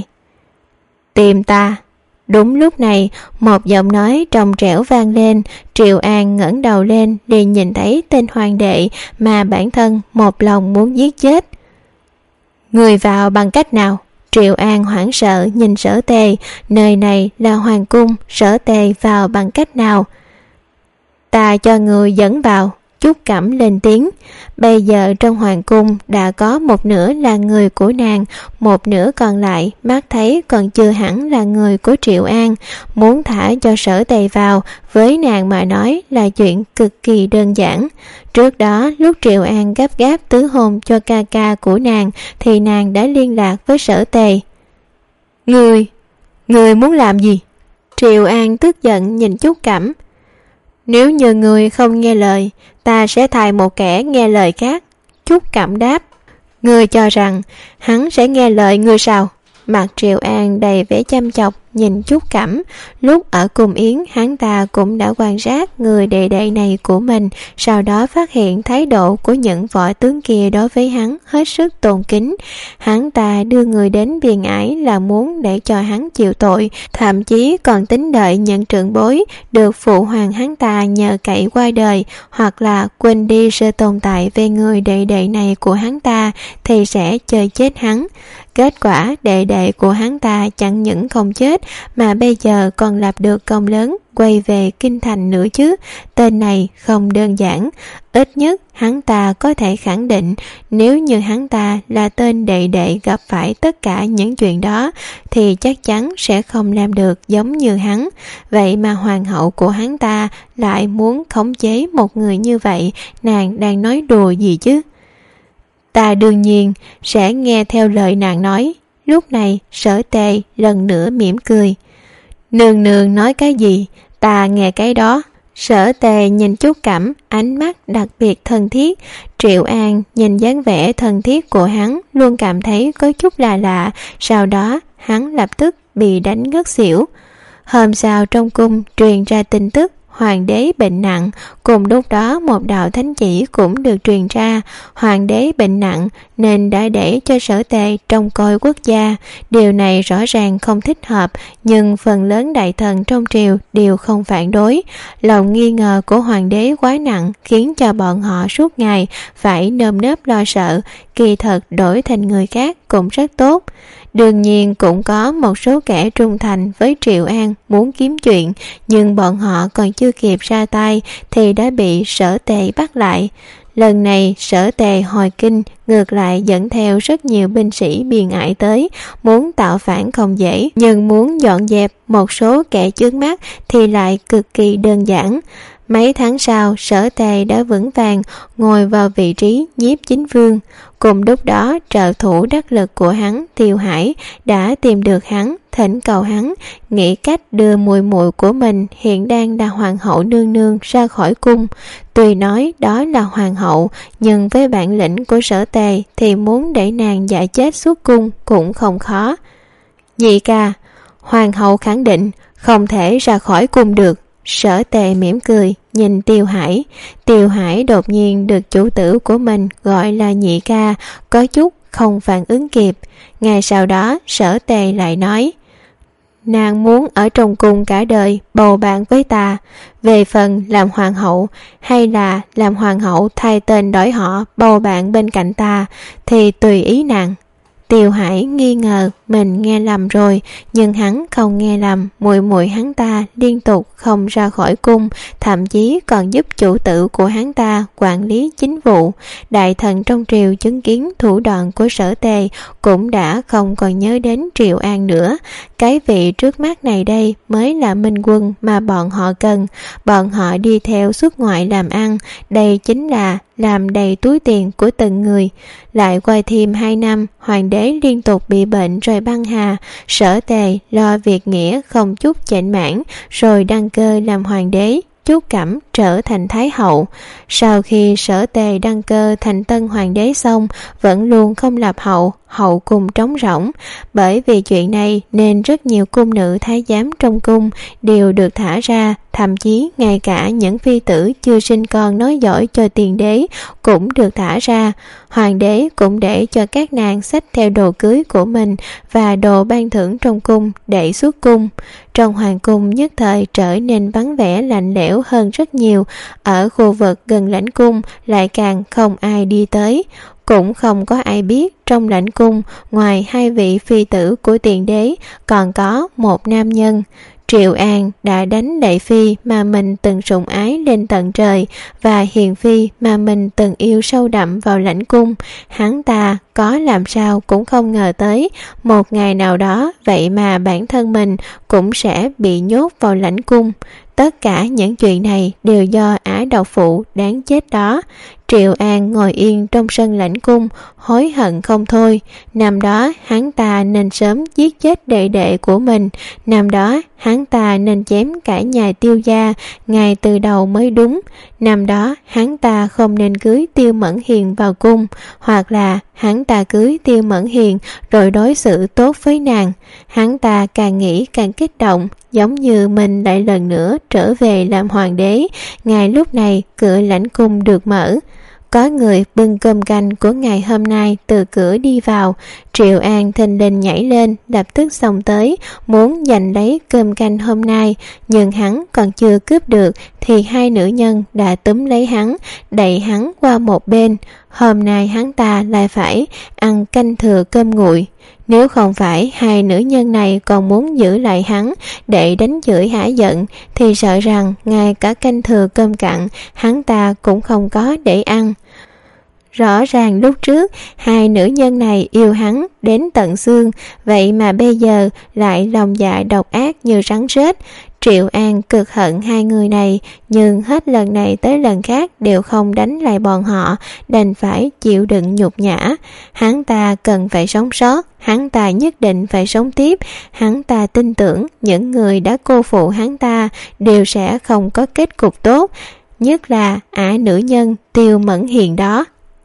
Tìm ta? Đúng lúc này, một giọng nói trong trẻo vang lên. Triệu An ngẩng đầu lên liền nhìn thấy tên hoàng đệ mà bản thân một lòng muốn giết chết. Người vào bằng cách nào? Triệu An hoảng sợ nhìn Sở Tề. Nơi này là hoàng cung, Sở Tề vào bằng cách nào? Ta cho người dẫn vào, Chút Cẩm lên tiếng. Bây giờ trong hoàng cung đã có một nửa là người của nàng, một nửa còn lại mắt thấy còn chưa hẳn là người của Triệu An. Muốn thả cho Sở Tề vào với nàng mà nói là chuyện cực kỳ đơn giản. Trước đó lúc Triệu An gấp gáp tứ hôn cho ca ca của nàng thì nàng đã liên lạc với Sở Tề. Người muốn làm gì? Triệu An tức giận nhìn Chút Cẩm. Nếu như người không nghe lời, ta sẽ thay một kẻ nghe lời khác. Chút Cẩm đáp. Ngươi cho rằng hắn sẽ nghe lời ngươi sao? Mặt Triệu An đầy vẻ chăm chọc nhìn Chút Cẩm. Lúc ở cung yến, hắn ta cũng đã quan sát người đệ đệ này của mình, sau đó phát hiện thái độ của những võ tướng kia đối với hắn hết sức tôn kính. Hắn ta đưa người đến biên ải là muốn để cho hắn chịu tội, thậm chí còn tính đợi những trưởng bối được phụ hoàng hắn ta nhờ cậy qua đời, hoặc là quên đi sự tồn tại về người đệ đệ này của hắn ta thì sẽ chơi chết hắn. Kết quả đệ đệ của hắn ta chẳng những không chết mà bây giờ còn lập được công lớn quay về kinh thành nữa chứ. Tên này không đơn giản. Ít nhất hắn ta có thể khẳng định nếu như hắn ta là tên đệ đệ gặp phải tất cả những chuyện đó thì chắc chắn sẽ không làm được giống như hắn. Vậy mà hoàng hậu của hắn ta lại muốn khống chế một người như vậy, nàng đang nói đùa gì chứ? Ta đương nhiên sẽ nghe theo lời nàng nói. Lúc này Sở Tề lần nữa mỉm cười. Nương nương nói cái gì, ta nghe cái đó. Sở Tề nhìn Trúc Cẩm, ánh mắt đặc biệt thân thiết. Triệu An nhìn dáng vẻ thân thiết của hắn, luôn cảm thấy có chút lạ lạ. Sau đó hắn lập tức bị đánh ngất xỉu. Hôm sau trong cung truyền ra tin tức hoàng đế bệnh nặng, cùng lúc đó một đạo thánh chỉ cũng được truyền ra. Hoàng đế bệnh nặng nên đã để cho Sở Tề trông coi quốc gia. Điều này rõ ràng không thích hợp, nhưng phần lớn đại thần trong triều đều không phản đối. Lòng nghi ngờ của hoàng đế quá nặng khiến cho bọn họ suốt ngày phải nơm nớp lo sợ. Kỳ thật đổi thành người khác cũng rất tốt. Đương nhiên cũng có một số kẻ trung thành với Triệu An muốn kiếm chuyện, nhưng bọn họ còn chưa kịp ra tay thì đã bị Sở Tề bắt lại. Lần này Sở Tề hồi kinh, ngược lại dẫn theo rất nhiều binh sĩ biên ải tới. Muốn tạo phản không dễ, nhưng muốn dọn dẹp một số kẻ chướng mắt thì lại cực kỳ đơn giản. Mấy tháng sau, Sở Tề đã vững vàng ngồi vào vị trí nhiếp chính vương. Cùng lúc đó, trợ thủ đắc lực của hắn, Tiêu Hải, đã tìm được hắn, thỉnh cầu hắn nghĩ cách đưa muội muội của mình hiện đang là hoàng hậu nương nương ra khỏi cung. Tuy nói đó là hoàng hậu, nhưng với bản lĩnh của Sở Tề thì muốn để nàng giải chết suốt cung cũng không khó. Nhị ca, hoàng hậu khẳng định không thể ra khỏi cung được. Sở Tề mỉm cười nhìn Tiêu Hải. Tiêu Hải đột nhiên được chủ tử của mình gọi là nhị ca, có chút không phản ứng kịp. Ngay sau đó Sở Tề lại nói, nàng muốn ở trong cung cả đời bầu bạn với ta. Về phần làm hoàng hậu hay là làm hoàng hậu thay tên đổi họ bầu bạn bên cạnh ta thì tùy ý nàng. Tiêu Hải nghi ngờ mình nghe lầm rồi, nhưng hắn không nghe lầm. Muội muội hắn ta liên tục không ra khỏi cung, thậm chí còn giúp chủ tử của hắn ta quản lý chính vụ. Đại thần trong triều chứng kiến thủ đoạn của Sở Tề cũng đã không còn nhớ đến Triệu An nữa. Cái vị trước mắt này đây mới là minh quân mà bọn họ cần. Bọn họ đi theo xuất ngoại làm ăn, đây chính là làm đầy túi tiền của từng người. Lại qua thêm 2 năm, hoàng đế liên tục bị bệnh rồi băng hà. Sở Tề lo việc nghĩa không chút chểnh mãn, rồi đăng cơ làm hoàng đế. Trúc Cẩm trở thành thái hậu. Sau khi Sở Tề đăng cơ thành tân hoàng đế xong, vẫn luôn không lập hậu, hậu cung trống rỗng. Bởi vì chuyện này nên rất nhiều cung nữ thái giám trong cung đều được thả ra, thậm chí ngay cả những phi tử chưa sinh con nói giỏi cho tiền đế cũng được thả ra. Hoàng đế cũng để cho các nàng xách theo đồ cưới của mình và đồ ban thưởng trong cung để xuất cung. Trong hoàng cung nhất thời trở nên vắng vẻ lạnh lẽo hơn rất nhiều. Ở khu vực gần lãnh cung lại càng không ai đi tới. Cũng không có ai biết trong lãnh cung ngoài 2 vị phi tử của tiền đế còn có một nam nhân. Triệu An đã đánh Lệ Phi mà mình từng sủng ái lên tận trời và Hiền Phi mà mình từng yêu sâu đậm vào lãnh cung. Hắn ta có làm sao cũng không ngờ tới một ngày nào đó vậy mà bản thân mình cũng sẽ bị nhốt vào lãnh cung. Tất cả những chuyện này đều do ả độc phụ đáng chết đó. Triệu An ngồi yên trong sân lãnh cung, hối hận không thôi. Năm đó hắn ta nên sớm giết chết đệ đệ của mình. Năm đó hắn ta nên chém cả nhà Tiêu gia ngay từ đầu mới đúng. Năm đó hắn ta không nên cưới Tiêu Mẫn Hiền vào cung, hoặc là hắn ta cưới Tiêu Mẫn Hiền rồi đối xử tốt với nàng. Hắn ta càng nghĩ càng kích động, giống như mình lại lần nữa trở về làm hoàng đế. Ngay lúc này cửa lãnh cung được mở. Có người bưng cơm canh của ngày hôm nay từ cửa đi vào. Triệu An thình lình nhảy lên, lập tức xông tới, muốn giành lấy cơm canh hôm nay. Nhưng hắn còn chưa cướp được thì 2 nữ nhân đã túm lấy hắn, đẩy hắn qua một bên. Hôm nay hắn ta lại phải ăn canh thừa cơm nguội. Nếu không phải 2 nữ nhân này còn muốn giữ lại hắn để đánh chửi hả giận thì sợ rằng ngay cả canh thừa cơm cặn hắn ta cũng không có để ăn. Rõ ràng lúc trước hai nữ nhân này yêu hắn đến tận xương, vậy mà bây giờ lại lòng dạ độc ác như rắn rết. Triệu An cực hận hai người này, nhưng hết lần này tới lần khác đều không đánh lại bọn họ, đành phải chịu đựng nhục nhã. Hắn ta cần phải sống sót, hắn ta nhất định phải sống tiếp. Hắn ta tin tưởng những người đã cô phụ hắn ta đều sẽ không có kết cục tốt, nhất là ả nữ nhân Tiêu Mẫn Hiền đó.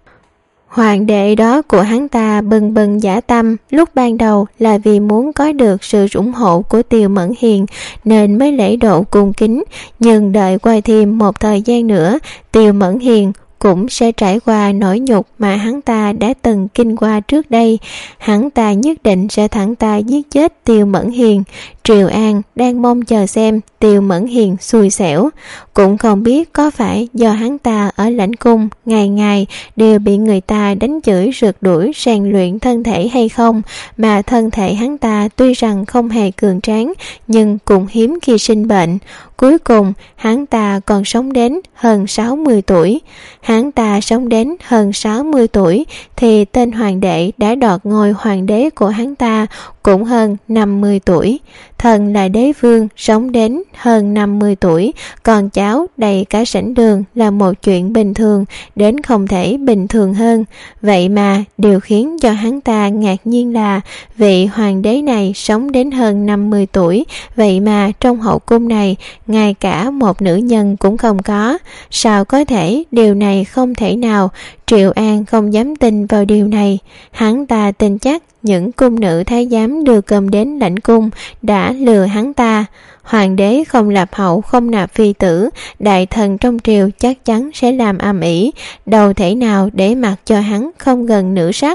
Hoàng đệ đó của hắn ta bừng bừng dã tâm, lúc ban đầu là vì muốn có được sự ủng hộ của Tiêu Mẫn Hiền nên mới lễ độ cung kính, nhưng đợi qua thêm một thời gian nữa, Tiêu Mẫn Hiền cũng sẽ trải qua nỗi nhục mà hắn ta đã từng kinh qua trước đây. Hắn ta nhất định sẽ thẳng tay giết chết Tiêu Mẫn Hiền. Triệu An đang mong chờ xem Tiêu Mẫn Hiền xui xẻo. Cũng không biết có phải do hắn ta ở lãnh cung ngày ngày đều bị người ta đánh chửi rượt đuổi rèn luyện thân thể hay không, mà thân thể hắn ta tuy rằng không hề cường tráng nhưng cũng hiếm khi sinh bệnh. Cuối cùng hắn ta còn sống đến hơn 60 tuổi. Hắn ta sống đến hơn 60 tuổi thì tên hoàng đệ đã đoạt ngôi hoàng đế của hắn ta cũng hơn 50 tuổi. Thần là đế vương sống đến hơn 50 tuổi, còn cháu đầy cả sảnh đường là một chuyện bình thường đến không thể bình thường hơn. Vậy mà điều khiến cho hắn ta ngạc nhiên là vị hoàng đế này sống đến hơn 50 tuổi, vậy mà trong hậu cung này ngay cả một nữ nhân cũng không có. Sao có thể? Điều này không thể nào. Triệu An không dám tin vào điều này. Hắn ta tin chắc những cung nữ thái giám đưa cơm đến lãnh cung đã lừa hắn ta. Hoàng đế không lập hậu không nạp phi tử, đại thần trong triều chắc chắn sẽ làm ầm ĩ, đâu thể nào để mặc cho hắn không gần nữ sắc.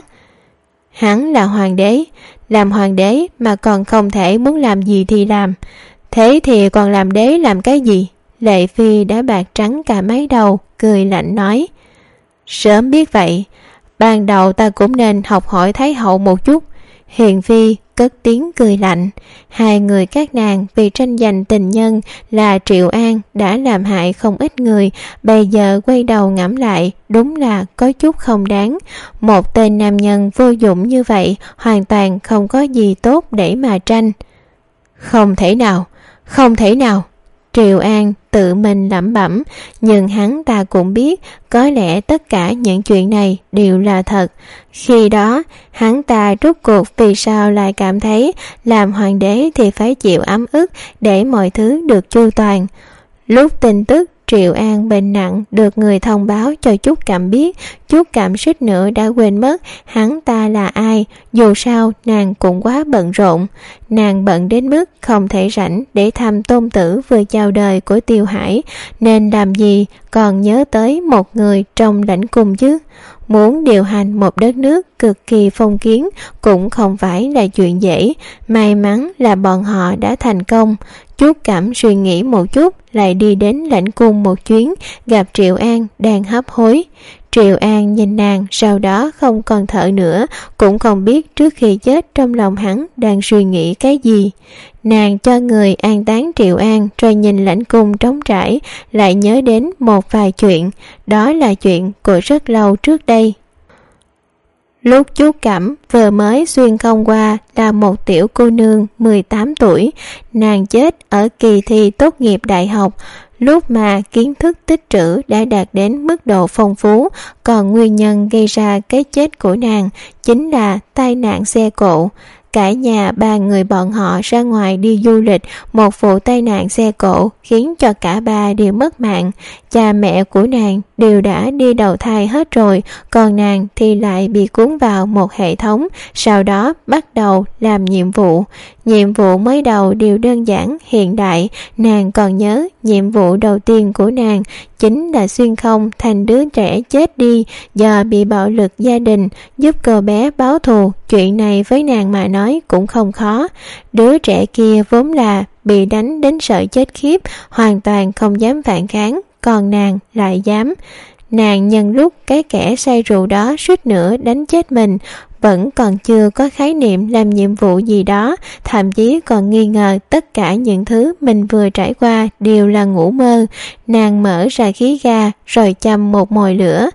Hắn là hoàng đế, làm hoàng đế mà còn không thể muốn làm gì thì làm. Thế thì còn làm đế làm cái gì? Lệ Phi đã bạc trắng cả mái đầu, cười lạnh nói: Sớm biết vậy, ban đầu ta cũng nên học hỏi Thái hậu một chút. Hiền Phi cất tiếng cười lạnh. Hai người các nàng vì tranh giành tình nhân là Triệu An đã làm hại không ít người, bây giờ quay đầu ngẫm lại đúng là có chút không đáng. Một tên nam nhân vô dụng như vậy hoàn toàn không có gì tốt để mà tranh. Không thể nào, không thể nào. Triệu An tự mình lẩm bẩm, nhưng hắn ta cũng biết có lẽ tất cả những chuyện này đều là thật. Khi đó hắn ta rốt cuộc vì sao lại cảm thấy làm hoàng đế thì phải chịu ấm ức để mọi thứ được chu toàn. Lúc tin tức Triệu An bệnh nặng được người thông báo cho Trúc Cảm biết, Trúc Cảm suýt nữa đã quên mất hắn ta là ai. Dù sao nàng cũng quá bận rộn, nàng bận đến mức không thể rảnh để thăm tôn tử vừa chào đời của Tiêu Hải, nên làm gì còn nhớ tới một người trong lãnh cung chứ. Muốn điều hành một đất nước cực kỳ phong kiến cũng không phải là chuyện dễ. May mắn là bọn họ đã thành công. Trúc Cảm suy nghĩ một chút, lại đi đến lãnh cung một chuyến, gặp Triệu An đang hấp hối. Triệu An nhìn nàng, sau đó không còn thở nữa, cũng không biết trước khi chết trong lòng hắn đang suy nghĩ cái gì. Nàng cho người an táng Triệu An, rồi nhìn lãnh cung trống trải, lại nhớ đến một vài chuyện. Đó là chuyện của rất lâu trước đây. Lúc Trúc Cảm vừa mới xuyên không qua là một tiểu cô nương 18 tuổi, nàng chết ở kỳ thi tốt nghiệp đại học. Lúc mà kiến thức tích trữ đã đạt đến mức độ phong phú, còn nguyên nhân gây ra cái chết của nàng chính là tai nạn xe cộ. Cả nhà ba người bọn họ ra ngoài đi du lịch, một vụ tai nạn xe cộ khiến cho cả ba đều mất mạng. Cha mẹ của nàng đều đã đi đầu thai hết rồi, còn nàng thì lại bị cuốn vào một hệ thống, sau đó bắt đầu làm nhiệm vụ. Nhiệm vụ mới đầu đều đơn giản hiện đại. Nàng còn nhớ nhiệm vụ đầu tiên của nàng chính là xuyên không thành đứa trẻ chết đi do bị bạo lực gia đình, giúp cô bé báo thù. Chuyện này với nàng mà nói cũng không khó. Đứa trẻ kia vốn là bị đánh đến sợ chết khiếp, hoàn toàn không dám phản kháng, còn nàng lại dám. Nàng nhân lúc cái kẻ say rượu đó suýt nữa đánh chết mình, vẫn còn chưa có khái niệm làm nhiệm vụ gì đó, thậm chí còn nghi ngờ tất cả những thứ mình vừa trải qua đều là ngủ mơ. Nàng mở ra khí ga rồi châm một mồi lửa,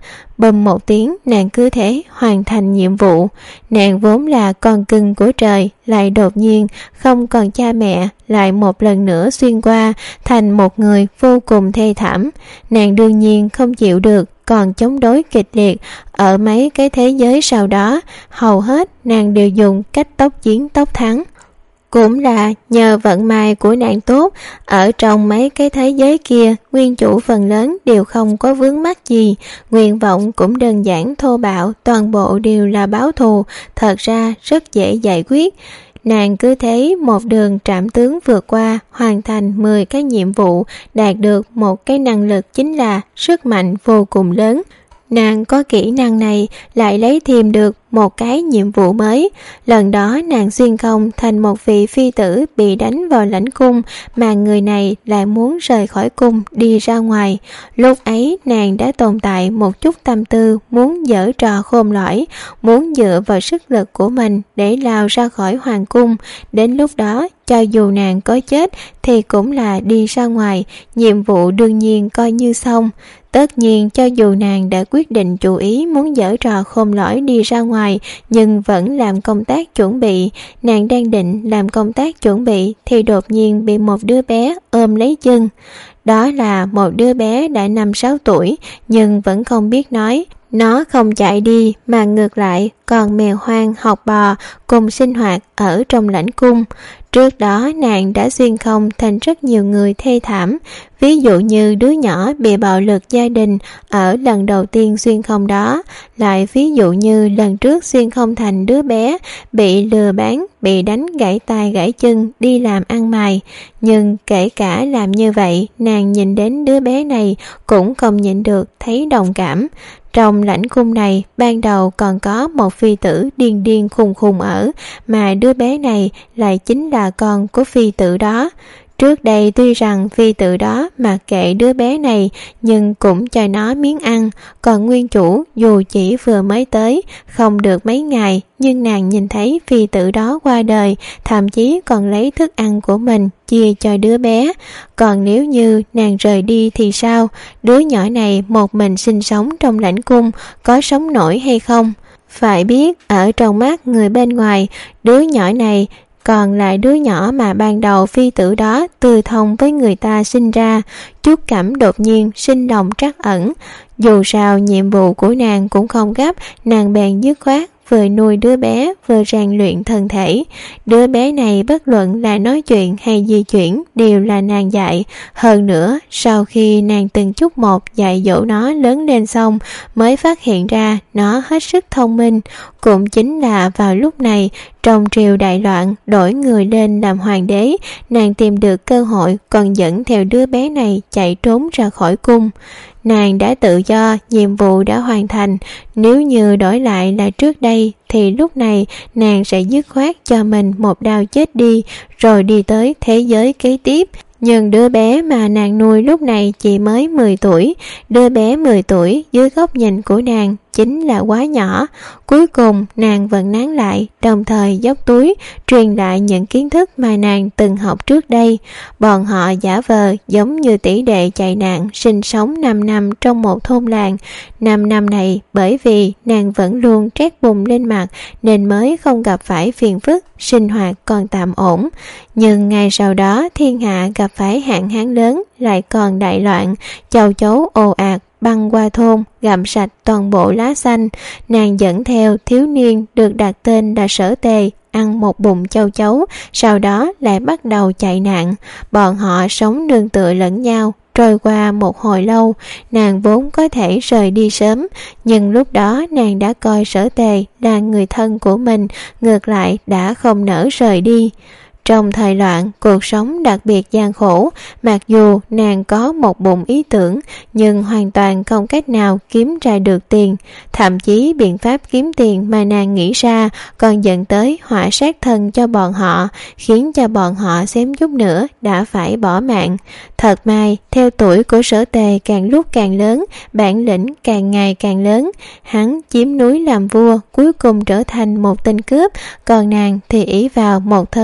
bùm một tiếng, nàng cứ thế hoàn thành nhiệm vụ. Nàng vốn là con cưng của trời, lại đột nhiên không còn cha mẹ, lại một lần nữa xuyên qua thành một người vô cùng thê thảm. Nàng đương nhiên không chịu được, còn chống đối kịch liệt. Ở mấy cái thế giới sau đó, hầu hết nàng đều dùng cách tốc chiến tốc thắng. Cũng là nhờ vận may của nàng tốt, ở trong mấy cái thế giới kia, nguyên chủ phần lớn đều không có vướng mắc gì, nguyện vọng cũng đơn giản thô bạo, toàn bộ đều là báo thù, thật ra rất dễ giải quyết. Nàng cứ thế một đường trảm tướng vượt qua, hoàn thành 10 cái nhiệm vụ, đạt được một cái năng lực chính là sức mạnh vô cùng lớn. Nàng có kỹ năng này lại lấy thêm được một cái nhiệm vụ mới. Lần đó nàng xuyên không thành một vị phi tử bị đánh vào lãnh cung, mà người này lại muốn rời khỏi cung đi ra ngoài. Lúc ấy nàng đã tồn tại một chút tâm tư muốn giở trò khôn lỏi, muốn dựa vào sức lực của mình để lao ra khỏi hoàng cung. Đến lúc đó cho dù nàng có chết thì cũng là đi ra ngoài, nhiệm vụ đương nhiên coi như xong. Tất nhiên cho dù nàng đã quyết định chủ ý muốn giở trò khôn lỏi đi ra ngoài, nhưng vẫn làm công tác chuẩn bị. Nàng đang định làm công tác chuẩn bị thì đột nhiên bị một đứa bé ôm lấy chân. Đó là một đứa bé đã 5-6 tuổi nhưng vẫn không biết nói. Nó không chạy đi mà ngược lại còn mèo hoang học bò cùng sinh hoạt ở trong lãnh cung. Trước đó nàng đã xuyên không thành rất nhiều người thê thảm, ví dụ như đứa nhỏ bị bạo lực gia đình ở lần đầu tiên xuyên không đó, lại ví dụ như lần trước xuyên không thành đứa bé bị lừa bán, bị đánh gãy tay gãy chân đi làm ăn mày. Nhưng kể cả làm như vậy, nàng nhìn đến đứa bé này cũng không nhịn được thấy đồng cảm. Trong lãnh cung này ban đầu còn có một phi tử điên điên khùng khùng ở, mà đứa bé này lại chính là con của phi tử đó. Trước đây tuy rằng phi tử đó mặc kệ đứa bé này nhưng cũng cho nó miếng ăn, còn nguyên chủ dù chỉ vừa mới tới không được mấy ngày, nhưng nàng nhìn thấy phi tử đó qua đời, thậm chí còn lấy thức ăn của mình chia cho đứa bé. Còn nếu như nàng rời đi thì sao? Đứa nhỏ này một mình sinh sống trong lãnh cung, có sống nổi hay không? Phải biết ở trong mắt người bên ngoài, đứa nhỏ này còn lại đứa nhỏ mà ban đầu phi tử đó từ thông với người ta sinh ra. Chút Cẩm đột nhiên sinh lòng trắc ẩn. Dù sao nhiệm vụ của nàng cũng không gấp, nàng bèn dứt khoát vừa nuôi đứa bé vừa rèn luyện thân thể. Đứa bé này bất luận là nói chuyện hay di chuyển đều là nàng dạy. Hơn nữa sau khi nàng từng chút một dạy dỗ nó lớn lên xong mới phát hiện ra nó hết sức thông minh. Cũng chính là vào lúc này, trong triều đại loạn đổi người lên làm hoàng đế, nàng tìm được cơ hội còn dẫn theo đứa bé này chạy trốn ra khỏi cung. Nàng đã tự do, nhiệm vụ đã hoàn thành. Nếu như đổi lại là trước đây thì lúc này nàng sẽ dứt khoát cho mình một đao chết đi rồi đi tới thế giới kế tiếp. Nhưng đứa bé mà nàng nuôi lúc này chỉ mới 10 tuổi. Đứa bé 10 tuổi dưới góc nhìn của nàng chính là quá nhỏ. Cuối cùng nàng vẫn nán lại, đồng thời dốc túi truyền lại những kiến thức mà nàng từng học trước đây. Bọn họ giả vờ giống như tỷ đệ chạy nạn sinh sống 5 năm trong một thôn làng. 5 năm này bởi vì nàng vẫn luôn trét bùn lên mặt nên mới không gặp phải phiền phức, sinh hoạt còn tạm ổn. Nhưng ngày sau đó thiên hạ gặp phải hạn hán lớn, lại còn đại loạn, châu chấu ồ ạt băng qua thôn, gặm sạch toàn bộ lá xanh. Nàng dẫn theo thiếu niên được đặt tên là Sở Tề ăn một bụng châu chấu, sau đó lại bắt đầu chạy nạn. Bọn họ sống nương tựa lẫn nhau. Trôi qua một hồi lâu, nàng vốn có thể rời đi sớm, nhưng lúc đó nàng đã coi Sở Tề là người thân của mình, ngược lại đã không nỡ rời đi. Trong thời loạn, cuộc sống đặc biệt gian khổ, mặc dù nàng có một bụng ý tưởng, nhưng hoàn toàn không cách nào kiếm ra được tiền. Thậm chí biện pháp kiếm tiền mà nàng nghĩ ra còn dẫn tới họa sát thân cho bọn họ, khiến cho bọn họ xém chút nữa đã phải bỏ mạng. Thật may, theo tuổi của Sở Tề càng lúc càng lớn, bản lĩnh càng ngày càng lớn. Hắn chiếm núi làm vua, cuối cùng trở thành một tên cướp, còn nàng thì ỷ vào một thân sức lực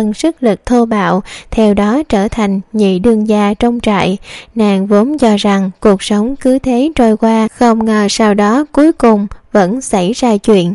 lực thô bạo, theo đó trở thành nhị đương gia trong trại. Nàng vốn cho rằng cuộc sống cứ thế trôi qua, không ngờ sau đó cuối cùng vẫn xảy ra chuyện.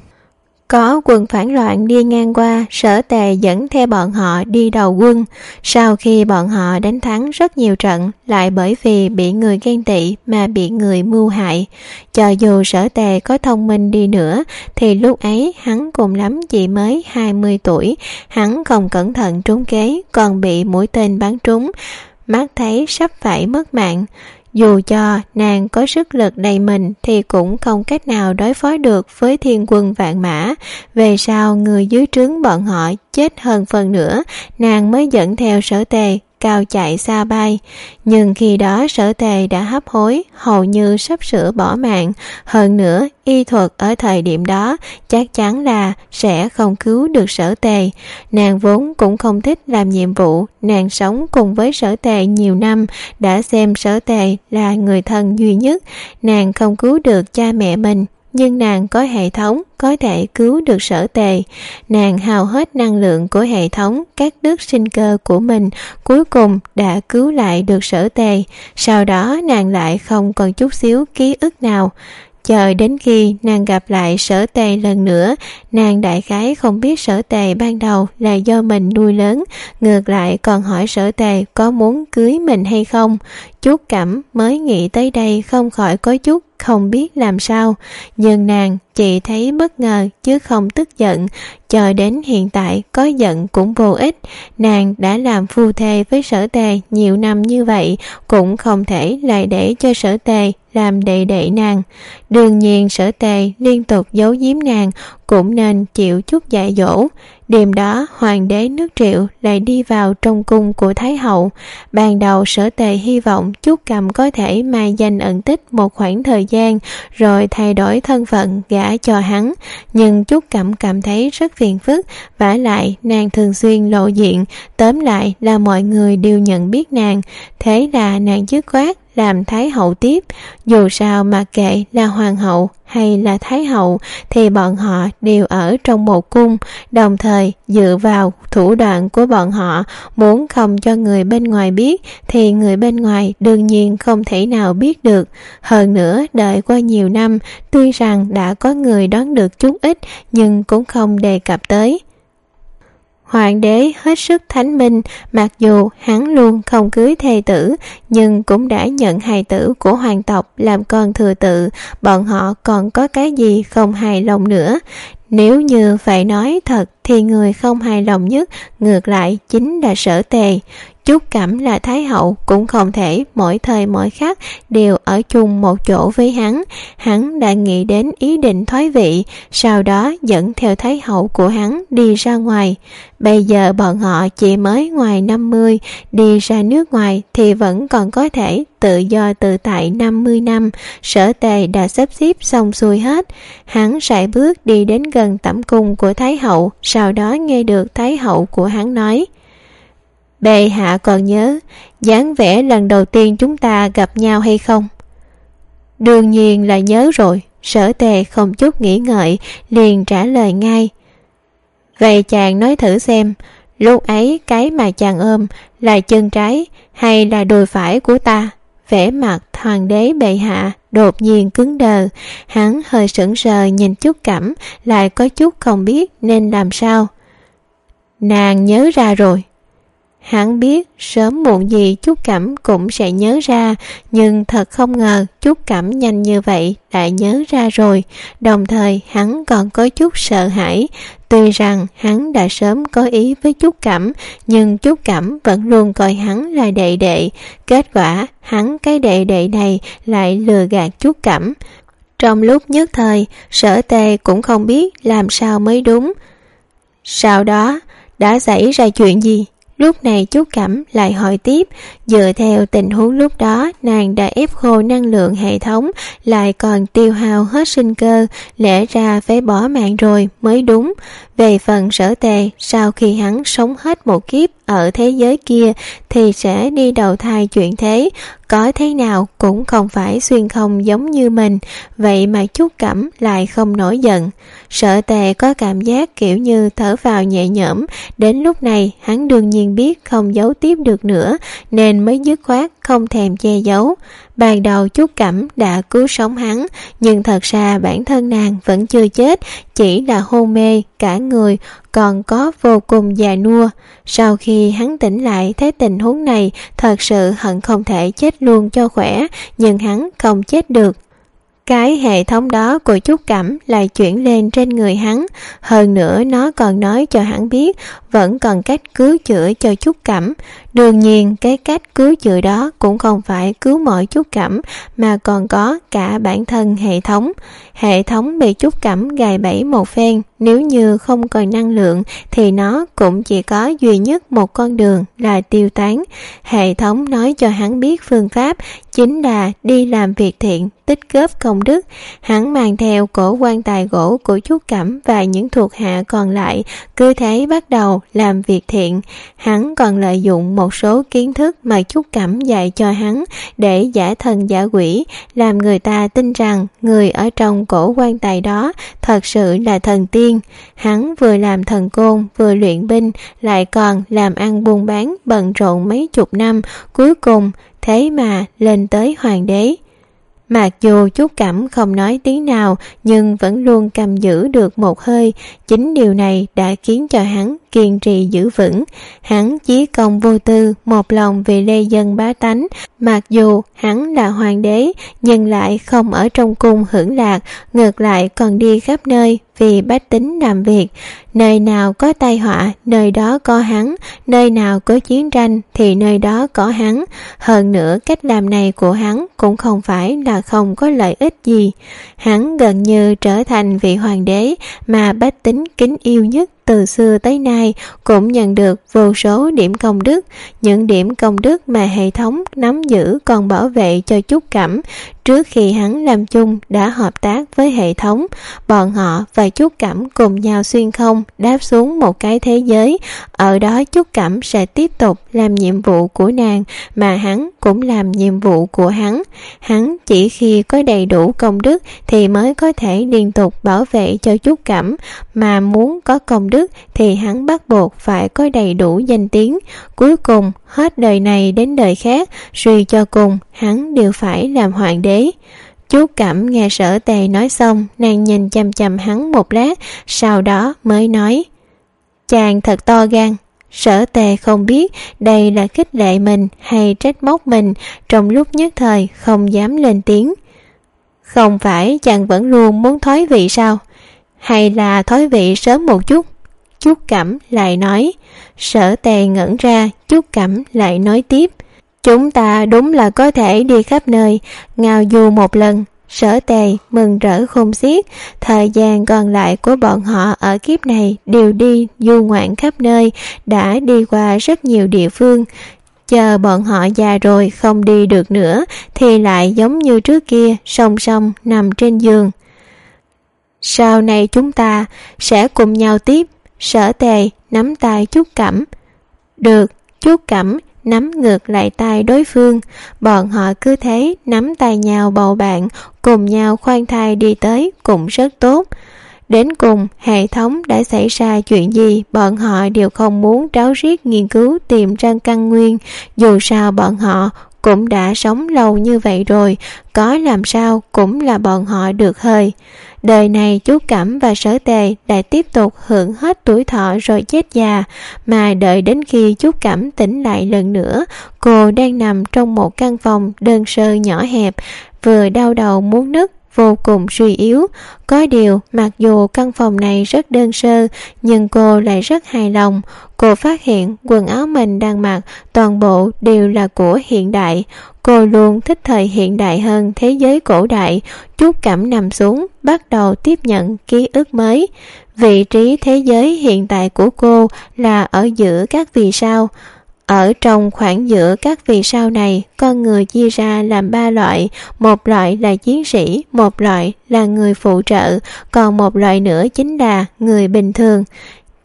Có quân phản loạn đi ngang qua, Sở Tề dẫn theo bọn họ đi đầu quân. Sau khi bọn họ đánh thắng rất nhiều trận, lại bởi vì bị người ghen tị mà bị người mưu hại. Cho dù Sở Tề có thông minh đi nữa, thì lúc ấy hắn cùng lắm chỉ mới 20 tuổi. Hắn không cẩn thận trúng kế, còn bị mũi tên bắn trúng, mắt thấy sắp phải mất mạng. Dù cho nàng có sức lực đầy mình thì cũng không cách nào đối phó được với thiên quân vạn mã. Về sau người dưới trướng bọn họ chết hơn phần nữa, nàng mới dẫn theo Sở Tề cao chạy xa bay. Nhưng khi đó Sở Tề đã hấp hối, hầu như sắp sửa bỏ mạng. Hơn nữa y thuật ở thời điểm đó chắc chắn là sẽ không cứu được Sở Tề. Nàng vốn cũng không thích làm nhiệm vụ, nàng sống cùng với Sở Tề nhiều năm, đã xem Sở Tề là người thân duy nhất. Nàng không cứu được cha mẹ mình, nhưng nàng có hệ thống có thể cứu được Sở Tề. Nàng hao hết năng lượng của hệ thống, cắt đứt sinh cơ của mình, cuối cùng đã cứu lại được Sở Tề. Sau đó nàng lại không còn chút xíu ký ức nào. Chờ đến khi nàng gặp lại Sở Tề lần nữa, nàng đại khái không biết Sở Tề ban đầu là do mình nuôi lớn, ngược lại còn hỏi Sở Tề có muốn cưới mình hay không. Chút Cẩm mới nghĩ tới đây không khỏi có chút không biết làm sao, nhưng nàng chỉ thấy bất ngờ chứ không tức giận. Cho đến hiện tại có giận cũng vô ích, nàng đã làm phu thê với Sở Tề nhiều năm như vậy, cũng không thể lại để cho Sở Tề làm đệ đệ nàng. Đương nhiên Sở Tề liên tục giấu giếm nàng, cũng nên chịu chút dạy dỗ. Đêm đó hoàng đế nước Triệu lại đi vào trong cung của Thái hậu. Ban đầu Sở Tề hy vọng Chút Cẩm có thể mai danh ẩn tích một khoảng thời gian rồi thay đổi thân phận gả cho hắn, nhưng Chút Cẩm cảm thấy rất phiền phức, vả lại nàng thường xuyên lộ diện, tóm lại là mọi người đều nhận biết nàng. Thế là nàng dứt khoát làm Thái hậu tiếp. Dù sao mà kệ là hoàng hậu hay là Thái hậu thì bọn họ đều ở trong một cung, đồng thời dựa vào thủ đoạn của bọn họ, muốn không cho người bên ngoài biết thì người bên ngoài đương nhiên không thể nào biết được. Hơn nữa đợi qua nhiều năm, tuy rằng đã có người đoán được chút ít nhưng cũng không đề cập tới. Hoàng đế hết sức thánh minh, mặc dù hắn luôn không cưới thê tử, nhưng cũng đã nhận hài tử của hoàng tộc làm con thừa tự. Bọn họ còn có cái gì không hài lòng nữa? Nếu như phải nói thật thì người không hài lòng nhất ngược lại chính là Sở Tề. Chút Cẩm là Thái hậu cũng không thể mỗi thời mỗi khắc đều ở chung một chỗ với hắn. Hắn đã nghĩ đến ý định thoái vị, sau đó dẫn theo Thái hậu của hắn đi ra ngoài. Bây giờ bọn họ chỉ mới ngoài 50, đi ra nước ngoài thì vẫn còn có thể tự do tự tại 50 năm. Sở Tề đã sắp xếp xong xuôi hết. Hắn sải bước đi đến gần tẩm cung của Thái hậu, sau đó nghe được Thái hậu của hắn nói: Bệ hạ còn nhớ dáng vẻ lần đầu tiên chúng ta gặp nhau hay không? Đương nhiên là nhớ rồi. Sở Tề không chút nghĩ ngợi liền trả lời ngay: Vậy chàng nói thử xem, lúc ấy cái mà chàng ôm là chân trái hay là đùi phải của ta? Vẻ mặt hoàng đế bệ hạ đột nhiên cứng đờ. Hắn hơi sững sờ nhìn Chút Cẩm, lại có chút không biết nên làm sao. Nàng nhớ ra rồi. Hắn biết sớm muộn gì Chút Cẩm cũng sẽ nhớ ra, nhưng thật không ngờ Chút Cẩm nhanh như vậy đã nhớ ra rồi. Đồng thời hắn còn có chút sợ hãi. Tuy rằng hắn đã sớm có ý với Chút Cẩm, nhưng Chút Cẩm vẫn luôn coi hắn là đệ đệ. Kết quả hắn cái đệ đệ này lại lừa gạt Chút Cẩm. Trong lúc nhất thời, Sở Tề cũng không biết làm sao mới đúng. Sau đó đã xảy ra chuyện gì? Lúc này Chút Cẩm lại hỏi tiếp. Dựa theo tình huống lúc đó, nàng đã ép khô năng lượng hệ thống, lại còn tiêu hao hết sinh cơ, lẽ ra phải bỏ mạng rồi mới đúng. Về phần Sở Tề, sau khi hắn sống hết một kiếp ở thế giới kia thì sẽ đi đầu thai chuyển thế, có thế nào cũng không phải xuyên không giống như mình. Vậy mà Chút Cẩm lại không nổi giận. Sở Tề có cảm giác kiểu như thở vào nhẹ nhõm. Đến lúc này hắn đương nhiên biết không giấu tiếp được nữa, nên mới dứt khoát không thèm che giấu. Ban đầu Trúc Cẩm đã cứu sống hắn, nhưng thật ra bản thân nàng vẫn chưa chết, chỉ là hôn mê cả người, còn có vô cùng già nua. Sau khi hắn tỉnh lại thấy tình huống này, thật sự hận không thể chết luôn cho khỏe, nhưng hắn không chết được. Cái hệ thống đó của Trúc Cẩm lại chuyển lên trên người hắn, hơn nữa nó còn nói cho hắn biết vẫn còn cách cứu chữa cho Trúc Cẩm. Đương nhiên cái cách cứu chữa đó cũng không phải cứu mọi Trúc Cẩm, mà còn có cả bản thân hệ thống. Hệ thống bị Trúc Cẩm gài bẫy một phen, nếu như không còn năng lượng thì nó cũng chỉ có duy nhất một con đường là tiêu tán. Hệ thống nói cho hắn biết phương pháp, chính là đi làm việc thiện, tích góp công đức. Hắn mang theo cổ quan tài gỗ của Trúc Cẩm và những thuộc hạ còn lại, cứ thế bắt đầu làm việc thiện. Hắn còn lợi dụng một số kiến thức mà Trúc Cẩm dạy cho hắn để giả thần giả quỷ, làm người ta tin rằng người ở trong cổ quan tài đó thật sự là thần tiên. Hắn vừa làm thần côn, vừa luyện binh, lại còn làm ăn buôn bán bận rộn mấy chục năm, cuối cùng thế mà lên tới hoàng đế. Mặc dù Trúc Cẩm không nói tiếng nào, nhưng vẫn luôn cầm giữ được một hơi. Chính điều này đã khiến cho hắn kiên trì giữ vững. Hắn chí công vô tư, một lòng vì lê dân bá tánh. Mặc dù hắn là hoàng đế, nhưng lại không ở trong cung hưởng lạc, ngược lại còn đi khắp nơi vì bách tính làm việc. Nơi nào có tai họa, nơi đó có hắn, nơi nào có chiến tranh thì nơi đó có hắn. Hơn nữa cách làm này của hắn cũng không phải là không có lợi ích gì. Hắn gần như trở thành vị hoàng đế mà bách tính kính yêu nhất từ xưa tới nay, cũng nhận được vô số điểm công đức. Những điểm công đức mà hệ thống nắm giữ còn bảo vệ cho Trúc Cẩm. Trước khi hắn làm chung đã hợp tác với hệ thống, bọn họ và Trúc Cẩm cùng nhau xuyên không đáp xuống một cái thế giới. Ở đó Trúc Cẩm sẽ tiếp tục làm nhiệm vụ của nàng, mà hắn cũng làm nhiệm vụ của hắn. Hắn chỉ khi có đầy đủ công đức thì mới có thể liên tục bảo vệ cho Trúc Cẩm, mà muốn có công đức thì hắn bắt buộc phải có đầy đủ danh tiếng. Cuối cùng hết đời này đến đời khác, suy cho cùng hắn đều phải làm hoàng đế. Trúc Cẩm nghe Sở Tề nói xong, nàng nhìn chằm chằm hắn một lát, sau đó mới nói: chàng thật to gan. Sở Tề không biết đây là khích lệ mình hay trách móc mình, trong lúc nhất thời không dám lên tiếng. Không phải chàng vẫn luôn muốn thoái vị sao? Hay là thoái vị sớm một chút? Trúc Cẩm lại nói. Sở Tề ngẩn ra, Trúc Cẩm lại nói tiếp: chúng ta đúng là có thể đi khắp nơi, ngao du một lần. Sở Tề mừng rỡ khôn xiết. Thời gian còn lại của bọn họ ở kiếp này đều đi du ngoạn khắp nơi, đã đi qua rất nhiều địa phương. Chờ bọn họ già rồi không đi được nữa thì lại giống như trước kia, song song nằm trên giường. Sau này chúng ta sẽ cùng nhau tiếp. Sở Tề nắm tay Trúc Cẩm. Được. Trúc Cẩm nắm ngược lại tay đối phương. Bọn họ cứ thế nắm tay nhau bầu bạn, cùng nhau khoan thai đi tới cũng rất tốt. Đến cùng hệ thống đã xảy ra chuyện gì, bọn họ đều không muốn ráo riết nghiên cứu tìm ra căn nguyên. Dù sao bọn họ cũng đã sống lâu như vậy rồi, có làm sao cũng là bọn họ được hơi. Đời này Trúc Cẩm và Sở Tề lại tiếp tục hưởng hết tuổi thọ rồi chết già, mà đợi đến khi Trúc Cẩm tỉnh lại lần nữa, cô đang nằm trong một căn phòng đơn sơ nhỏ hẹp, vừa đau đầu muốn nức, vô cùng suy yếu. Có điều mặc dù căn phòng này rất đơn sơ, nhưng cô lại rất hài lòng. Cô phát hiện quần áo mình đang mặc toàn bộ đều là của hiện đại. Cô luôn thích thời hiện đại hơn thế giới cổ đại. Trúc Cẩm nằm xuống, bắt đầu tiếp nhận ký ức mới. Vị trí thế giới hiện tại của cô là ở giữa các vì sao. Ở trong khoảng giữa các vì sao này, con người chia ra làm 3 loại. Một loại là chiến sĩ, một loại là người phụ trợ, còn một loại nữa chính là người bình thường.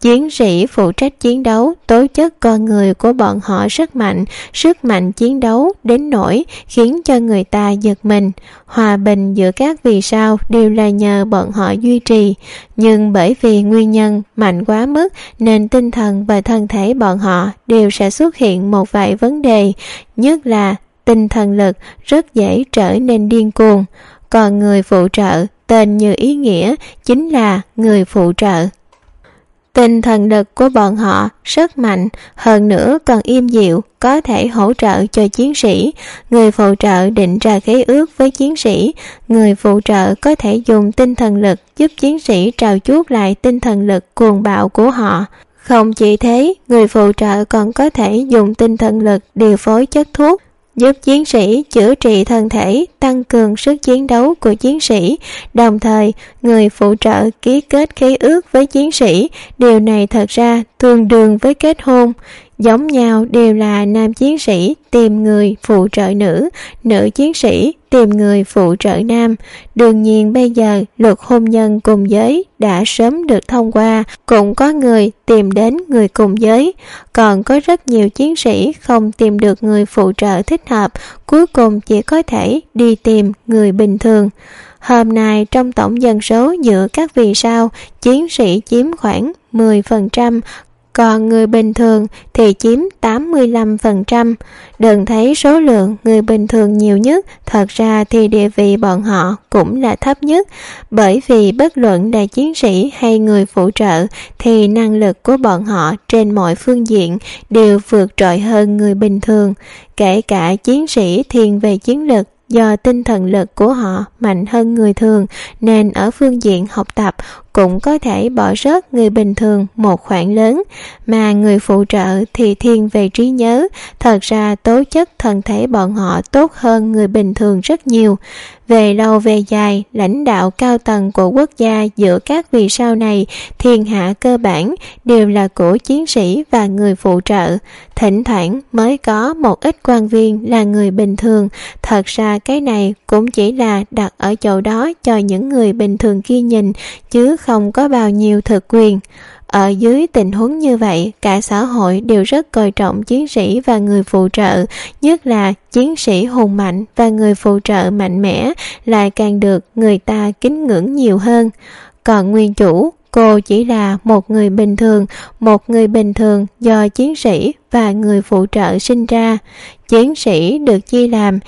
Chiến sĩ phụ trách chiến đấu, tố chất con người của bọn họ rất mạnh, sức mạnh chiến đấu đến nỗi khiến cho người ta giật mình. Hòa bình giữa các vì sao đều là nhờ bọn họ duy trì, nhưng bởi vì nguyên nhân mạnh quá mức nên tinh thần và thân thể bọn họ đều sẽ xuất hiện một vài vấn đề, nhất là tinh thần lực rất dễ trở nên điên cuồng. Còn người phụ trợ, tên như ý nghĩa, chính là người phụ trợ. Tinh thần lực của bọn họ rất mạnh, hơn nữa còn im dịu, có thể hỗ trợ cho chiến sĩ. Người phụ trợ định ra khế ước với chiến sĩ. Người phụ trợ có thể dùng tinh thần lực giúp chiến sĩ trao chuốt lại tinh thần lực cuồng bạo của họ. Không chỉ thế, người phụ trợ còn có thể dùng tinh thần lực điều phối chất thuốc, giúp chiến sĩ chữa trị thân thể, tăng cường sức chiến đấu của chiến sĩ. Đồng thời, người phụ trợ ký kết khế ước với chiến sĩ. Điều này thật ra tương đương với kết hôn. Giống nhau đều là nam chiến sĩ tìm người phụ trợ nữ, nữ chiến sĩ tìm người phụ trợ nam. Đương nhiên bây giờ luật hôn nhân cùng giới đã sớm được thông qua, cũng có người tìm đến người cùng giới. Còn có rất nhiều chiến sĩ không tìm được người phụ trợ thích hợp, cuối cùng chỉ có thể đi tìm người bình thường. Hôm nay trong tổng dân số giữa các vì sao, chiến sĩ chiếm khoảng 10%, còn người bình thường thì chiếm 85%. Đừng thấy số lượng người bình thường nhiều nhất, thật ra thì địa vị bọn họ cũng là thấp nhất, bởi vì bất luận là chiến sĩ hay người phụ trợ thì năng lực của bọn họ trên mọi phương diện đều vượt trội hơn người bình thường. Kể cả chiến sĩ thiên về chiến lực, do tinh thần lực của họ mạnh hơn người thường nên ở phương diện học tập cũng có thể bỏ rớt người bình thường một khoản lớn, mà người phụ trợ thì thiên về trí nhớ. Thật ra tố chất thân thể bọn họ tốt hơn người bình thường rất nhiều. Về lâu về dài, lãnh đạo cao tầng của quốc gia giữa các vì sao này, thiên hạ cơ bản đều là của chiến sĩ và người phụ trợ. Thỉnh thoảng mới có một ít quan viên là người bình thường. Thật ra cái này cũng chỉ là đặt ở chỗ đó cho những người bình thường kia nhìn, chứ không có bao nhiêu thực quyền. Ở dưới tình huống như vậy, cả xã hội đều rất coi trọng chiến sĩ và người phụ trợ, nhất là chiến sĩ hùng mạnh và người phụ trợ mạnh mẽ lại càng được người ta kính ngưỡng nhiều hơn. Còn nguyên chủ, cô chỉ là một người bình thường do chiến sĩ và người phụ trợ sinh ra. Chiến sĩ được chia làm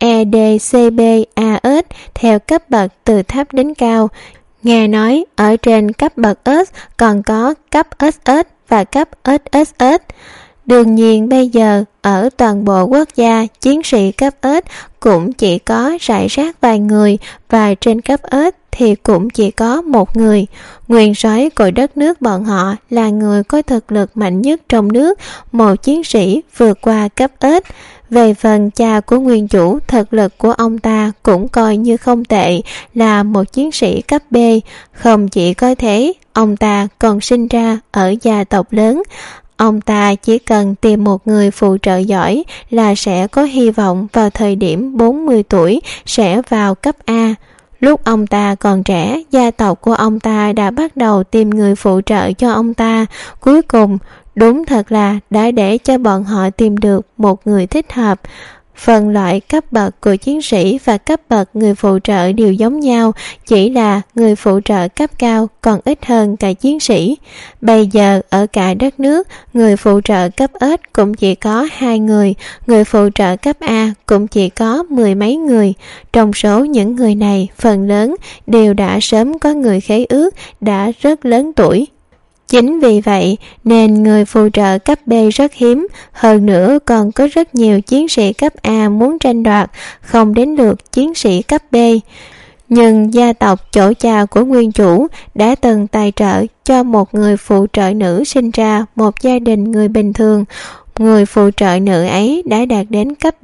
EDCBAS theo cấp bậc từ thấp đến cao. Nghe nói ở trên cấp bậc S còn có cấp SS và cấp SSS. Đương nhiên bây giờ ở toàn bộ quốc gia, chiến sĩ cấp S cũng chỉ có rải rác vài người, và trên cấp S thì cũng chỉ có một người. Nguyên soái của đất nước bọn họ là người có thực lực mạnh nhất trong nước, một chiến sĩ vượt qua cấp S. Về phần cha của nguyên chủ, thực lực của ông ta cũng coi như không tệ, là một chiến sĩ cấp B. Không chỉ có thế, ông ta còn sinh ra ở gia tộc lớn. Ông ta chỉ cần tìm một người phụ trợ giỏi là sẽ có hy vọng vào thời điểm 40 tuổi sẽ vào cấp A. Lúc ông ta còn trẻ, gia tộc của ông ta đã bắt đầu tìm người phụ trợ cho ông ta. Cuối cùng, đúng thật là đã để cho bọn họ tìm được một người thích hợp. Phần loại cấp bậc của chiến sĩ và cấp bậc người phụ trợ đều giống nhau, chỉ là người phụ trợ cấp cao còn ít hơn cả chiến sĩ. Bây giờ ở cả đất nước, người phụ trợ cấp S cũng chỉ có 2 người, người phụ trợ cấp A cũng chỉ có 10 mấy người. Trong số những người này, phần lớn đều đã sớm có người khế ước, đã rất lớn tuổi. Chính vì vậy nên người phụ trợ cấp B rất hiếm, hơn nữa còn có rất nhiều chiến sĩ cấp A muốn tranh đoạt, không đến lượt chiến sĩ cấp B. Nhưng gia tộc chỗ cha của nguyên chủ đã từng tài trợ cho một người phụ trợ nữ sinh ra một gia đình người bình thường. Người phụ trợ nữ ấy đã đạt đến cấp B,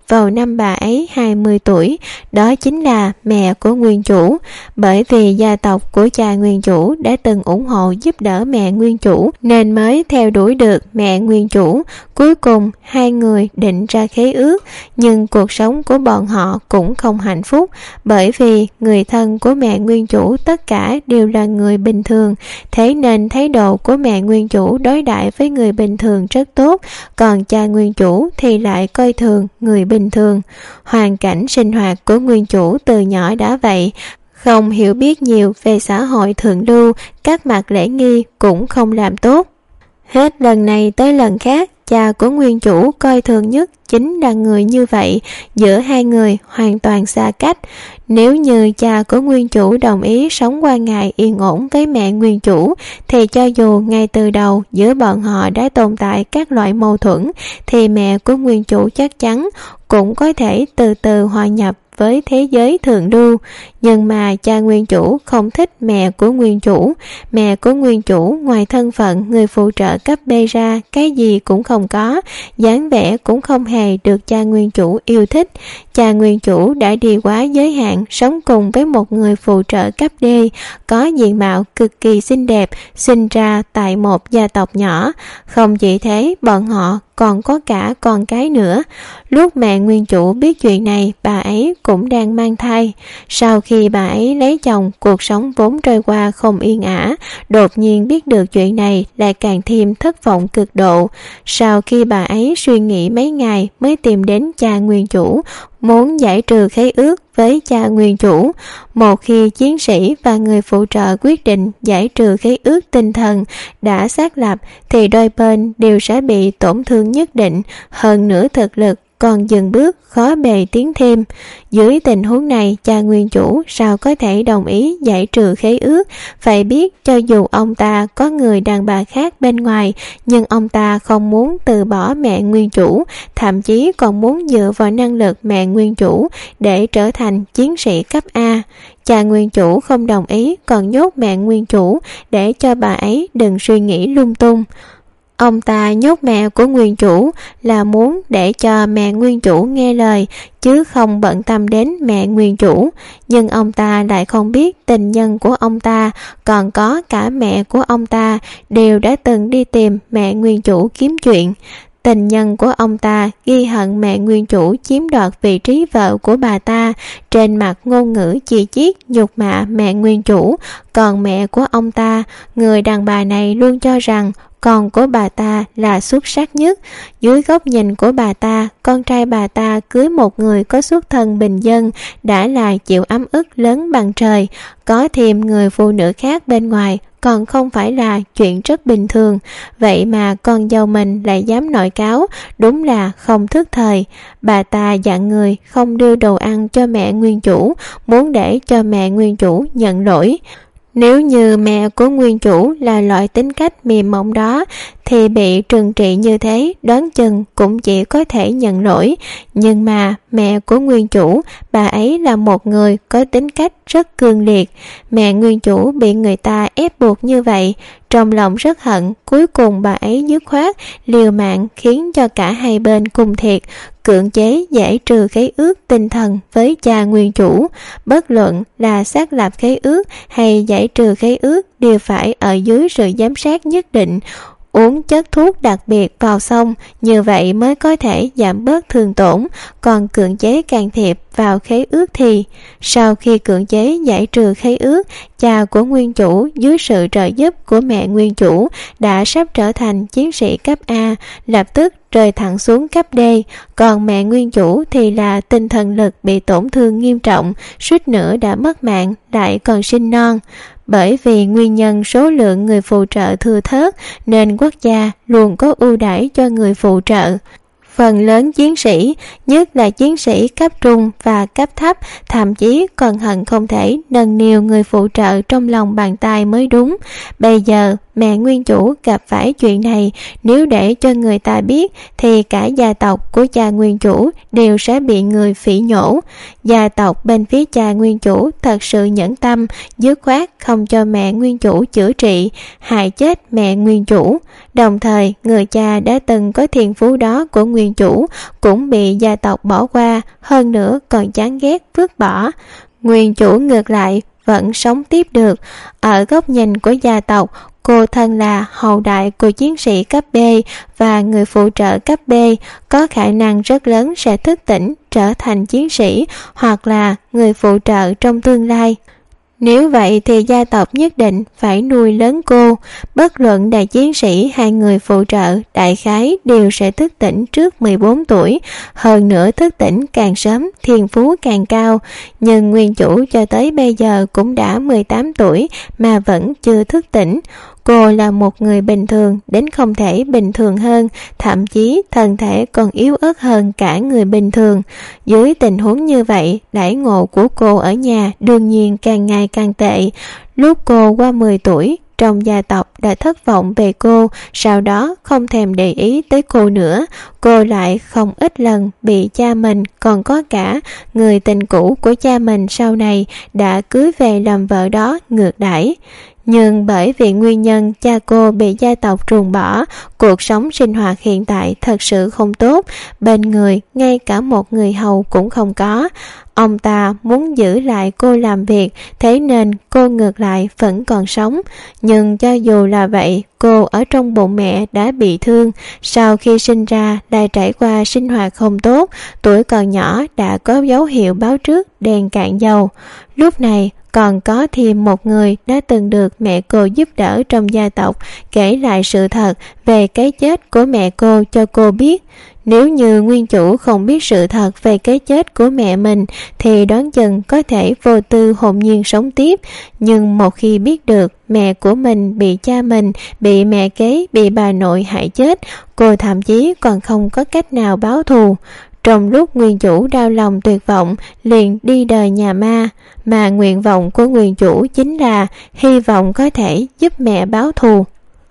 vào năm bà ấy 20 tuổi, đó chính là mẹ của nguyên chủ. Bởi vì gia tộc của cha nguyên chủ đã từng ủng hộ giúp đỡ mẹ nguyên chủ nên mới theo đuổi được mẹ nguyên chủ. Cuối cùng hai người định ra khế ước, nhưng cuộc sống của bọn họ cũng không hạnh phúc, bởi vì người thân của mẹ nguyên chủ tất cả đều là người bình thường, thế nên thái độ của mẹ nguyên chủ đối đãi với người bình thường rất tốt, còn cha nguyên chủ thì lại coi thường người bình thường. Hoàn cảnh sinh hoạt của nguyên chủ từ nhỏ đã vậy, không hiểu biết nhiều về xã hội thượng lưu, các mặt lễ nghi cũng không làm tốt. Hết lần này tới lần khác, cha của nguyên chủ coi thường nhất chính là người như vậy, giữa hai người hoàn toàn xa cách. Nếu như cha của nguyên chủ đồng ý sống qua ngày yên ổn với mẹ nguyên chủ, thì cho dù ngay từ đầu giữa bọn họ đã tồn tại các loại mâu thuẫn, thì mẹ của nguyên chủ chắc chắn cũng có thể từ từ hòa nhập với thế giới thượng lưu. Nhưng mà cha nguyên chủ không thích mẹ của nguyên chủ. Mẹ của nguyên chủ ngoài thân phận người phụ trợ cấp B ra, cái gì cũng không có, dáng vẻ cũng không hề được cha nguyên chủ yêu thích. Cha nguyên chủ đã đi quá giới hạn, sống cùng với một người phụ trợ cấp D, có diện mạo cực kỳ xinh đẹp, sinh ra tại một gia tộc nhỏ. Không chỉ thế, bọn họ còn có cả con cái nữa. Lúc mẹ nguyên chủ biết chuyện này, bà ấy cũng đang mang thai. Sau khi bà ấy lấy chồng, cuộc sống vốn trôi qua không yên ả, đột nhiên biết được chuyện này lại càng thêm thất vọng cực độ. Sau khi bà ấy suy nghĩ mấy ngày mới tìm đến cha nguyên chủ, muốn giải trừ khế ước với cha nguyên chủ. Một khi chiến sĩ và người phụ trợ quyết định giải trừ khế ước tinh thần đã xác lập, thì đôi bên đều sẽ bị tổn thương nhất định, hơn nữa thực lực còn dừng bước, khó bề tiến thêm. Dưới tình huống này, cha nguyên chủ sao có thể đồng ý giải trừ khế ước? Phải biết cho dù ông ta có người đàn bà khác bên ngoài, nhưng ông ta không muốn từ bỏ mẹ nguyên chủ, thậm chí còn muốn dựa vào năng lực mẹ nguyên chủ để trở thành chiến sĩ cấp A. Cha nguyên chủ không đồng ý, còn nhốt mẹ nguyên chủ để cho bà ấy đừng suy nghĩ lung tung. Ông ta nhốt mẹ của nguyên chủ là muốn để cho mẹ nguyên chủ nghe lời, chứ không bận tâm đến mẹ nguyên chủ. Nhưng ông ta lại không biết tình nhân của ông ta, còn có cả mẹ của ông ta, đều đã từng đi tìm mẹ nguyên chủ kiếm chuyện. Tình nhân của ông ta ghi hận mẹ nguyên chủ chiếm đoạt vị trí vợ của bà ta, trên mặt ngôn ngữ chỉ chiết nhục mạ mẹ nguyên chủ. Còn mẹ của ông ta, người đàn bà này luôn cho rằng con của bà ta là xuất sắc nhất. Dưới góc nhìn của bà ta, con trai bà ta cưới một người có xuất thân bình dân đã là chịu ấm ức lớn bằng trời, có thêm người phụ nữ khác bên ngoài còn không phải là chuyện rất bình thường. Vậy mà con dâu mình lại dám nội cáo, đúng là không thức thời. Bà ta dặn người không đưa đồ ăn cho mẹ nguyên chủ, muốn để cho mẹ nguyên chủ nhận lỗi. Nếu như mẹ của nguyên chủ là loại tính cách mềm mỏng đó, thì bị trừng trị như thế đoán chừng cũng chỉ có thể nhận lỗi. Nhưng mà mẹ của nguyên chủ, bà ấy là một người có tính cách rất cương liệt. Mẹ nguyên chủ bị người ta ép buộc như vậy, trong lòng rất hận. Cuối cùng bà ấy dứt khoát liều mạng khiến cho cả hai bên cùng thiệt, cưỡng chế giải trừ khế ước tinh thần với cha nguyên chủ. Bất luận là xác lập khế ước hay giải trừ khế ước đều phải ở dưới sự giám sát nhất định. Uống chất thuốc đặc biệt vào xong, như vậy mới có thể giảm bớt thương tổn. Còn cưỡng chế can thiệp vào khế ước thì sau khi cưỡng chế giải trừ khế ước, cha của nguyên chủ dưới sự trợ giúp của mẹ nguyên chủ đã sắp trở thành chiến sĩ cấp A, lập tức rơi thẳng xuống cấp D. Còn mẹ nguyên chủ thì là tinh thần lực bị tổn thương nghiêm trọng, suýt nữa đã mất mạng, lại còn sinh non. Bởi vì nguyên nhân số lượng người phụ trợ thưa thớt nên quốc gia luôn có ưu đãi cho người phụ trợ. Phần lớn chiến sĩ, nhất là chiến sĩ cấp trung và cấp thấp, thậm chí còn hận không thể nâng niu người phụ trợ trong lòng bàn tay mới đúng. Bây giờ mẹ nguyên chủ gặp phải chuyện này, nếu để cho người ta biết thì cả gia tộc của cha nguyên chủ đều sẽ bị người phỉ nhổ. Gia tộc bên phía cha nguyên chủ thật sự nhẫn tâm, dứt khoát không cho mẹ nguyên chủ chữa trị, hại chết mẹ nguyên chủ. Đồng thời, người cha đã từng có thiên phú đó của nguyên chủ cũng bị gia tộc bỏ qua, hơn nữa còn chán ghét vứt bỏ. Nguyên chủ ngược lại vẫn sống tiếp được. Ở góc nhìn của gia tộc, cô thân là hậu đại của chiến sĩ cấp B và người phụ trợ cấp B, có khả năng rất lớn sẽ thức tỉnh trở thành chiến sĩ hoặc là người phụ trợ trong tương lai. Nếu vậy thì gia tộc nhất định phải nuôi lớn cô. Bất luận đại chiến sĩ hay người phụ trợ, đại khái đều sẽ thức tỉnh trước 14 tuổi. Hơn nữa thức tỉnh càng sớm, thiên phú càng cao. Nhưng nguyên chủ cho tới bây giờ cũng đã 18 tuổi mà vẫn chưa thức tỉnh. Cô là một người bình thường đến không thể bình thường hơn, thậm chí thân thể còn yếu ớt hơn cả người bình thường. Dưới tình huống như vậy, đãi ngộ của cô ở nhà đương nhiên càng ngày càng tệ. Lúc cô qua 10 tuổi, trong gia tộc đã thất vọng về cô, sau đó không thèm để ý tới cô nữa. Cô lại không ít lần bị cha mình, còn có cả người tình cũ của cha mình sau này đã cưới về làm vợ đó ngược đãi. Nhưng bởi vì nguyên nhân cha cô bị gia tộc ruồng bỏ, cuộc sống sinh hoạt hiện tại thật sự không tốt, bên người ngay cả một người hầu cũng không có. Ông ta muốn giữ lại cô làm việc, thế nên cô ngược lại vẫn còn sống. Nhưng cho dù là vậy, cô ở trong bụng mẹ đã bị thương, sau khi sinh ra lại trải qua sinh hoạt không tốt, tuổi còn nhỏ đã có dấu hiệu báo trước đèn cạn dầu. Lúc này còn có thêm một người đã từng được mẹ cô giúp đỡ trong gia tộc kể lại sự thật về cái chết của mẹ cô cho cô biết. Nếu như nguyên chủ không biết sự thật về cái chết của mẹ mình thì đoán chừng có thể vô tư hồn nhiên sống tiếp. Nhưng một khi biết được mẹ của mình bị cha mình, bị mẹ kế, bị bà nội hại chết, cô thậm chí còn không có cách nào báo thù. Trong lúc nguyên chủ đau lòng tuyệt vọng, liền đi đời nhà ma, mà nguyện vọng của nguyên chủ chính là hy vọng có thể giúp mẹ báo thù.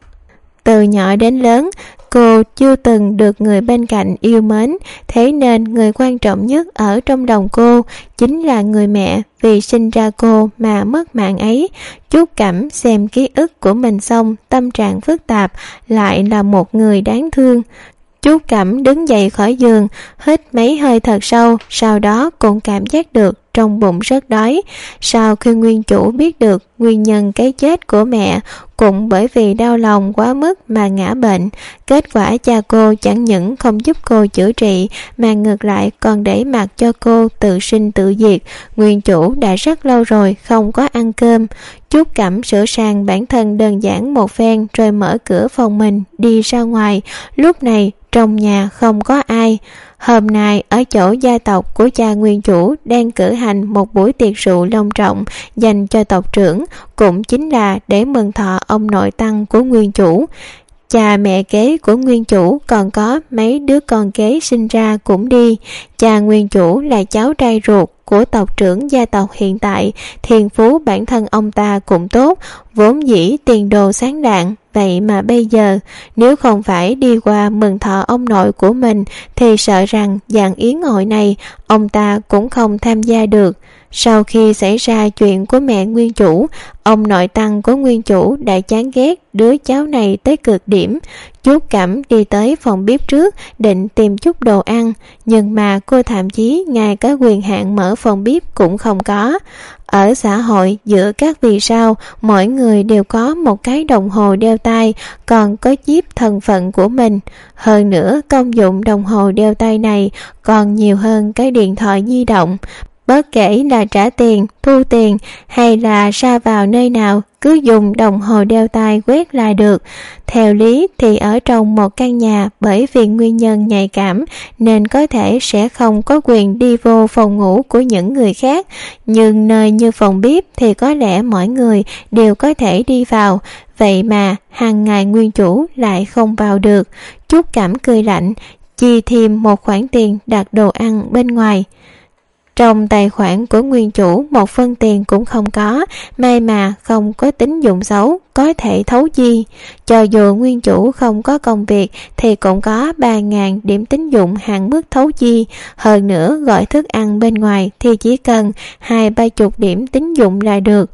Từ nhỏ đến lớn, cô chưa từng được người bên cạnh yêu mến, thế nên người quan trọng nhất ở trong lòng cô chính là người mẹ vì sinh ra cô mà mất mạng ấy. Trúc Cẩm xem ký ức của mình xong, tâm trạng phức tạp, lại là một người đáng thương. Trúc Cẩm đứng dậy khỏi giường, hít mấy hơi thật sâu, sau đó cũng cảm giác được trong bụng rất đói. Sau khi nguyên chủ biết được nguyên nhân cái chết của mẹ, cũng bởi vì đau lòng quá mức mà ngã bệnh. Kết quả cha cô chẳng những không giúp cô chữa trị, mà ngược lại còn để mặc cho cô tự sinh tự diệt. Nguyên chủ đã rất lâu rồi không có ăn cơm. Trúc Cẩm sửa sang bản thân đơn giản một phen rồi mở cửa phòng mình đi ra ngoài. Lúc này trong nhà không có ai. Hôm nay ở chỗ gia tộc của cha nguyên chủ đang cử hành một buổi tiệc rượu long trọng dành cho tộc trưởng, cũng chính là để mừng thọ ông nội tăng của nguyên chủ. Cha mẹ kế của nguyên chủ còn có mấy đứa con kế sinh ra cũng đi. Cha nguyên chủ là cháu trai ruột của tộc trưởng gia tộc hiện tại, thiên phú bản thân ông ta cũng tốt, vốn dĩ tiền đồ sáng lạng. Vậy mà bây giờ, nếu không phải đi qua mừng thọ ông nội của mình thì sợ rằng dạng yến hội này ông ta cũng không tham gia được. Sau khi xảy ra chuyện của mẹ nguyên chủ, ông nội tăng của nguyên chủ đã chán ghét đứa cháu này tới cực điểm. Trúc Cẩm đi tới phòng bếp trước định tìm chút đồ ăn, nhưng mà cô thậm chí ngay cả quyền hạn mở phòng bếp cũng không có. Ở xã hội giữa các vì sao, mỗi người đều có một cái đồng hồ đeo tay, còn có chip thân phận của mình. Hơn nữa, công dụng đồng hồ đeo tay này còn nhiều hơn cái điện thoại di động. Bất kể là trả tiền, thu tiền hay là ra vào nơi nào, cứ dùng đồng hồ đeo tay quét là được. Theo lý thì ở trong một căn nhà, bởi vì nguyên nhân nhạy cảm nên có thể sẽ không có quyền đi vô phòng ngủ của những người khác, nhưng nơi như phòng bếp thì có lẽ mọi người đều có thể đi vào. Vậy mà hàng ngày nguyên chủ lại không vào được. Trúc Cẩm cười lạnh, chi thêm một khoản tiền đặt đồ ăn bên ngoài. Trong tài khoản của nguyên chủ một phân tiền cũng không có, may mà không có tín dụng xấu, có thể thấu chi. Cho dù nguyên chủ không có công việc thì cũng có 3.000 điểm tín dụng hạn mức thấu chi. Hơn nữa gọi thức ăn bên ngoài thì chỉ cần 20-30 điểm tín dụng là được.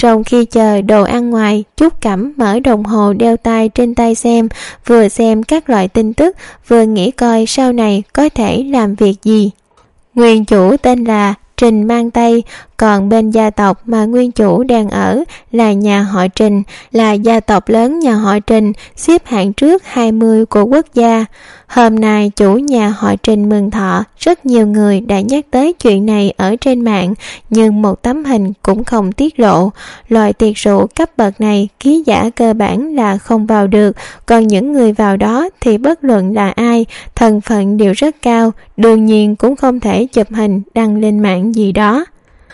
Trong khi chờ đồ ăn ngoài, Trúc Cẩm mở đồng hồ đeo tay trên tay xem, vừa xem các loại tin tức, vừa nghĩ coi sau này có thể làm việc gì. Nguyên chủ tên là Trình Mang Tây, còn bên gia tộc mà nguyên chủ đang ở là nhà họ Trình, là gia tộc lớn nhà họ Trình, xếp hạng trước 20 của quốc gia. Hôm nay chủ nhà họ Trình mừng thọ, rất nhiều người đã nhắc tới chuyện này ở trên mạng, nhưng một tấm hình cũng không tiết lộ. Loại tiệc rượu cấp bậc này ký giả cơ bản là không vào được, còn những người vào đó thì bất luận là ai, thân phận đều rất cao, đương nhiên cũng không thể chụp hình đăng lên mạng gì đó.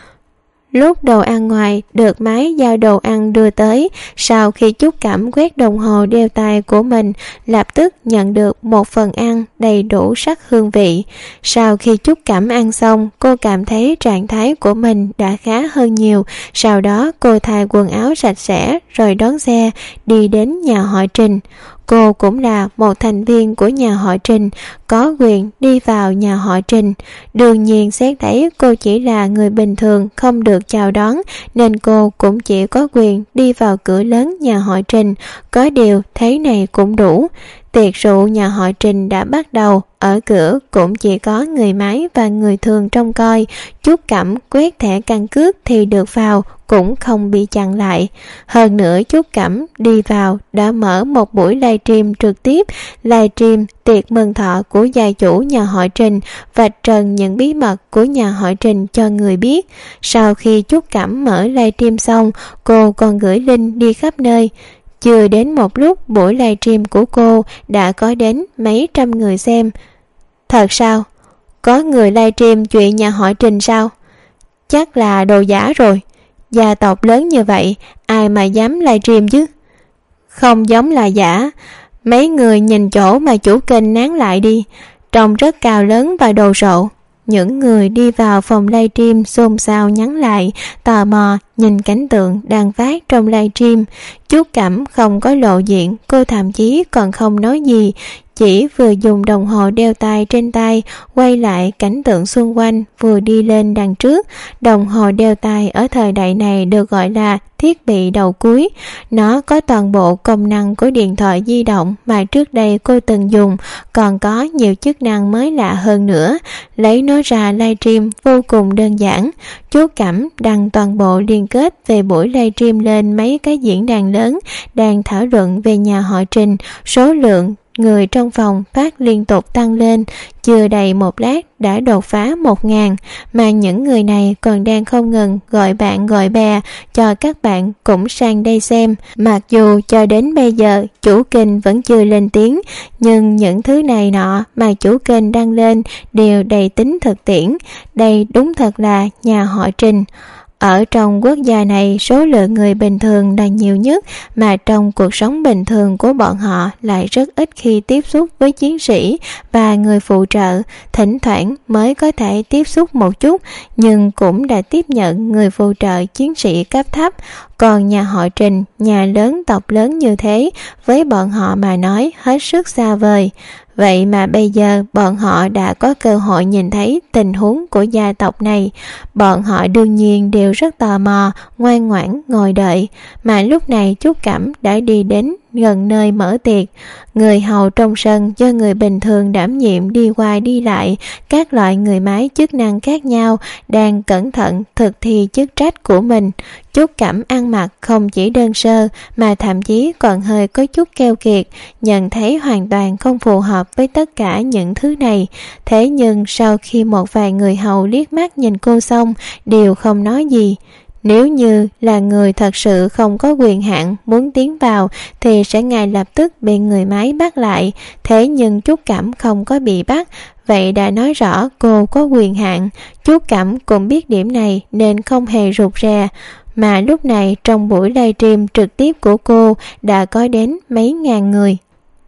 Lúc đồ ăn ngoài được máy giao đồ ăn đưa tới, sau khi Trúc Cẩm quét đồng hồ đeo tay của mình, lập tức nhận được một phần ăn đầy đủ sắc hương vị. Sau khi Trúc Cẩm ăn xong, cô cảm thấy trạng thái của mình đã khá hơn nhiều. Sau đó cô thay quần áo sạch sẽ rồi đón xe đi đến nhà họ Trình. Cô cũng là một thành viên của nhà họ Trình, có quyền đi vào nhà họ Trình. Đương nhiên xét thấy cô chỉ là người bình thường không được chào đón, nên cô cũng chỉ có quyền đi vào cửa lớn nhà họ Trình. Có điều thế này cũng đủ. Tiệc rượu nhà họ Trình đã bắt đầu, ở cửa cũng chỉ có người máy và người thường trông coi. Trúc Cẩm quét thẻ căn cước thì được vào, cũng không bị chặn lại. Hơn nữa Trúc Cẩm đi vào đã mở một buổi livestream trực tiếp, livestream tiệc mừng thọ của gia chủ nhà họ Trình, vạch trần những bí mật của nhà họ Trình cho người biết. Sau khi Trúc Cẩm mở livestream xong, cô còn gửi link đi khắp nơi. Chưa đến một lúc, buổi livestream của cô đã có đến mấy trăm người xem. Thật sao? Có người livestream chuyện nhà họ Trình sao? Chắc là đồ giả rồi. Gia tộc lớn như vậy, ai mà dám livestream chứ? Không giống là giả. Mấy người nhìn chỗ mà chủ kênh nán lại đi, trông rất cao lớn và đồ sộ. Những người đi vào phòng livestream xôn xao nhắn lại, tò mò nhìn cảnh tượng đang phát trong livestream. Trúc Cẩm không có lộ diện, cô thậm chí còn không nói gì, chỉ vừa dùng đồng hồ đeo tay trên tay quay lại cảnh tượng xung quanh, vừa đi lên đằng trước. Đồng hồ đeo tay ở thời đại này được gọi là thiết bị đầu cuối. Nó có toàn bộ công năng của điện thoại di động mà trước đây cô từng dùng, còn có nhiều chức năng mới lạ hơn nữa. Lấy nó ra livestream vô cùng đơn giản. Trúc Cẩm đăng toàn bộ liên kết về buổi livestream lên mấy cái diễn đàn lớn đang thảo luận về nhà họ Trình. Số lượng người trong phòng phát liên tục tăng lên, chưa đầy một lát đã đột phá 1000, mà những người này còn đang không ngừng gọi bạn gọi bè cho các bạn cũng sang đây xem. Mặc dù cho đến bây giờ chủ kênh vẫn chưa lên tiếng, nhưng những thứ này nọ mà chủ kênh đăng lên đều đầy tính thực tiễn. Đây đúng thật là nhà họ Trình. Ở trong quốc gia này, số lượng người bình thường là nhiều nhất, mà trong cuộc sống bình thường của bọn họ lại rất ít khi tiếp xúc với chiến sĩ và người phụ trợ. Thỉnh thoảng mới có thể tiếp xúc một chút, nhưng cũng đã tiếp nhận người phụ trợ chiến sĩ cấp thấp. Còn nhà họ Trình, nhà lớn tộc lớn như thế, với bọn họ mà nói hết sức xa vời. Vậy mà bây giờ bọn họ đã có cơ hội nhìn thấy tình huống của gia tộc này. Bọn họ đương nhiên đều rất tò mò, ngoan ngoãn ngồi đợi. Mà lúc này Trúc Cẩm đã đi đến gần nơi mở tiệc. Người hầu trong sân do người bình thường đảm nhiệm đi qua đi lại, các loại người máy chức năng khác nhau đang cẩn thận thực thi chức trách của mình. Trúc Cẩm ăn mặc không chỉ đơn sơ mà thậm chí còn hơi có chút keo kiệt, nhận thấy hoàn toàn không phù hợp với tất cả những thứ này. Thế nhưng sau khi một vài người hầu liếc mắt nhìn cô xong, đều không nói gì. Nếu như là người thật sự không có quyền hạn muốn tiến vào thì sẽ ngay lập tức bị người máy bắt lại. Thế nhưng Trúc Cẩm không có bị bắt, vậy đã nói rõ cô có quyền hạn. Trúc Cẩm cũng biết điểm này nên không hề rụt rè. Mà lúc này trong buổi livestream trực tiếp của cô đã có đến mấy ngàn người.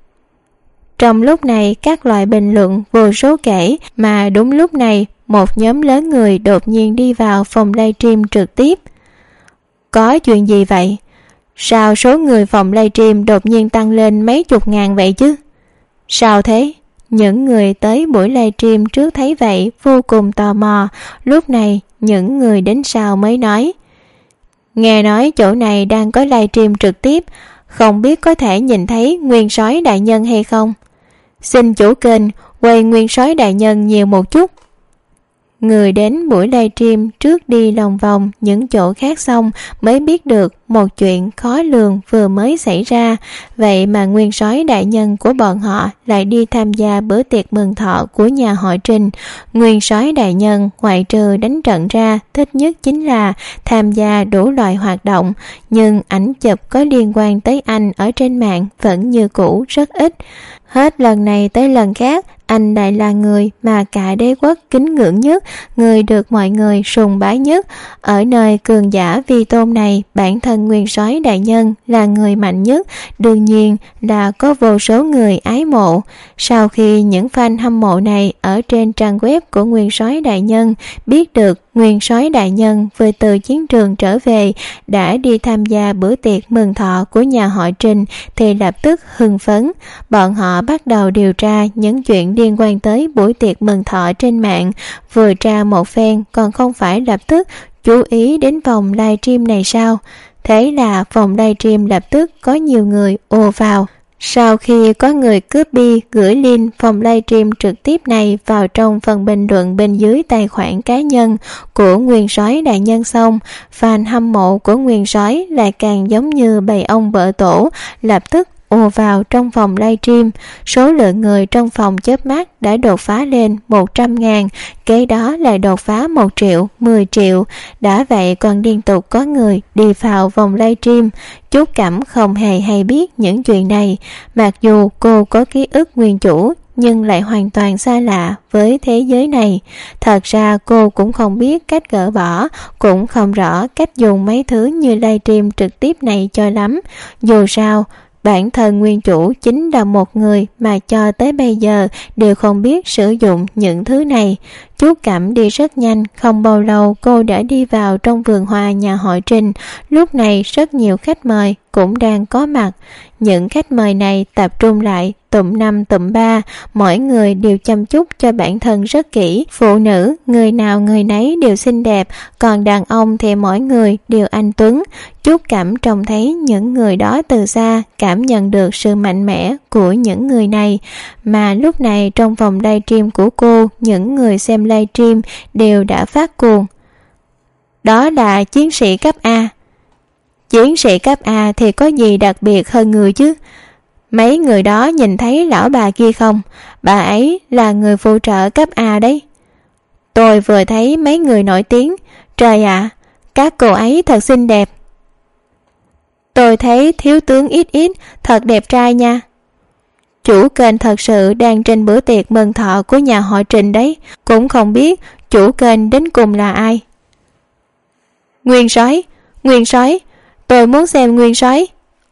Trong lúc này các loại bình luận vô số kể, mà đúng lúc này một nhóm lớn người đột nhiên đi vào phòng livestream trực tiếp. Có chuyện gì vậy? Sao số người phòng livestream đột nhiên tăng lên mấy chục ngàn vậy chứ? Sao thế? Những người tới buổi livestream trước thấy vậy vô cùng tò mò. Lúc này những người đến sau mới nói: Nghe nói chỗ này đang có livestream trực tiếp, không biết có thể nhìn thấy Nguyên Soái đại nhân hay không? Xin chủ kênh quay Nguyên Soái đại nhân nhiều một chút. Người đến buổi livestream trước đi lòng vòng những chỗ khác xong mới biết được một chuyện khó lường vừa mới xảy ra. Vậy mà Nguyên Soái đại nhân của bọn họ lại đi tham gia bữa tiệc mừng thọ của nhà họ Trình. Nguyên Soái đại nhân ngoại trừ đánh trận ra, thích nhất chính là tham gia đủ loại hoạt động, nhưng ảnh chụp có liên quan tới anh ở trên mạng vẫn như cũ rất ít. Hết lần này tới lần khác, anh lại là người mà cả đế quốc kính ngưỡng nhất, người được mọi người sùng bái nhất. Ở nơi cường giả vi tôn này, bản thân Nguyên Soái đại nhân là người mạnh nhất, đương nhiên là có vô số người ái mộ. Sau khi những fan hâm mộ này ở trên trang web của Nguyên Soái đại nhân biết được Nguyên Soái đại nhân vừa từ chiến trường trở về đã đi tham gia bữa tiệc mừng thọ của nhà họ Trình thì lập tức hưng phấn. Bọn họ bắt đầu điều tra những chuyện liên quan tới buổi tiệc mừng thọ trên mạng. Vừa tra một phen còn không phải lập tức chú ý đến vòng livestream này sao? Thế là vòng livestream lập tức có nhiều người ùa vào. Sau khi có người copy gửi link phòng livestream trực tiếp này vào trong phần bình luận bên dưới tài khoản cá nhân của Nguyên Soái đại nhân xong, fan hâm mộ của Nguyên Soái lại càng giống như bầy ong vỡ tổ, lập tức ùa vào trong phòng livestream. Số lượng người trong phòng chớp mắt đã đột phá lên 100.000, kế đó lại đột phá 1 triệu, 10 triệu. Đã vậy còn liên tục có người đi vào vòng livestream. Trúc Cẩm không hề hay biết những chuyện này, mặc dù cô có ký ức nguyên chủ nhưng lại hoàn toàn xa lạ với thế giới này. Thật ra cô cũng không biết cách gỡ bỏ, cũng không rõ cách dùng mấy thứ như livestream trực tiếp này cho lắm. Dù sao, bản thân nguyên chủ chính là một người mà cho tới bây giờ đều không biết sử dụng những thứ này. Chú Cẩm đi rất nhanh, không bao lâu cô đã đi vào trong vườn hoa nhà họ Trình. Lúc này rất nhiều khách mời cũng đang có mặt. Những khách mời này tập trung lại tụm 5 tụm 3, mỗi người đều chăm chút cho bản thân rất kỹ. Phụ nữ, người nào người nấy đều xinh đẹp, còn đàn ông thì mỗi người đều anh tuấn. Chú Cẩm trông thấy những người đó từ xa, cảm nhận được sự mạnh mẽ của những người này. Mà lúc này trong vòng livestream của cô, những người xem livestream đều đã phát cuồng. Đó là chiến sĩ cấp A. Chiến sĩ cấp A thì có gì đặc biệt hơn người chứ? Mấy người đó nhìn thấy lão bà kia không? Bà ấy là người phụ trợ cấp A đấy. Tôi vừa thấy mấy người nổi tiếng. Trời ạ, các cô ấy thật xinh đẹp. Tôi thấy thiếu tướng ít thật đẹp trai nha. Chủ kênh thật sự đang trên bữa tiệc mừng thọ của nhà họ Trình đấy. Cũng không biết chủ kênh đến cùng là ai. Nguyên Soái, tôi muốn xem Nguyên Soái.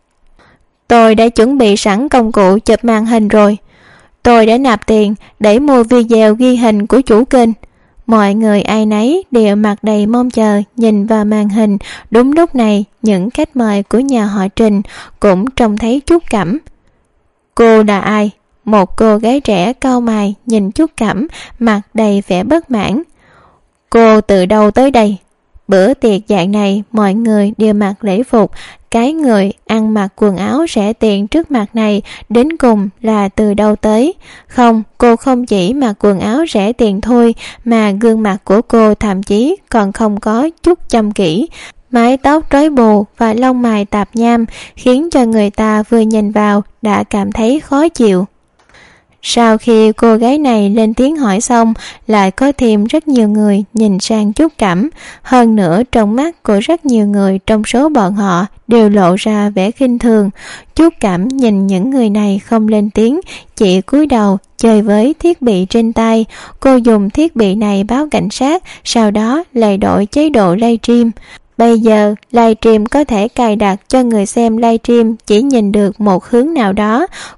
Tôi đã chuẩn bị sẵn công cụ chụp màn hình rồi. Tôi đã nạp tiền để mua video ghi hình của chủ kênh. Mọi người ai nấy đều mặt đầy mong chờ nhìn vào màn hình. Đúng lúc này, những khách mời của nhà họ Trình cũng trông thấy Trúc Cẩm. Cô là ai? Một cô gái trẻ cau mày nhìn Trúc Cẩm, mặt đầy vẻ bất mãn. Cô từ đâu tới đây? Bữa tiệc dạng này mọi người đều mặc lễ phục, cái người ăn mặc quần áo rẻ tiền trước mặt này đến cùng là từ đâu tới? Không, cô không chỉ mặc quần áo rẻ tiền thôi mà gương mặt của cô thậm chí còn không có chút chăm kỹ. Mái tóc rối bù và lông mày tạp nham khiến cho người ta vừa nhìn vào đã cảm thấy khó chịu. Sau khi cô gái này lên tiếng hỏi xong, lại có thêm rất nhiều người nhìn sang Trúc Cẩm. Hơn nữa trong mắt của rất nhiều người trong số bọn họ đều lộ ra vẻ khinh thường. Trúc Cẩm nhìn những người này không lên tiếng, chỉ cúi đầu chơi với thiết bị trên tay. Cô dùng thiết bị này báo cảnh sát, sau đó lại đổi chế độ livestream. Bây giờ, livestream có thể cài đặt cho người xem livestream chỉ nhìn được một hướng nào đó.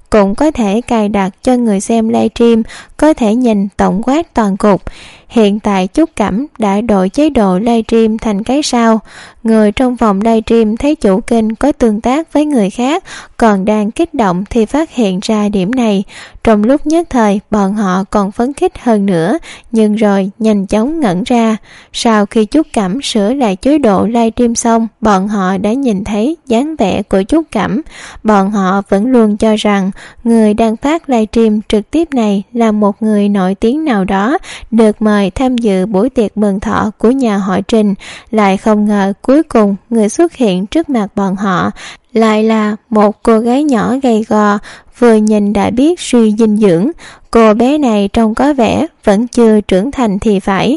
cũng có thể cài đặt cho người xem livestream có thể nhìn tổng quát toàn cục. Hiện tại Chúc Cẩm đã đổi chế độ livestream thành cái sau. Người trong phòng livestream thấy chủ kênh có tương tác với người khác còn đang kích động thì phát hiện ra điểm này. Trong lúc nhất thời bọn họ còn phấn khích hơn nữa, nhưng rồi nhanh chóng ngẩn ra. Sau khi Chúc Cẩm sửa lại chế độ livestream xong, bọn họ đã nhìn thấy dáng vẻ của Chúc Cẩm. Bọn họ vẫn luôn cho rằng người đang phát livestream trực tiếp này là một người nổi tiếng nào đó được mời tham dự buổi tiệc mừng thọ của nhà họ Trình. Lại không ngờ cuối cùng người xuất hiện trước mặt bọn họ lại là một cô gái nhỏ gầy gò, vừa nhìn đã biết suy dinh dưỡng. Cô bé này trông có vẻ vẫn chưa trưởng thành thì phải.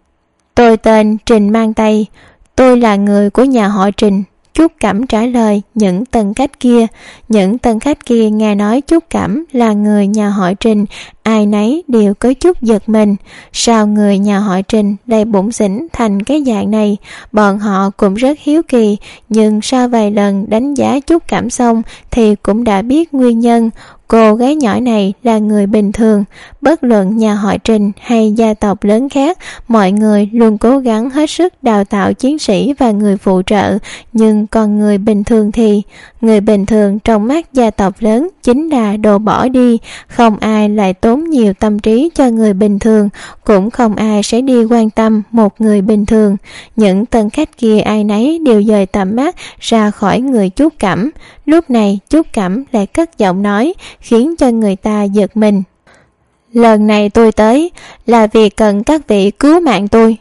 Tôi tên Trình Mang Tây, tôi là người của nhà họ Trình. Chúc Cẩm trả lời những tân khách kia. Những tân khách kia nghe nói Chúc Cẩm là người nhà họ Trình, ai nấy đều có chút giật mình. Sao người nhà họ Trình lại bủn xỉn thành cái dạng này? Bọn họ cũng rất hiếu kỳ, nhưng sau vài lần đánh giá Chúc Cẩm xong thì cũng đã biết nguyên nhân. Cô gái nhỏ này là người bình thường. Bất luận nhà họ Trình hay gia tộc lớn khác, mọi người luôn cố gắng hết sức đào tạo chiến sĩ và người phụ trợ. Nhưng còn người bình thường thì người bình thường trong mắt gia tộc lớn chính là đồ bỏ đi. Không ai lại tốn nhiều tâm trí cho người bình thường, cũng không ai sẽ đi quan tâm một người bình thường. Những tân khách kia ai nấy đều dời tầm mắt ra khỏi người Chúc Cẩm. Lúc này Chúc Cẩm lại cất giọng nói khiến cho người ta giật mình. Lần này tôi tới là vì cần các vị cứu mạng tôi.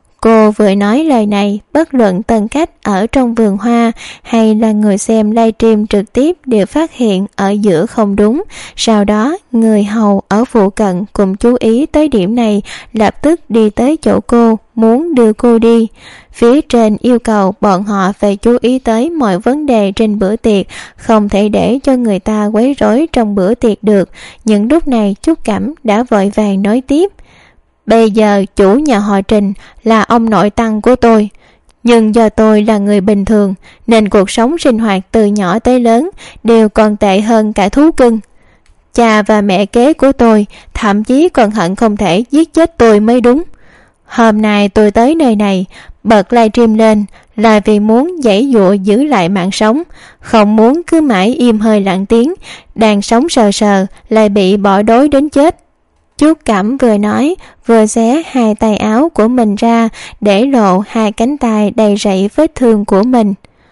Cô vừa nói lời này, bất luận tân khách ở trong vườn hoa hay là người xem livestream trực tiếp đều phát hiện ở giữa không đúng. Sau đó, người hầu ở phụ cận cũng chú ý tới điểm này, lập tức đi tới chỗ cô, muốn đưa cô đi. Phía trên yêu cầu bọn họ phải chú ý tới mọi vấn đề trên bữa tiệc, không thể để cho người ta quấy rối trong bữa tiệc được. Nhưng lúc này Chúc Cẩm đã vội vàng nói tiếp. Bây giờ chủ nhà họ Trình là ông nội tăng của tôi, nhưng do tôi là người bình thường nên cuộc sống sinh hoạt từ nhỏ tới lớn đều còn tệ hơn cả thú cưng. Cha và mẹ kế của tôi thậm chí còn hận không thể giết chết tôi mới đúng. Hôm nay tôi tới nơi này bật livestream lên là vì muốn giãy giụa giữ lại mạng sống, không muốn cứ mãi im hơi lặng tiếng, đang sống sờ sờ lại bị bỏ đói đến chết. Chúc Cẩm vừa nói vừa xé hai tay áo của mình ra để lộ hai cánh tay đầy rẫy vết thương của mình.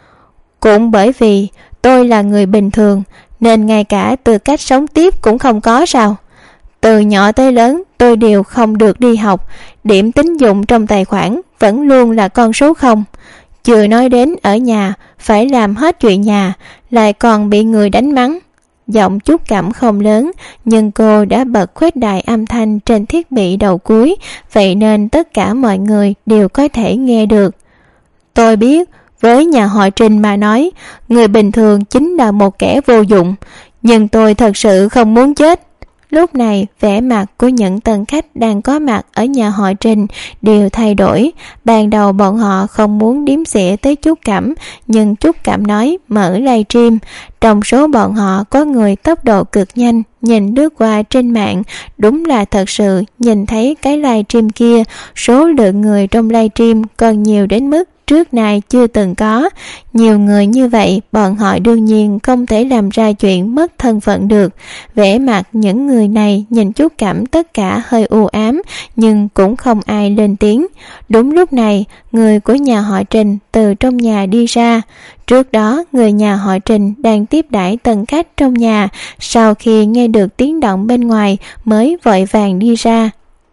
Cũng bởi vì tôi là người bình thường nên ngay cả tư cách sống tiếp cũng không có sao? Từ nhỏ tới lớn tôi đều không được đi học, điểm tín dụng trong tài khoản vẫn luôn là con số 0. Chưa nói đến ở nhà phải làm hết chuyện nhà, lại còn bị người đánh mắng. Giọng Chúc Cẩm không lớn, nhưng cô đã bật khuếch đại âm thanh trên thiết bị đầu cuối, vậy nên tất cả mọi người đều có thể nghe được. Tôi biết, với nhà họ Trình mà nói, người bình thường chính là một kẻ vô dụng, nhưng tôi thật sự không muốn chết. Lúc này, vẻ mặt của những tân khách đang có mặt ở nhà họ Trình đều thay đổi. Ban đầu bọn họ không muốn điếm xỉa tới Chúc Cẩm, nhưng Chúc Cẩm nói mở livestream. Trong số bọn họ có người tốc độ cực nhanh, nhìn lướt qua trên mạng, đúng là thật sự nhìn thấy cái livestream kia, số lượng người trong livestream còn nhiều đến mức trước nay chưa từng có. Nhiều người như vậy, bọn họ đương nhiên không thể làm ra chuyện mất thân phận được. Vẻ mặt những người này nhìn Chúc Cẩm tất cả hơi u ám, nhưng cũng không ai lên tiếng. Đúng lúc này, người của nhà họ Trình từ trong nhà đi ra. Trước đó, người nhà họ Trình đang tiếp đãi tân khách trong nhà, sau khi nghe được tiếng động bên ngoài mới vội vàng đi ra.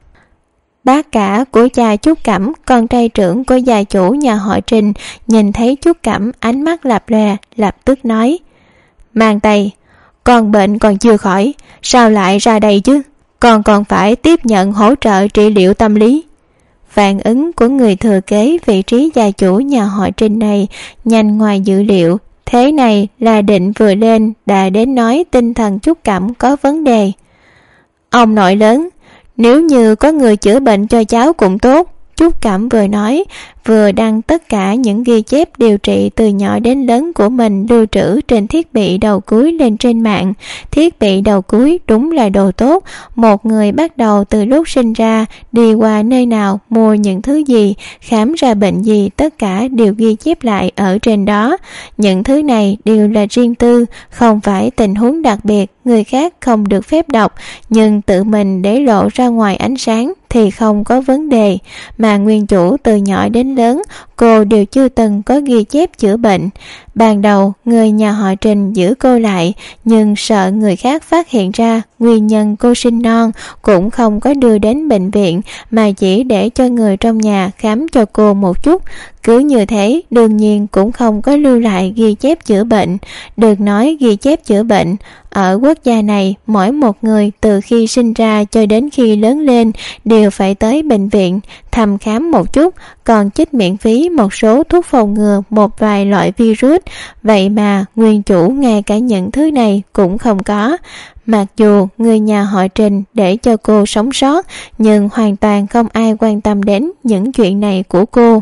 Bác cả của cha Chúc Cẩm, con trai trưởng của gia chủ nhà họ Trình, nhìn thấy Chúc Cẩm ánh mắt lập lòe, lập tức nói: Mang Tây, con bệnh còn chưa khỏi, sao lại ra đây chứ? Con còn phải tiếp nhận hỗ trợ trị liệu tâm lý. Phản ứng của người thừa kế vị trí gia chủ nhà họ Trình này nhanh ngoài dự liệu. Thế này là định vừa lên đã đến nói tinh thần Chúc Cẩm có vấn đề. Ông nội lớn, nếu như có người chữa bệnh cho cháu cũng tốt. Trúc Cẩm vừa nói, vừa đăng tất cả những ghi chép điều trị từ nhỏ đến lớn của mình lưu trữ trên thiết bị đầu cuối lên trên mạng. Thiết bị đầu cuối đúng là đồ tốt. Một người bắt đầu từ lúc sinh ra, đi qua nơi nào, mua những thứ gì, khám ra bệnh gì, tất cả đều ghi chép lại ở trên đó. Những thứ này đều là riêng tư, không phải tình huống đặc biệt, người khác không được phép đọc, nhưng tự mình để lộ ra ngoài ánh sáng thì không có vấn đề. Mà nguyên chủ từ nhỏ đến lớn, cô đều chưa từng có ghi chép chữa bệnh. Ban đầu người nhà họ Trình giữ cô lại, nhưng sợ người khác phát hiện ra nguyên nhân cô sinh non, cũng không có đưa đến bệnh viện mà chỉ để cho người trong nhà khám cho cô một chút. Cứ như thế đương nhiên cũng không có lưu lại ghi chép chữa bệnh. Được nói ghi chép chữa bệnh, ở quốc gia này mỗi một người từ khi sinh ra cho đến khi lớn lên đều phải tới bệnh viện thăm khám một chút, còn chích miễn phí một số thuốc phòng ngừa một vài loại virus. Vậy mà nguyên chủ ngay cả những thứ này cũng không có. Mặc dù người nhà họ Trình để cho cô sống sót, nhưng hoàn toàn không ai quan tâm đến những chuyện này của cô.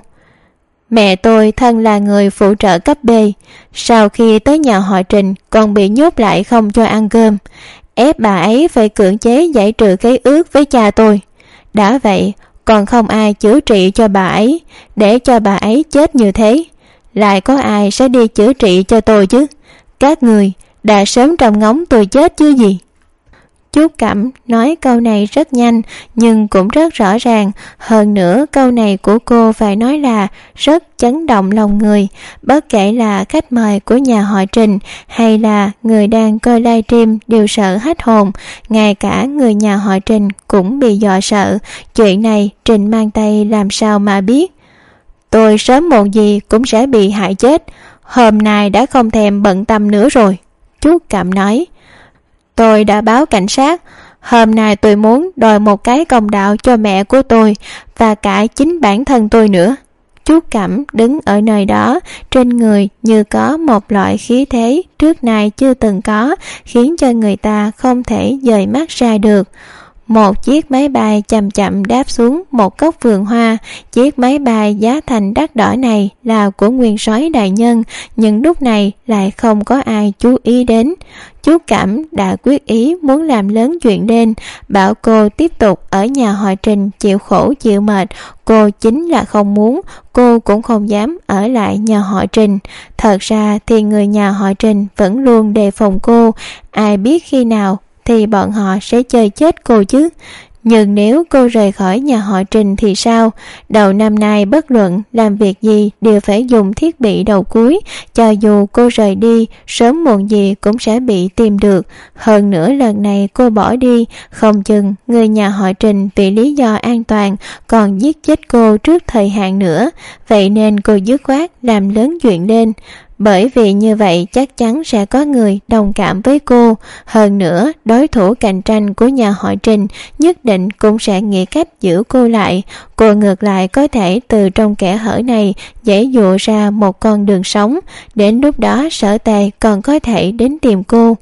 Mẹ tôi thân là người phụ trợ cấp B, sau khi tới nhà họ Trình còn bị nhốt lại không cho ăn cơm, ép bà ấy phải cưỡng chế giải trừ khế ước với cha tôi. Đã vậy còn không ai chữa trị cho bà ấy, để cho bà ấy chết như thế. Lại có ai sẽ đi chữa trị cho tôi chứ? Các người đã sớm trông ngóng tôi chết chứ gì. Trúc Cẩm nói câu này rất nhanh nhưng cũng rất rõ ràng. Hơn nữa câu này của cô phải nói là rất chấn động lòng người. Bất kể là khách mời của nhà họ Trình hay là người đang coi livestream đều sợ hết hồn. Ngay cả người nhà họ Trình cũng bị dọa sợ. Chuyện này Trình mang tay làm sao mà biết. Tôi sớm muộn gì cũng sẽ bị hại chết. Hôm nay đã không thèm bận tâm nữa rồi, Trúc Cẩm nói. Tôi đã báo cảnh sát. Hôm nay tôi muốn đòi một cái công đạo cho mẹ của tôi và cả chính bản thân tôi nữa. Trúc Cẩm đứng ở nơi đó, trên người như có một loại khí thế trước nay chưa từng có, khiến cho người ta không thể dời mắt ra được. Một chiếc máy bay chậm chậm đáp xuống một góc vườn hoa. Chiếc máy bay giá thành đắt đỏ này là của nguyên soái đại nhân, nhưng lúc này lại không có ai chú ý đến. Trúc Cẩm đã quyết ý muốn làm lớn chuyện lên, bảo cô tiếp tục ở nhà họ Trình chịu khổ chịu mệt. Cô chính là không muốn, cô cũng không dám ở lại nhà họ Trình. Thật ra thì người nhà họ Trình vẫn luôn đề phòng cô, ai biết khi nào thì bọn họ sẽ chơi chết cô chứ. Nhưng nếu cô rời khỏi nhà họ Trình thì sao? Đầu năm nay bất luận làm việc gì đều phải dùng thiết bị đầu cuối. Cho dù cô rời đi, sớm muộn gì cũng sẽ bị tìm được. Hơn nữa lần này cô bỏ đi, không chừng người nhà họ Trình vì lý do an toàn còn giết chết cô trước thời hạn nữa. Vậy nên cô dứt khoát làm lớn chuyện lên. Bởi vì như vậy chắc chắn sẽ có người đồng cảm với cô. Hơn nữa, đối thủ cạnh tranh của nhà họ Trình nhất định cũng sẽ nghĩ cách giữ cô lại. Cô ngược lại có thể từ trong kẽ hở này dễ dụ ra một con đường sống. Đến lúc đó Sở Tề còn có thể đến tìm cô.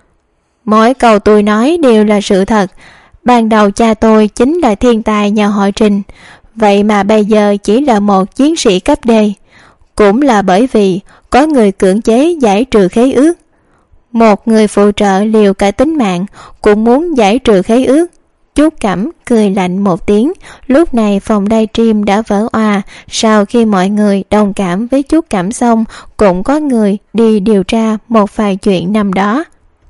Mỗi câu tôi nói đều là sự thật. Ban đầu cha tôi chính là thiên tài nhà họ Trình, vậy mà bây giờ chỉ là một chiến sĩ cấp D. Cũng là bởi vì có người cưỡng chế giải trừ khế ước. Một người phụ trợ liều cả tính mạng cũng muốn giải trừ khế ước. Trúc Cẩm cười lạnh một tiếng. Lúc này phòng livestream đã vỡ òa. Sau khi mọi người đồng cảm với Trúc Cẩm xong, cũng có người đi điều tra một vài chuyện năm đó.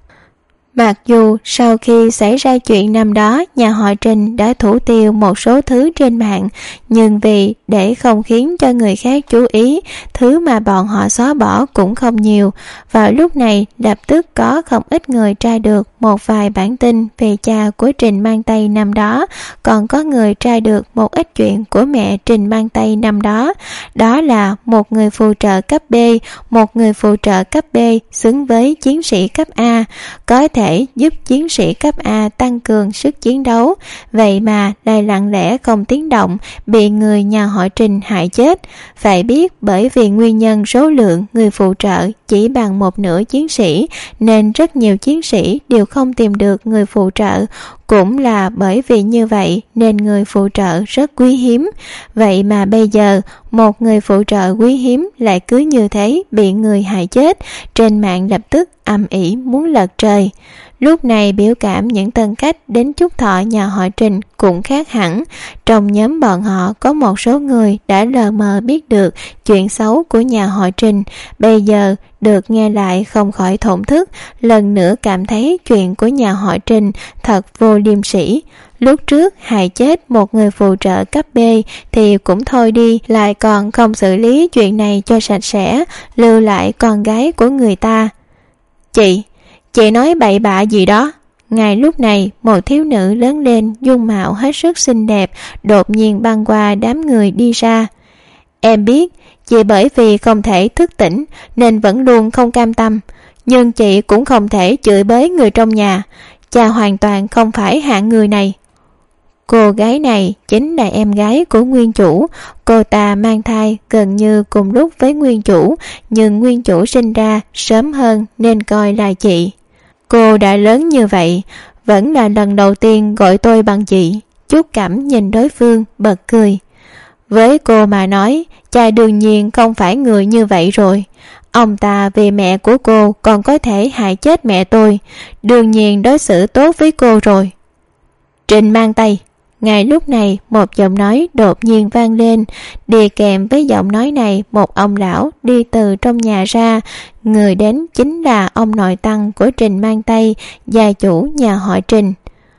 Mặc dù sau khi xảy ra chuyện năm đó, nhà họ Trình đã thủ tiêu một số thứ trên mạng, nhưng vì để không khiến cho người khác chú ý, thứ mà bọn họ xóa bỏ cũng không nhiều. Vào lúc này, lập tức có không ít người tra được một vài bản tin về cha của Trình Mang Tây năm đó, còn có người tra được một ít chuyện của mẹ Trình Mang Tây năm đó. Đó là một người phụ trợ cấp B, một người phụ trợ cấp B xứng với chiến sĩ cấp A, có thể giúp chiến sĩ cấp A tăng cường sức chiến đấu. Vậy mà lại lặng lẽ không tiếng động bị người nhà họ Trình hại chết. Phải biết bởi vì nguyên nhân số lượng người phụ trợ chỉ bằng một nửa chiến sĩ, nên rất nhiều chiến sĩ đều không tìm được người phụ trợ. Cũng là bởi vì như vậy nên người phụ trợ rất quý hiếm. Vậy mà bây giờ một người phụ trợ quý hiếm lại cứ như thế bị người hại chết. Trên mạng lập tức ầm ĩ muốn lật trời. Lúc này biểu cảm những tân khách đến chúc thọ nhà họ Trình cũng khác hẳn. Trong nhóm bọn họ có một số người đã lờ mờ biết được chuyện xấu của nhà họ Trình. Bây giờ được nghe lại không khỏi thổn thức, lần nữa cảm thấy chuyện của nhà họ Trình thật vô liêm sỉ. Lúc trước hại chết một người phụ trợ cấp B thì cũng thôi đi, lại còn không xử lý chuyện này cho sạch sẽ, lưu lại con gái của người ta. Chị nói bậy bạ gì đó. Ngay lúc này, một thiếu nữ lớn lên, dung mạo hết sức xinh đẹp, đột nhiên băng qua đám người đi ra. Em biết, chị bởi vì không thể thức tỉnh nên vẫn luôn không cam tâm, nhưng chị cũng không thể chửi bới người trong nhà. Cha hoàn toàn không phải hạng người này. Cô gái này chính là em gái của nguyên chủ. Cô ta mang thai gần như cùng lúc với nguyên chủ, nhưng nguyên chủ sinh ra sớm hơn nên coi là chị. Cô đã lớn như vậy, vẫn là lần đầu tiên gọi tôi bằng chị. Trúc Cẩm nhìn đối phương bật cười. Với cô mà nói, cha đương nhiên không phải người như vậy rồi. Ông ta vì mẹ của cô còn có thể hại chết mẹ tôi, đương nhiên đối xử tốt với cô rồi. Trình mang tay. Ngay lúc này một giọng nói đột nhiên vang lên. Đi kèm với giọng nói này, một ông lão đi từ trong nhà ra. Người đến chính là ông nội tăng của Trình mang tay, gia chủ nhà họ Trình.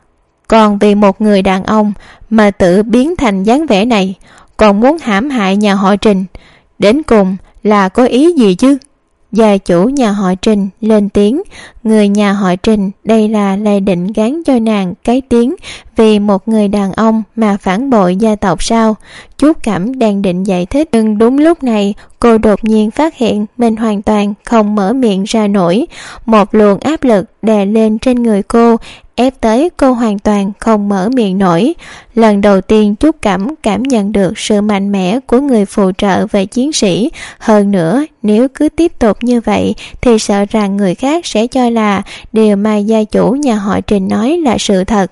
Còn vì một người đàn ông mà tự biến thành dáng vẻ này, còn muốn hãm hại nhà họ Trình, đến cùng là có ý gì chứ? Gia chủ nhà họ Trình lên tiếng. Người nhà họ Trình đây là lại định gán cho nàng cái tiếng vì một người đàn ông mà phản bội gia tộc sao? Trúc Cẩm đang định giải thích, nhưng đúng lúc này cô đột nhiên phát hiện mình hoàn toàn không mở miệng ra nổi. Một luồng áp lực đè lên trên người cô, ép tới cô hoàn toàn không mở miệng nổi. Lần đầu tiên Trúc Cẩm cảm nhận được sự mạnh mẽ của người phụ trợ về chiến sĩ. Hơn nữa, nếu cứ tiếp tục như vậy thì sợ rằng người khác sẽ cho là điều mà gia chủ nhà họ Trình nói là sự thật.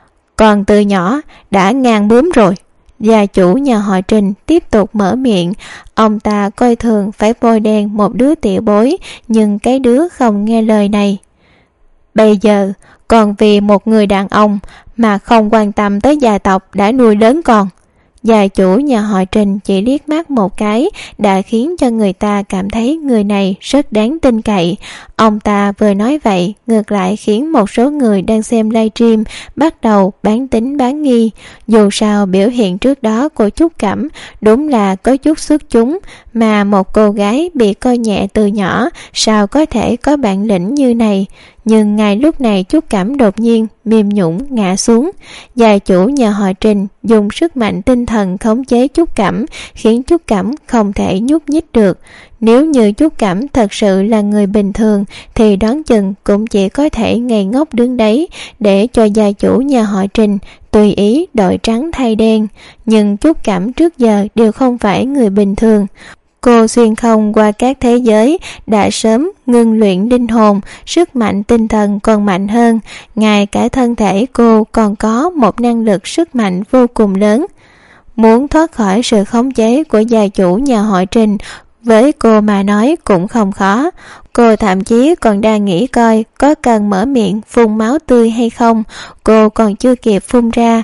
Còn từ nhỏ đã ngang bướm rồi. Gia chủ nhà họ Trình tiếp tục mở miệng. Ông ta coi thường phải bôi đen một đứa tiểu bối, nhưng cái đứa không nghe lời này. Bây giờ còn vì một người đàn ông mà không quan tâm tới gia tộc đã nuôi lớn con. Gia chủ nhà họ Trình chỉ liếc mắt một cái đã khiến cho người ta cảm thấy người này rất đáng tin cậy. Ông ta vừa nói vậy, ngược lại khiến một số người đang xem livestream bắt đầu bán tín bán nghi. Dù sao biểu hiện trước đó của Trúc Cẩm đúng là có chút xuất chúng, mà một cô gái bị coi nhẹ từ nhỏ sao có thể có bản lĩnh như này. Nhưng ngay lúc này Trúc Cẩm đột nhiên mềm nhũn ngã xuống. Gia chủ nhà họ Trình dùng sức mạnh tinh thần khống chế Trúc Cẩm, khiến Trúc Cẩm không thể nhúc nhích được. Nếu như Trúc Cẩm thật sự là người bình thường thì đoán chừng cũng chỉ có thể ngây ngốc đứng đấy để cho gia chủ nhà họ Trình tùy ý đổi trắng thay đen. Nhưng Trúc Cẩm trước giờ đều không phải người bình thường. Cô xuyên không qua các thế giới, đã sớm ngưng luyện linh hồn, sức mạnh tinh thần còn mạnh hơn. Ngay cả thân thể cô còn có một năng lực sức mạnh vô cùng lớn. Muốn thoát khỏi sự khống chế của gia chủ nhà họ Trình, với cô mà nói cũng không khó. Cô thậm chí còn đang nghĩ coi có cần mở miệng phun máu tươi hay không. Cô còn chưa kịp phun ra.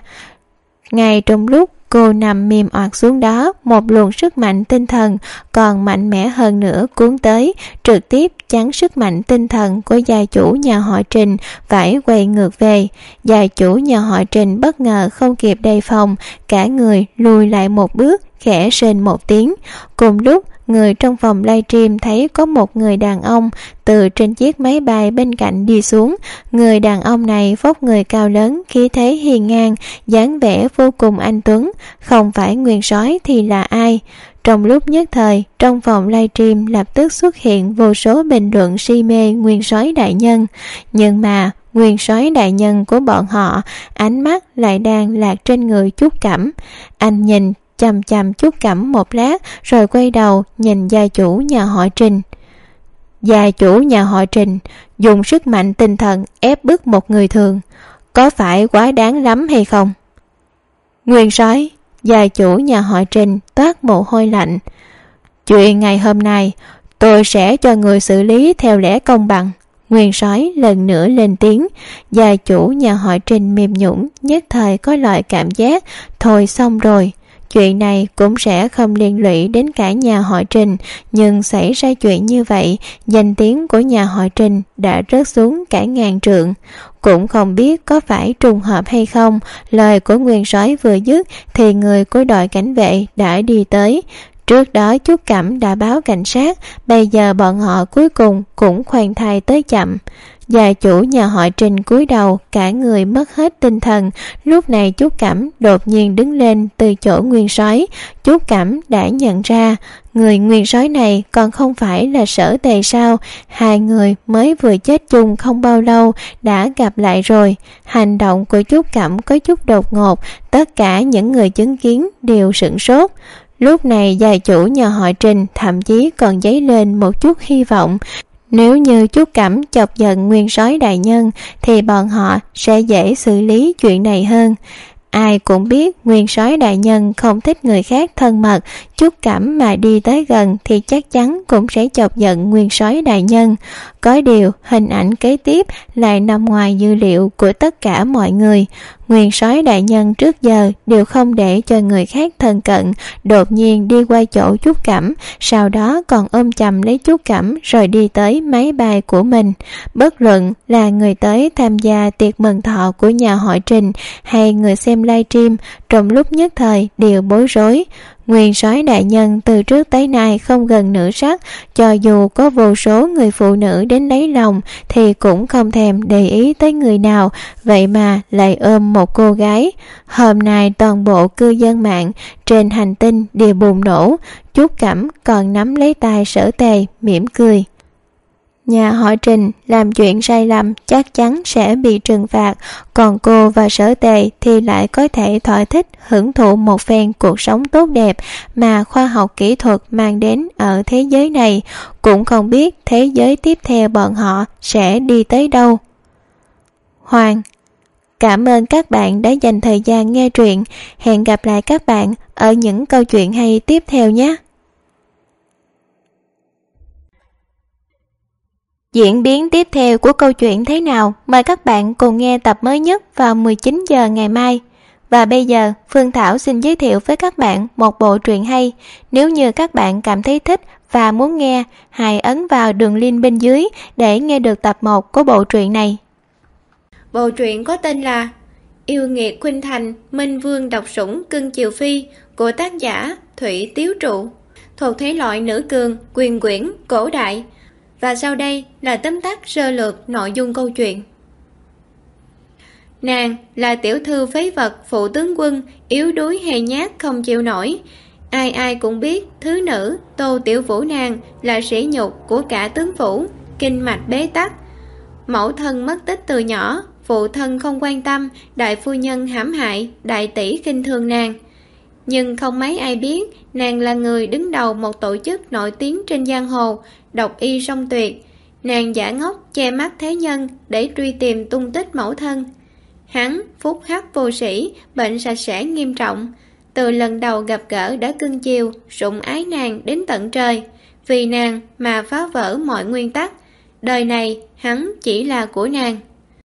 Ngay trong lúc cô nằm mềm oặt xuống đó, một luồng sức mạnh tinh thần còn mạnh mẽ hơn nữa cuốn tới, trực tiếp chắn sức mạnh tinh thần của gia chủ nhà họ Trình phải quay ngược về. Gia chủ nhà họ Trình bất ngờ không kịp đề phòng, cả người lùi lại một bước, khẽ rên một tiếng. Cùng lúc, người trong phòng livestream thấy có một người đàn ông từ trên chiếc máy bay bên cạnh đi xuống. Người đàn ông này vóc người cao lớn, khí thế hiên ngang, dáng vẻ vô cùng anh tuấn, không phải nguyên soái thì là ai? Trong lúc nhất thời, trong phòng livestream lập tức xuất hiện vô số bình luận si mê nguyên soái đại nhân. Nhưng mà nguyên soái đại nhân của bọn họ, ánh mắt lại đang lạc trên người Trúc Cẩm. Anh nhìn chằm chằm Trúc Cẩm một lát rồi quay đầu nhìn gia chủ nhà họ Trình. Gia chủ nhà họ Trình dùng sức mạnh tinh thần ép bức một người thường, có phải quá đáng lắm hay không? Nguyên Soái, gia chủ nhà họ Trình toát mồ hôi lạnh. Chuyện ngày hôm nay tôi sẽ cho người xử lý theo lẽ công bằng. Nguyên Soái lần nữa lên tiếng. Gia chủ nhà họ Trình mềm nhũn, nhất thời có loại cảm giác thôi xong rồi, chuyện này cũng sẽ không liên lụy đến cả nhà họ Trình, nhưng xảy ra chuyện như vậy, danh tiếng của nhà họ Trình đã rớt xuống cả ngàn trượng. Cũng không biết có phải trùng hợp hay không, lời của Nguyên Soái vừa dứt thì người của đội cảnh vệ đã đi tới. Trước đó Trúc Cẩm đã báo cảnh sát, bây giờ bọn họ cuối cùng cũng khoan thai tới chậm. Gia chủ nhà họ Trình cúi đầu, cả người mất hết tinh thần. Lúc này Trúc Cẩm đột nhiên đứng lên từ chỗ Nguyên Soái. Trúc Cẩm đã nhận ra người Nguyên Soái này còn không phải là Sở Tề sao? Hai người mới vừa chết chung không bao lâu đã gặp lại rồi. Hành động của Trúc Cẩm có chút đột ngột, tất cả những người chứng kiến đều sửng sốt. Lúc này gia chủ nhà họ Trình thậm chí còn dấy lên một chút hy vọng. Nếu như Trúc Cẩm chọc giận Nguyên Soái đại nhân thì bọn họ sẽ dễ xử lý chuyện này hơn. Ai cũng biết Nguyên Soái đại nhân không thích người khác thân mật, Trúc Cẩm mà đi tới gần thì chắc chắn cũng sẽ chọc giận Nguyên Soái đại nhân. Có điều hình ảnh kế tiếp lại nằm ngoài dữ liệu của tất cả mọi người. Nguyên Soái đại nhân trước giờ đều không để cho người khác thân cận, đột nhiên đi qua chỗ Trúc Cẩm, sau đó còn ôm chầm lấy Trúc Cẩm rồi đi tới máy bay của mình. Bất luận là người tới tham gia tiệc mừng thọ của nhà họ Trình hay người xem livestream, trong lúc nhất thời đều bối rối. Nguyên Soái đại nhân từ trước tới nay không gần nữ sắc, cho dù có vô số người phụ nữ đến lấy lòng thì cũng không thèm để ý tới người nào, vậy mà lại ôm một cô gái. Hôm nay toàn bộ cư dân mạng trên hành tinh đều bùng nổ. Trúc Cẩm còn nắm lấy tay Sở Tề mỉm cười. Nhà họ Trình làm chuyện sai lầm chắc chắn sẽ bị trừng phạt, còn cô và Sở Tề thì lại có thể thỏa thích hưởng thụ một phen cuộc sống tốt đẹp mà khoa học kỹ thuật mang đến ở thế giới này. Cũng không biết thế giới tiếp theo bọn họ sẽ đi tới đâu. Hoàng, cảm ơn các bạn đã dành thời gian nghe truyện. Hẹn gặp lại các bạn ở những câu chuyện hay tiếp theo nhé. Diễn biến tiếp theo của câu chuyện thế nào? Mời các bạn cùng nghe tập mới nhất vào 19 giờ ngày mai. Và bây giờ, Phương Thảo xin giới thiệu với các bạn một bộ truyện hay. Nếu như các bạn cảm thấy thích và muốn nghe, hãy ấn vào đường link bên dưới để nghe được tập 1 của bộ truyện này. Bộ truyện có tên là Yêu nghiệt khuynh thành, Minh Vương độc sủng cưng chiều phi của tác giả Thủy Tiếu Trụ, thuộc thể loại nữ cường, quyền quyển, cổ đại. Và sau đây là tóm tắt sơ lược nội dung câu chuyện. Nàng là tiểu thư phế vật phụ tướng quân, yếu đuối hèn nhát không chịu nổi. Ai ai cũng biết thứ nữ Tô Tiểu Vũ nàng là sỉ nhục của cả tướng phủ, kinh mạch bế tắc. Mẫu thân mất tích từ nhỏ, phụ thân không quan tâm, đại phu nhân hãm hại, đại tỷ khinh thường nàng. Nhưng không mấy ai biết nàng là người đứng đầu một tổ chức nổi tiếng trên giang hồ, độc y song tuyệt. Nàng giả ngốc che mắt thế nhân để truy tìm tung tích mẫu thân. Hắn phúc hắc vô sĩ, bệnh sạch sẽ nghiêm trọng. Từ lần đầu gặp gỡ đã cưng chiều, sủng ái nàng đến tận trời. Vì nàng mà phá vỡ mọi nguyên tắc. Đời này hắn chỉ là của nàng.